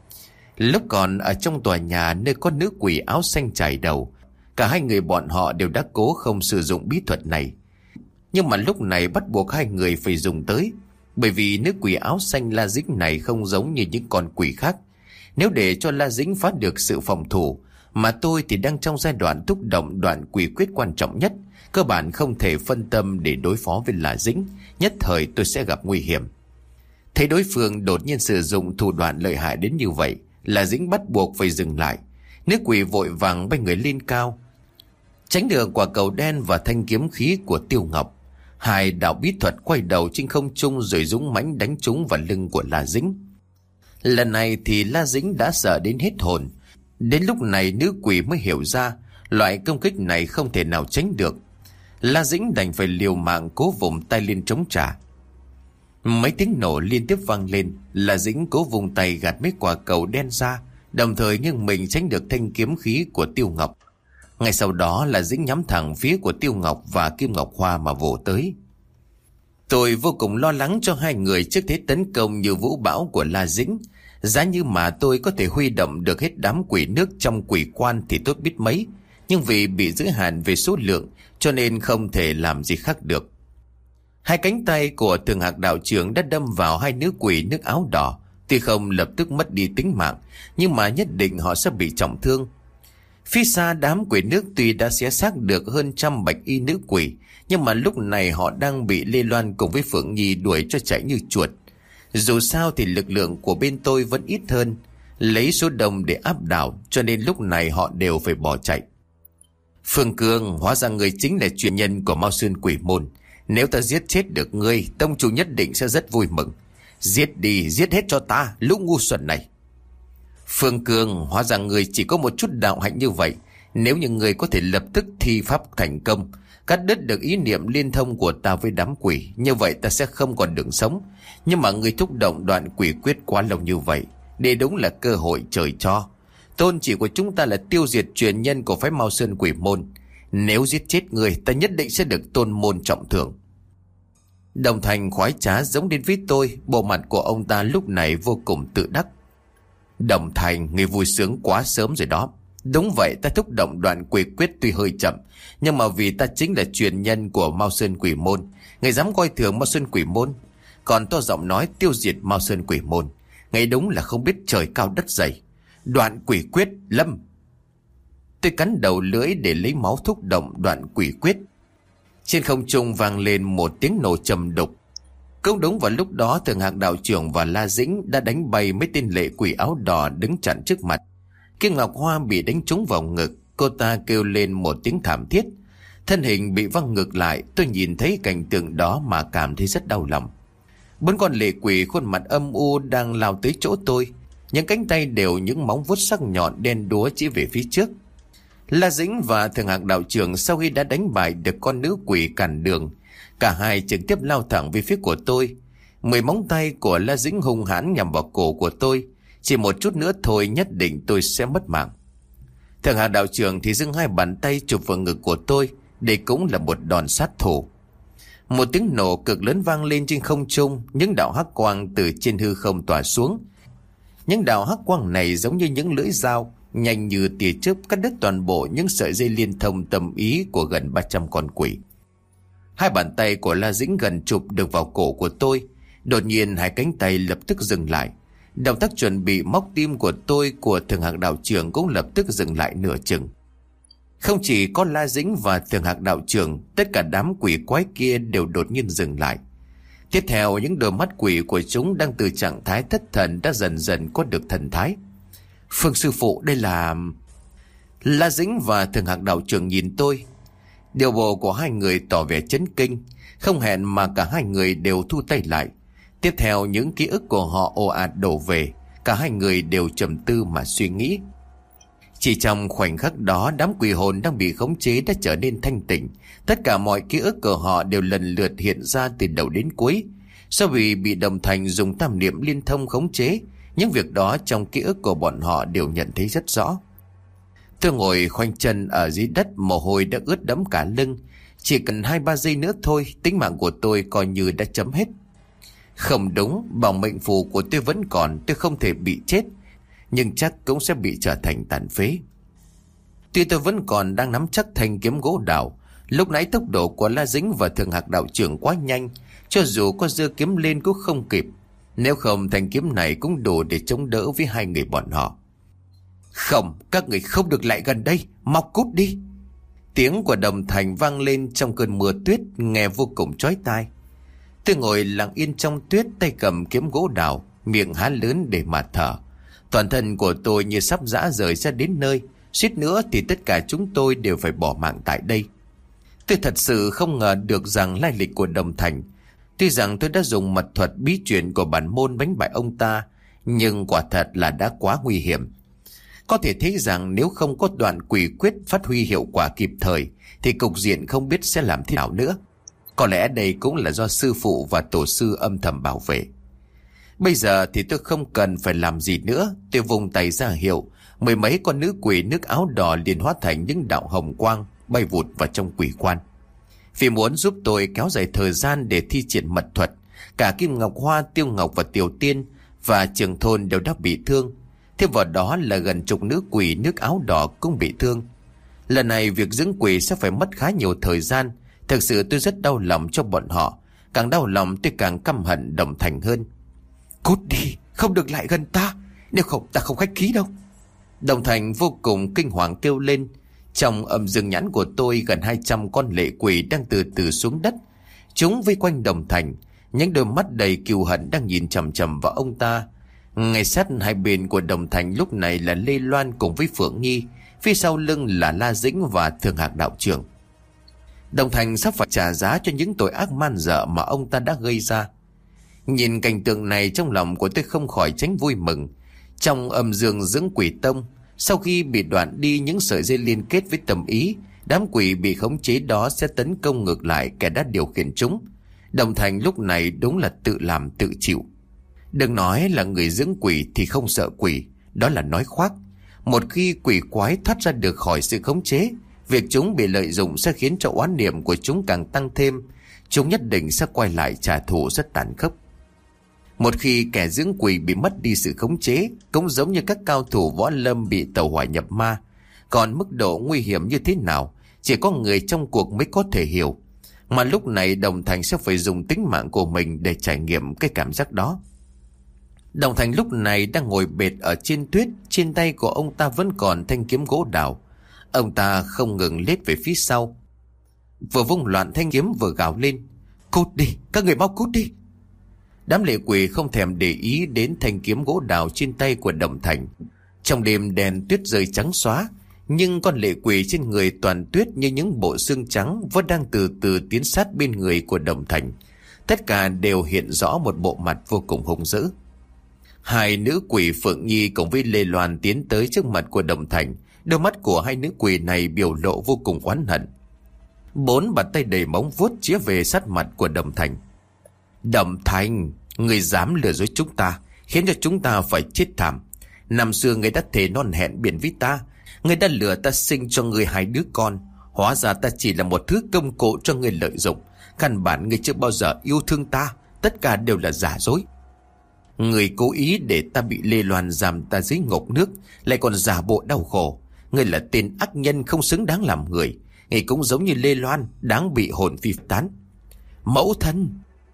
Lúc còn ở trong tòa nhà nơi có nữ quỷ áo xanh chải đầu, cả 2 người bọn họ đều đã cố không sử dụng bí thuật này. Nhưng mà lúc này bắt buộc 2 người phải dùng tới, bởi vì nữ quỷ áo xanh La Dĩnh này không giống như những con quỷ khác. Nếu để cho La Dĩnh phá được sự phòng thủ, mà tôi thì đang trong giai đoạn thúc động đoạn quỷ quyết quan trọng nhất, cơ bản không thể phân tâm để đối phó với La Dĩnh, nhất thời tôi sẽ gặp nguy hiểm. Thấy đối phương đột nhiên sử dụng thủ đoạn lợi hại đến như vậy, La Dĩnh bắt buộc phải dừng lại. Nữ quỷ vội vàng bay người lên cao, tránh được quả cầu đen và thanh kiếm khí của Tiêu Ngọc. 2 đạo bí thuật quay đầu trên không trung rồi dũng mãnh đánh trúng vào lưng của La Dĩnh. Lần này thì La Dĩnh đã sợ đến hết hồn. Đến lúc này nữ quỷ mới hiểu ra loại công kích này không thể nào tránh được. La Dĩnh đành phải liều mạng cố vùng tay lên chống trả. Mấy tiếng nổ liên tiếp vang lên. La Dĩnh cố vùng tay gạt mấy quả cầu đen ra, đồng thời nhưng mình tránh được thanh kiếm khí của Tiêu Ngọc. Ngay sau đó La Dĩnh nhắm thẳng phía của Tiêu Ngọc và Kim Ngọc Hoa mà vồ tới. Tôi vô cùng lo lắng cho 2 người trước thế tấn công như vũ bão của La Dĩnh. Giá như mà tôi có thể huy động được hết đám quỷ nước trong quỷ quan thì tốt biết mấy, nhưng vì bị giới hạn về số lượng cho nên không thể làm gì khác được. 2 cánh tay của Thường Hạc đạo trưởng đã đâm vào 2 nữ quỷ nước áo đỏ. Tuy không lập tức mất đi tính mạng, nhưng mà nhất định họ sẽ bị trọng thương. Phía xa đám quỷ nước tuy đã xé xác được hơn 100 bạch y nữ quỷ, nhưng mà lúc này họ đang bị Lê Loan cùng với Phượng Nhi đuổi cho chạy như chuột. Dù sao thì lực lượng của bên tôi vẫn ít hơn, lấy số đông để áp đảo, cho nên lúc này họ đều phải bỏ chạy. Phương Cương, hóa ra người chính là truyền nhân của Mao Sơn Quỷ Môn. Nếu ta giết chết được ngươi, tông chủ nhất định sẽ rất vui mừng. Giết đi, giết hết cho ta, lũ ngu xuẩn này. Phương Cương, hóa ra người chỉ có một chút đạo hạnh như vậy. Nếu như người có thể lập tức thi pháp thành công, cắt đứt được ý niệm liên thông của ta với đám quỷ, như vậy ta sẽ không còn đường sống. Nhưng mà người thúc động đoạn quỷ quyết quá lâu như vậy, Đây đúng là cơ hội trời cho. Tôn chỉ của chúng ta là tiêu diệt truyền nhân của phái Mao Sơn Quỷ Môn. Nếu giết chết người, ta nhất định sẽ được tôn môn trọng thưởng. Đồng Thành khoái trá giống đến với tôi. Bộ mặt của ông ta lúc này vô cùng tự đắc. Đồng Thành, người vui sướng quá sớm rồi đó. Đúng vậy, ta thúc động đoạn quỷ quyết tuy hơi chậm, nhưng mà vì ta chính là truyền nhân của Mao Sơn Quỷ Môn, người dám coi thường Mao Sơn Quỷ Môn, còn to giọng nói tiêu diệt Mao Sơn Quỷ Môn, ngay đúng là không biết trời cao đất dày. Đoạn quỷ quyết, lâm. Tôi cắn đầu lưỡi để lấy máu thúc động đoạn quỷ quyết. Trên không trung vang lên một tiếng nổ trầm đục. Cũng đúng vào lúc đó, Thượng Hạng đạo trưởng và La Dĩnh đã đánh bay mấy tên lệ quỷ áo đỏ đứng chặn trước mặt. Cái Ngọc Hoa bị đánh trúng vào ngực, cô ta kêu lên một tiếng thảm thiết. Thân hình bị văng ngược lại, tôi nhìn thấy cảnh tượng đó mà cảm thấy rất đau lòng. 4 con lệ quỷ khuôn mặt âm u đang lao tới chỗ tôi. Những cánh tay đều những móng vuốt sắc nhọn đen đúa chỉ về phía trước. La Dĩnh và Thượng Hạng đạo trưởng sau khi đã đánh bại được con nữ quỷ cản đường, cả hai trực tiếp lao thẳng về phía của tôi. 10 móng tay của La Dĩnh hung hãn nhằm vào cổ của tôi. Chỉ một chút nữa thôi nhất định tôi sẽ mất mạng. Thượng Hạng đạo trưởng thì giương 2 bàn tay chụp vào ngực của tôi. Đây cũng là một đòn sát thủ. Một tiếng nổ cực lớn vang lên trên không trung. Những đạo hắc quang từ trên hư không tỏa xuống. Những đạo hắc quang này giống như những lưỡi dao, nhanh như tia chớp cắt đứt toàn bộ những sợi dây liên thông tâm ý của gần 300 con quỷ. 2 bàn tay của La Dĩnh gần chụp được vào cổ của tôi. Đột nhiên 2 cánh tay lập tức dừng lại. Động tác chuẩn bị móc tim của tôi của Thượng Hạng đạo trưởng cũng lập tức dừng lại nửa chừng. Không chỉ có La Dĩnh và Thượng Hạng đạo trưởng, tất cả đám quỷ quái kia đều đột nhiên dừng lại. Tiếp theo, những đôi mắt quỷ của chúng đang từ trạng thái thất thần đã dần dần có được thần thái. Phương sư phụ, đây là... La Dĩnh và Thượng Hạng đạo trưởng nhìn tôi. Điều bộ của 2 người tỏ vẻ chấn kinh. Không hẹn mà cả 2 người đều thu tay lại. Tiếp theo, những ký ức của họ ồ ạt đổ về. Cả 2 người đều trầm tư mà suy nghĩ. Chỉ trong khoảnh khắc đó, đám quỷ hồn đang bị khống chế đã trở nên thanh tỉnh. Tất cả mọi ký ức của họ đều lần lượt hiện ra từ đầu đến cuối. Sau vì bị Đồng Thành dùng tam niệm liên thông khống chế, những việc đó trong ký ức của bọn họ đều nhận thấy rất rõ. Tôi ngồi khoanh chân ở dưới đất, mồ hôi đã ướt đẫm cả lưng. Chỉ cần 2-3 giây nữa thôi, tính mạng của tôi coi như đã chấm hết. Không đúng, bảo mệnh phù của tôi vẫn còn, tôi không thể bị chết, nhưng chắc cũng sẽ bị trở thành tàn phế. Tuy tôi vẫn còn đang nắm chắc thanh kiếm gỗ đào, lúc nãy tốc độ của La Dĩnh và Thượng Hạng đạo trưởng quá nhanh, cho dù có giơ kiếm lên cũng không kịp. Nếu không, thanh kiếm này cũng đủ để chống đỡ với 2 người bọn họ. Không, các người không được lại gần đây, mau cút đi. Tiếng của Đồng Thành vang lên trong cơn mưa tuyết, nghe vô cùng chói tai. Tôi ngồi lặng yên trong tuyết, tay cầm kiếm gỗ đào, miệng há lớn để mà thở. Toàn thân của tôi như sắp rã rời ra đến nơi, suýt nữa thì tất cả chúng tôi đều phải bỏ mạng tại đây. Tôi thật sự không ngờ được rằng lai lịch của Đồng Thành. Tuy rằng tôi đã dùng mật thuật bí truyền của bản môn đánh bại ông ta, nhưng quả thật là đã quá nguy hiểm. Có thể thấy rằng nếu không có đoạn quỷ quyết phát huy hiệu quả kịp thời, thì cục diện không biết sẽ làm thế nào nữa. Có lẽ đây cũng là do sư phụ và tổ sư âm thầm bảo vệ. Bây giờ thì tôi không cần phải làm gì nữa. Tôi vùng tay ra hiệu, 10 mấy con nữ quỷ nước áo đỏ liền hóa thành những đạo hồng quang bay vụt vào trong quỷ quan. Vì muốn giúp tôi kéo dài thời gian để thi triển mật thuật, cả Kim Ngọc Hoa, Tiêu Ngọc và Tiểu Tiên và Trường Thôn đều đã bị thương. Thêm vào đó là gần chục nữ quỷ nước áo đỏ cũng bị thương. Lần này việc dưỡng quỷ sẽ phải mất khá nhiều thời gian. Thực sự tôi rất đau lòng cho bọn họ. Càng đau lòng tôi càng căm hận Đồng Thành hơn. Cút đi, không được lại gần ta, nếu không ta không khách khí đâu. Đồng Thành vô cùng kinh hoàng kêu lên. Trong âm dương nhãn của tôi, gần 200 con lệ quỷ đang từ từ xuống đất. Chúng vây quanh Đồng Thành, những đôi mắt đầy kiêu hận đang nhìn chằm chằm vào ông ta. Ngay sát hai bên của Đồng Thành lúc này là Lê Loan cùng với Phượng Nhi, phía sau lưng là La Dĩnh và Thượng Hạng đạo trưởng. Đồng Thành sắp phải trả giá cho những tội ác man dợ mà ông ta đã gây ra. Nhìn cảnh tượng này, trong lòng của tôi không khỏi tránh vui mừng. Trong âm dương dưỡng quỷ tông, sau khi bị đoạn đi những sợi dây liên kết với tâm ý, đám quỷ bị khống chế đó sẽ tấn công ngược lại kẻ đã điều khiển chúng. Đồng Thành lúc này đúng là tự làm tự chịu. Đừng nói là người dưỡng quỷ thì không sợ quỷ, đó là nói khoác. Một khi quỷ quái thoát ra được khỏi sự khống chế, việc chúng bị lợi dụng sẽ khiến cho oán niệm của chúng càng tăng thêm. Chúng nhất định sẽ quay lại trả thù rất tàn khốc. Một khi kẻ dưỡng quỷ bị mất đi sự khống chế, cũng giống như các cao thủ võ lâm bị tẩu hỏa nhập ma. Còn mức độ nguy hiểm như thế nào, chỉ có người trong cuộc mới có thể hiểu. Mà lúc này Đồng Thành sẽ phải dùng tính mạng của mình để trải nghiệm cái cảm giác đó. Đồng Thành lúc này đang ngồi bệt ở trên tuyết, trên tay của ông ta vẫn còn thanh kiếm gỗ đào. Ông ta không ngừng lết về phía sau, vừa vung loạn thanh kiếm vừa gào lên: "Cút đi, các người mau cút đi!" Đám lệ quỷ không thèm để ý đến thanh kiếm gỗ đào trên tay của Đồng Thành. Trong đêm đèn tuyết rơi trắng xóa, nhưng con lệ quỷ trên người toàn tuyết như những bộ xương trắng vẫn đang từ từ tiến sát bên người của Đồng Thành. Tất cả đều hiện rõ một bộ mặt vô cùng hung dữ. Hai nữ quỷ Phượng Nhi cùng với Lê Loan tiến tới trước mặt của Đồng Thành. Đôi mắt của hai nữ quỷ này biểu lộ vô cùng oán hận. Bốn bàn tay đầy móng vuốt chĩa về sát mặt của Đồng Thành. "Đồng Thành, người dám lừa dối chúng ta, khiến cho chúng ta phải chết thảm. Năm xưa người đã thề non hẹn biển với ta, người đã lừa ta sinh cho người hai đứa con. Hóa ra ta chỉ là một thứ công cụ cho người lợi dụng. Căn bản người chưa bao giờ yêu thương ta, tất cả đều là giả dối. Người cố ý để ta bị Lê Loan giam ta dưới ngục nước, lại còn giả bộ đau khổ. Người là tên ác nhân không xứng đáng làm người. Người cũng giống như Lê Loan, đáng bị hồn phi tán." "Mẫu thân!"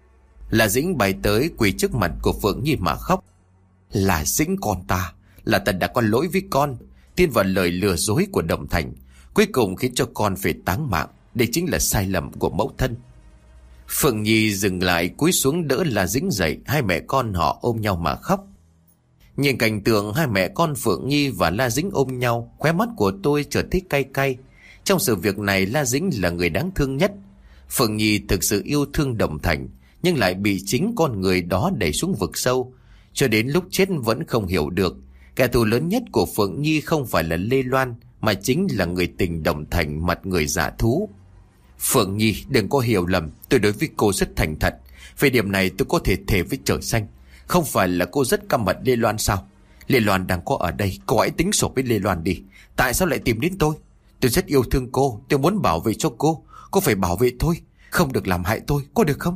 La Dĩnh bay tới quỳ trước mặt của Phượng Nhi mà khóc. "Là Dĩnh con ta, là ta đã có lỗi với con, tin vào lời lừa dối của Đồng Thành, cuối cùng khiến cho con phải táng mạng. Đây chính là sai lầm của mẫu thân." Phượng Nhi dừng lại, cúi xuống đỡ La Dĩnh dậy. Hai mẹ con họ ôm nhau mà khóc. Nhìn cảnh tượng hai mẹ con Phượng Nhi và La Dĩnh ôm nhau, khóe mắt của tôi chợt thấy cay cay. Trong sự việc này La Dĩnh là người đáng thương nhất. Phượng Nhi thực sự yêu thương Đồng Thành, nhưng lại bị chính con người đó đẩy xuống vực sâu. Cho đến lúc chết vẫn không hiểu được, kẻ thù lớn nhất của Phượng Nhi không phải là Lê Loan, mà chính là người tình Đồng Thành mặt người dạ thú. "Phượng Nhi, đừng có hiểu lầm, tôi đối với cô rất thành thật. Về điểm này tôi có thể thề với trời xanh. Không phải là cô rất căm hận Lê Loan sao? Lê Loan đang có ở đây, cô hãy tính sổ với Lê Loan đi. Tại sao lại tìm đến tôi? Tôi rất yêu thương cô, tôi muốn bảo vệ cho cô phải bảo vệ tôi, không được làm hại tôi, có được không?"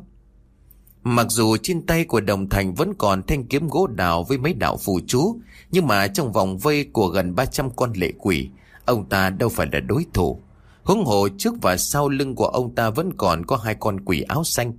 Mặc dù trên tay của Đồng Thành vẫn còn thanh kiếm gỗ đào với mấy đạo phù chú, nhưng mà trong vòng vây của gần 300 con lệ quỷ, ông ta đâu phải là đối thủ. Huống hồ trước và sau lưng của ông ta vẫn còn có hai con quỷ áo xanh.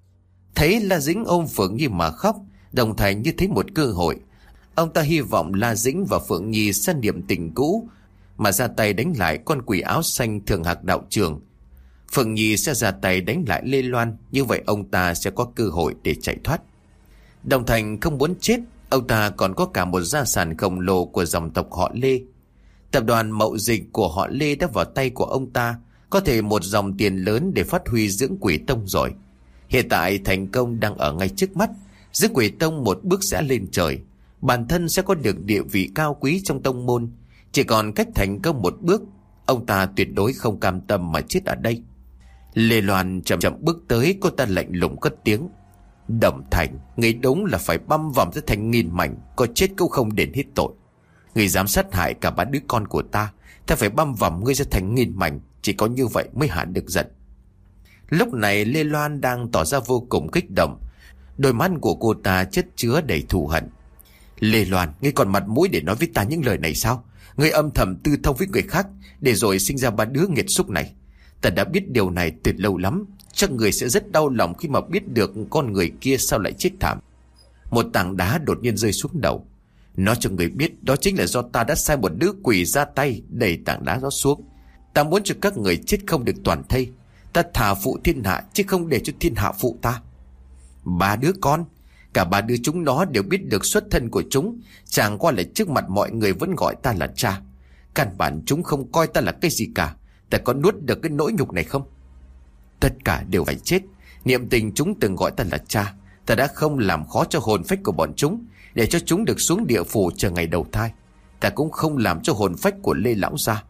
Thấy La Dĩnh ôm Phượng Nhi mà khóc, Đồng Thành như thấy một cơ hội. Ông ta hy vọng La Dĩnh và Phượng Nhi sẽ niệm tình cũ mà ra tay đánh lại con quỷ áo xanh Thường Hạc đạo trưởng. Phượng Nhi sẽ ra tay đánh lại Lê Loan, như vậy ông ta sẽ có cơ hội để chạy thoát. Đồng Thành không muốn chết, ông ta còn có cả một gia sản khổng lồ của dòng tộc họ Lê. Tập đoàn Mậu Dịch của họ Lê đã vào tay của ông ta, có thể một dòng tiền lớn để phát huy dưỡng quỷ tông rồi. Hiện tại thành công đang ở ngay trước mắt, dưỡng quỷ tông một bước sẽ lên trời, bản thân sẽ có được địa vị cao quý trong tông môn. Chỉ còn cách thành công một bước, ông ta tuyệt đối không cam tâm mà chết ở đây. Lê Loan chậm chậm bước tới, cô ta lạnh lùng cất tiếng: "Đồng Thành, người đúng là phải băm vằm ra thành nghìn mảnh, có chết cũng không đền hết tội. Người dám sát hại cả ba đứa con của ta, ta phải băm vằm ngươi ra thành nghìn mảnh, chỉ có như vậy mới hạ được giận." Lúc này Lê Loan đang tỏ ra vô cùng kích động, đôi mắt của cô ta chất chứa đầy thù hận. "Lê Loan, ngươi còn mặt mũi để nói với ta những lời này sao? Ngươi âm thầm tư thông với người khác, để rồi sinh ra ba đứa nghiệt xúc này. Ta đã biết điều này từ lâu lắm, chắc người sẽ rất đau lòng khi mà biết được con người kia sao lại chết thảm." Một tảng đá đột nhiên rơi xuống đầu. "Nói cho người biết, đó chính là do ta đã sai một đứa quỷ ra tay đẩy tảng đá đó xuống. Ta muốn cho các người chết không được toàn thây. Ta thà phụ thiên hạ chứ không để cho thiên hạ phụ ta. Ba đứa con, cả ba đứa chúng nó đều biết được xuất thân của chúng, chẳng qua là trước mặt mọi người vẫn gọi ta là cha. Căn bản chúng không coi ta là cái gì cả. Ta có nuốt được cái nỗi nhục này không? Tất cả đều phải chết. Niệm tình chúng từng gọi ta là cha, ta đã không làm khó cho hồn phách của bọn chúng, để cho chúng được xuống địa phủ chờ ngày đầu thai. Ta cũng không làm cho hồn phách của Lê lão gia.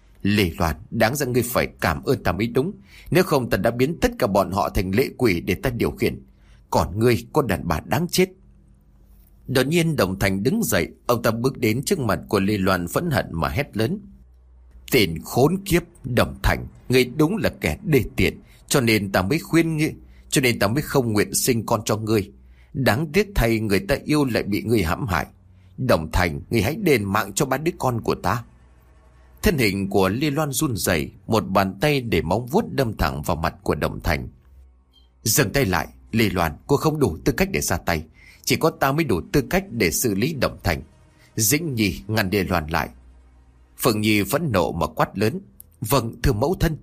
Lê Loan, đáng ra ngươi phải cảm ơn ta mới đúng. Nếu không ta đã biến tất cả bọn họ thành lệ quỷ để ta điều khiển. Còn ngươi, con đàn bà đáng chết." Đột nhiên Đồng Thành đứng dậy. Ông ta bước đến trước mặt của Lê Loan phẫn hận mà hét lớn: "Tên khốn kiếp Đồng Thành, ngươi đúng là kẻ đê tiện, cho nên ta mới khuyên ngươi, cho nên ta mới không nguyện sinh con cho ngươi. Đáng tiếc thay người ta yêu lại bị ngươi hãm hại. Đồng Thành, ngươi hãy đền mạng cho ba đứa con của ta." Thân hình của Lê Loan run rẩy, một bàn tay để móng vuốt đâm thẳng vào mặt của Đồng Thành. "Dừng tay lại, Lê Loan, cô không đủ tư cách để ra tay. Chỉ có ta mới đủ tư cách để xử lý Đồng Thành." Dĩnh Nhi ngăn Lê Loan lại. Phượng Nhi phẫn nộ mà quát lớn: "Vâng, thưa mẫu thân."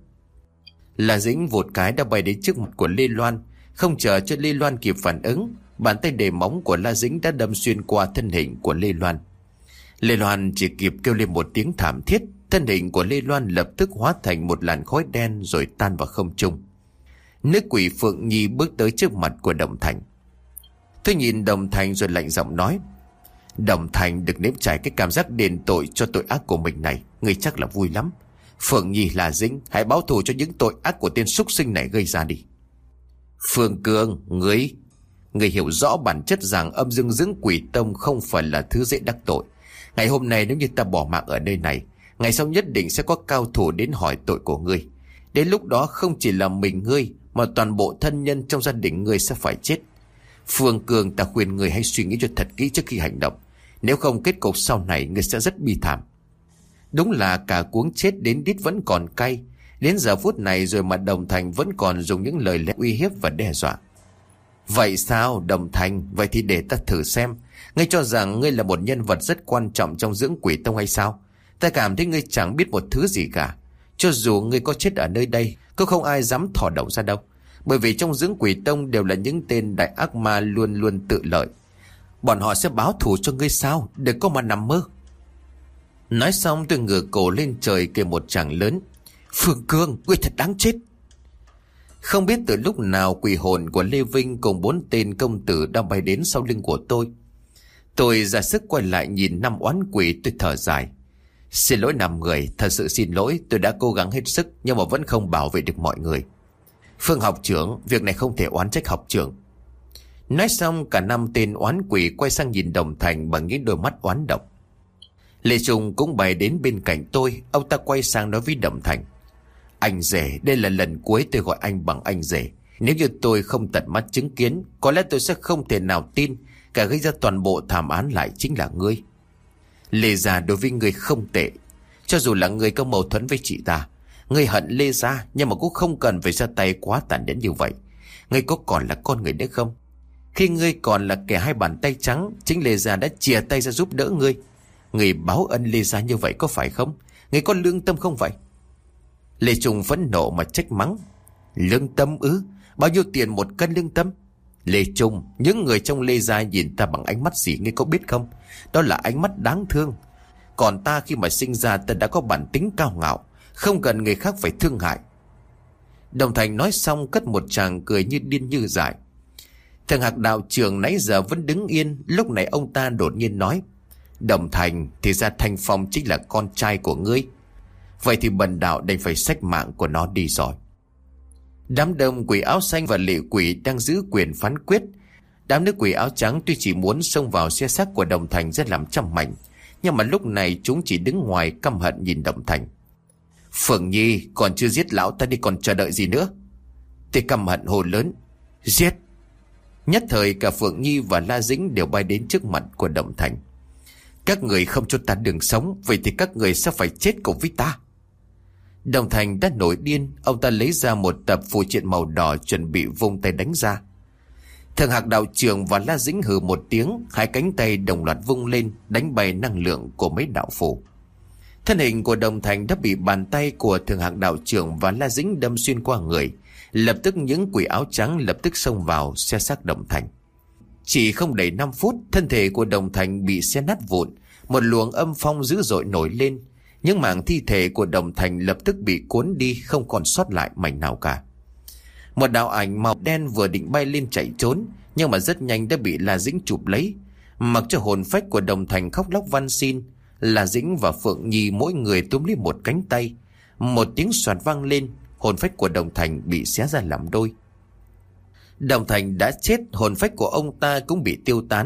La Dĩnh vụt cái đã bay đến trước mặt của Lê Loan. Không chờ cho Lê Loan kịp phản ứng, bàn tay để móng của La Dĩnh đã đâm xuyên qua thân hình của Lê Loan. Lê Loan chỉ kịp kêu lên một tiếng thảm thiết. Thân hình của Lê Loan lập tức hóa thành một làn khói đen rồi tan vào không trung. Nữ quỷ Phượng Nhi bước tới trước mặt của Đồng Thành. Tôi nhìn Đồng Thành rồi lạnh giọng nói: "Đồng Thành, được nếm trải cái cảm giác đền tội cho tội ác của mình này, ngươi chắc là vui lắm. Phượng Nhi, là Dĩnh, hãy báo thù cho những tội ác của tên súc sinh này gây ra đi." "Phương Cương, ngươi hiểu rõ bản chất rằng âm dương dưỡng quỷ tông không phải là thứ dễ đắc tội. Ngày hôm nay nếu như ta bỏ mạng ở nơi này, ngày sau nhất định sẽ có cao thủ đến hỏi tội của ngươi. Đến lúc đó không chỉ là mình ngươi mà toàn bộ thân nhân trong gia đình ngươi sẽ phải chết. Phương Cương, ta khuyên ngươi hãy suy nghĩ cho thật kỹ trước khi hành động. Nếu không, kết cục sau này ngươi sẽ rất bi thảm." Đúng là cả cuống chết đến đít vẫn còn cay. Đến giờ phút này rồi mà Đồng Thành vẫn còn dùng những lời lẽ uy hiếp và đe dọa. "Vậy sao Đồng Thành? Vậy thì để ta thử xem. Ngươi cho rằng ngươi là một nhân vật rất quan trọng trong dưỡng quỷ tông hay sao? Ta cảm thấy ngươi chẳng biết một thứ gì cả. Cho dù ngươi có chết ở nơi đây, cũng không ai dám thò đầu ra đâu. Bởi vì trong dưỡng quỷ tông đều là những tên đại ác ma luôn luôn tự lợi. Bọn họ sẽ báo thù cho ngươi sao? Đừng có mà nằm mơ." Nói xong tôi ngửa cổ lên trời kêu một tràng lớn: "Phương Cương, ngươi thật đáng chết!" Không biết từ lúc nào quỷ hồn của Lê Vinh cùng 4 tên công tử đã bay đến sau lưng của tôi. Tôi ra sức quay lại nhìn 5 oán quỷ, tôi thở dài: "Xin lỗi 5 người, thật sự xin lỗi, tôi đã cố gắng hết sức nhưng mà vẫn không bảo vệ được mọi người. Phương học trưởng, việc này không thể oán trách học trưởng." Nói xong cả 5 tên oán quỷ quay sang nhìn Đồng Thành bằng những đôi mắt oán độc. Lê Trung cũng bay đến bên cạnh tôi. Ông ta quay sang nói với Đồng Thành: "Anh rể, đây là lần cuối tôi gọi anh bằng anh rể. Nếu như tôi không tận mắt chứng kiến, có lẽ tôi sẽ không thể nào tin cả gây ra toàn bộ thảm án lại chính là ngươi. Lê gia đối với ngươi không tệ. Cho dù là ngươi có mâu thuẫn với chị ta, ngươi hận Lê gia, nhưng mà cũng không cần phải ra tay quá tàn nhẫn như vậy. Ngươi có còn là con người nữa không? Khi ngươi còn là kẻ 2 bàn tay trắng, chính Lê gia đã chìa tay ra giúp đỡ ngươi. Ngươi báo ân Lê gia như vậy có phải không? Ngươi có lương tâm không vậy?" Lê Trung phẫn nộ mà trách mắng: "Lương tâm ư? Bao nhiêu tiền 1 cân lương tâm? Lê Trung, những người trong Lê gia nhìn ta bằng ánh mắt gì ngươi có biết không? Đó là ánh mắt đáng thương. Còn ta khi mà sinh ra ta đã có bản tính cao ngạo, không cần người khác phải thương hại." Đồng Thành nói xong cất một tràng cười như điên như dại. Thằng Hạc đạo trưởng nãy giờ vẫn đứng yên, lúc này ông ta đột nhiên nói: "Đồng Thành, thì ra Thanh Phong chính là con trai của ngươi. Vậy thì bần đạo đành phải xách mạng của nó đi rồi." Đám đông quỷ áo xanh và lệ quỷ đang giữ quyền phán quyết. Đám nữ quỷ áo trắng tuy chỉ muốn xông vào xe xác của Đồng Thành rất làm trăm mảnh, nhưng mà lúc này chúng chỉ đứng ngoài căm hận nhìn Đồng Thành. "Phượng Nhi, còn chưa giết lão ta đi còn chờ đợi gì nữa?" Thì căm hận hồ lớn: "Giết!" Nhất thời cả Phượng Nhi và La Dĩnh đều bay đến trước mặt của Đồng Thành. "Các người không cho ta đường sống, vậy thì các người sẽ phải chết cùng với ta." Đồng Thành đã nổi điên. Ông ta lấy ra một tập phù triện màu đỏ chuẩn bị vung tay đánh ra. Thượng Hạc đạo trưởng và La Dĩnh hừ một tiếng, 2 cánh tay đồng loạt vung lên đánh bay năng lượng của mấy đạo phù. Thân hình của Đồng Thành đã bị bàn tay của Thượng Hạc đạo trưởng và La Dĩnh đâm xuyên qua người. Lập tức những quỷ áo trắng lập tức xông vào xé xác Đồng Thành. Chỉ không đầy 5 phút, thân thể của Đồng Thành bị xé nát vụn. Một luồng âm phong dữ dội nổi lên. Những mảng thi thể của Đồng Thành lập tức bị cuốn đi, không còn sót lại mảnh nào cả. Một đạo ảnh màu đen vừa định bay lên chạy trốn, nhưng mà rất nhanh đã bị La Dĩnh chụp lấy. Mặc cho hồn phách của Đồng Thành khóc lóc van xin, La Dĩnh và Phượng Nhi mỗi người túm lấy một cánh tay. Một tiếng xoạt vang lên, hồn phách của Đồng Thành bị xé ra làm đôi. Đồng Thành đã chết, hồn phách của ông ta cũng bị tiêu tán.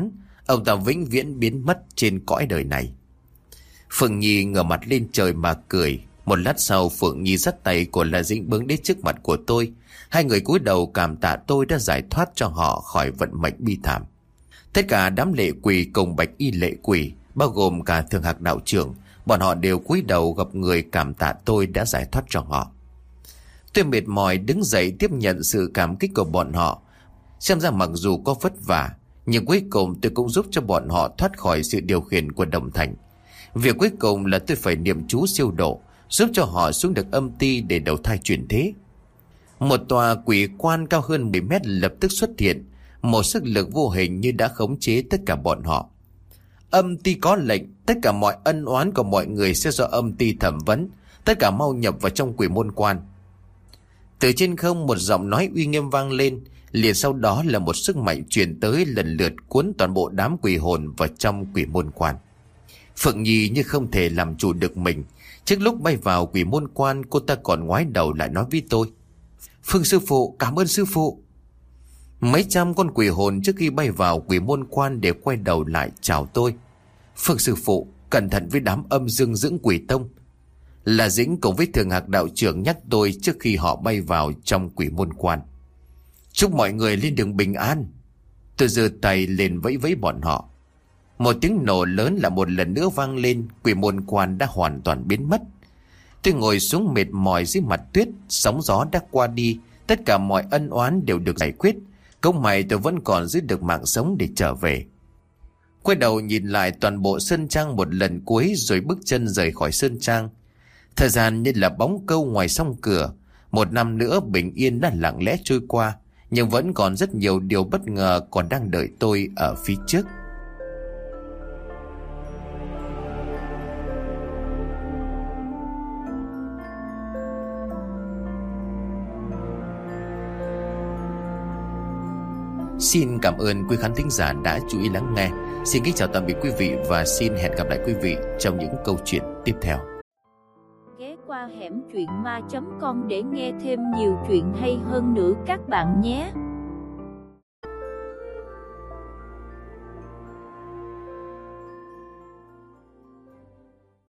ông ta vĩnh viễn biến mất trên cõi đời này. Phượng Nhi ngửa mặt lên trời mà cười. Một lát sau, Phượng Nhi dắt tay của La Dĩnh bước đến trước mặt của tôi. Hai người cúi đầu cảm tạ tôi đã giải thoát cho họ khỏi vận mệnh bi thảm. Tất cả đám lệ quỷ cùng bạch y lệ quỷ, bao gồm cả Thường Hạc đạo trưởng, bọn họ đều cúi đầu gập người cảm tạ tôi đã giải thoát cho họ. Tôi mệt mỏi đứng dậy tiếp nhận sự cảm kích của bọn họ. Xem ra mặc dù có vất vả, nhưng cuối cùng tôi cũng giúp cho bọn họ thoát khỏi sự điều khiển của Đồng Thành. Việc cuối cùng là tôi phải niệm chú siêu độ, giúp cho họ xuống được âm ti để đầu thai chuyển thế. Một tòa quỷ quan cao hơn 10 mét lập tức xuất hiện. Một sức lực vô hình như đã khống chế tất cả bọn họ. Âm ti có lệnh, tất cả mọi ân oán của mọi người sẽ do âm ti thẩm vấn. Tất cả mau nhập vào trong quỷ môn quan. Từ trên không một giọng nói uy nghiêm vang lên. Liền sau đó là một sức mạnh truyền tới, lần lượt cuốn toàn bộ đám quỷ hồn vào trong quỷ môn quan. Phượng Nhi như không thể làm chủ được mình. Trước lúc bay vào quỷ môn quan, cô ta còn ngoái đầu lại nói với tôi: Phương sư phụ, cảm ơn sư phụ. Mấy trăm con quỷ hồn trước khi bay vào quỷ môn quan đều quay đầu lại chào tôi. Phương sư phụ, cẩn thận với đám âm dương dưỡng quỷ tông. La Dĩnh cùng với Thường Hạc đạo trưởng nhắc tôi trước khi họ bay vào trong quỷ môn quan. Chúc mọi người lên đường bình an. Tôi giơ tay lên vẫy vẫy bọn họ. Một tiếng nổ lớn là một lần nữa vang lên. Quỷ môn quan đã hoàn toàn biến mất. Tôi ngồi xuống mệt mỏi dưới mặt tuyết. Sóng gió đã qua đi. Tất cả mọi ân oán đều được giải quyết. Câu may tôi vẫn còn giữ được mạng sống để trở về. Quay đầu nhìn lại toàn bộ sơn trang một lần cuối, rồi bước chân rời khỏi sơn trang. Thời gian như là bóng câu ngoài song cửa. Một năm nữa bình yên đã lặng lẽ trôi qua, nhưng vẫn còn rất nhiều điều bất ngờ còn đang đợi tôi ở phía trước. Xin cảm ơn quý khán thính giả đã chú ý lắng nghe. Xin kính chào tạm biệt quý vị và xin hẹn gặp lại quý vị trong những câu chuyện tiếp theo. Ghé qua hẻm truyện ma.com để nghe thêm nhiều chuyện hay hơn nữa các bạn nhé.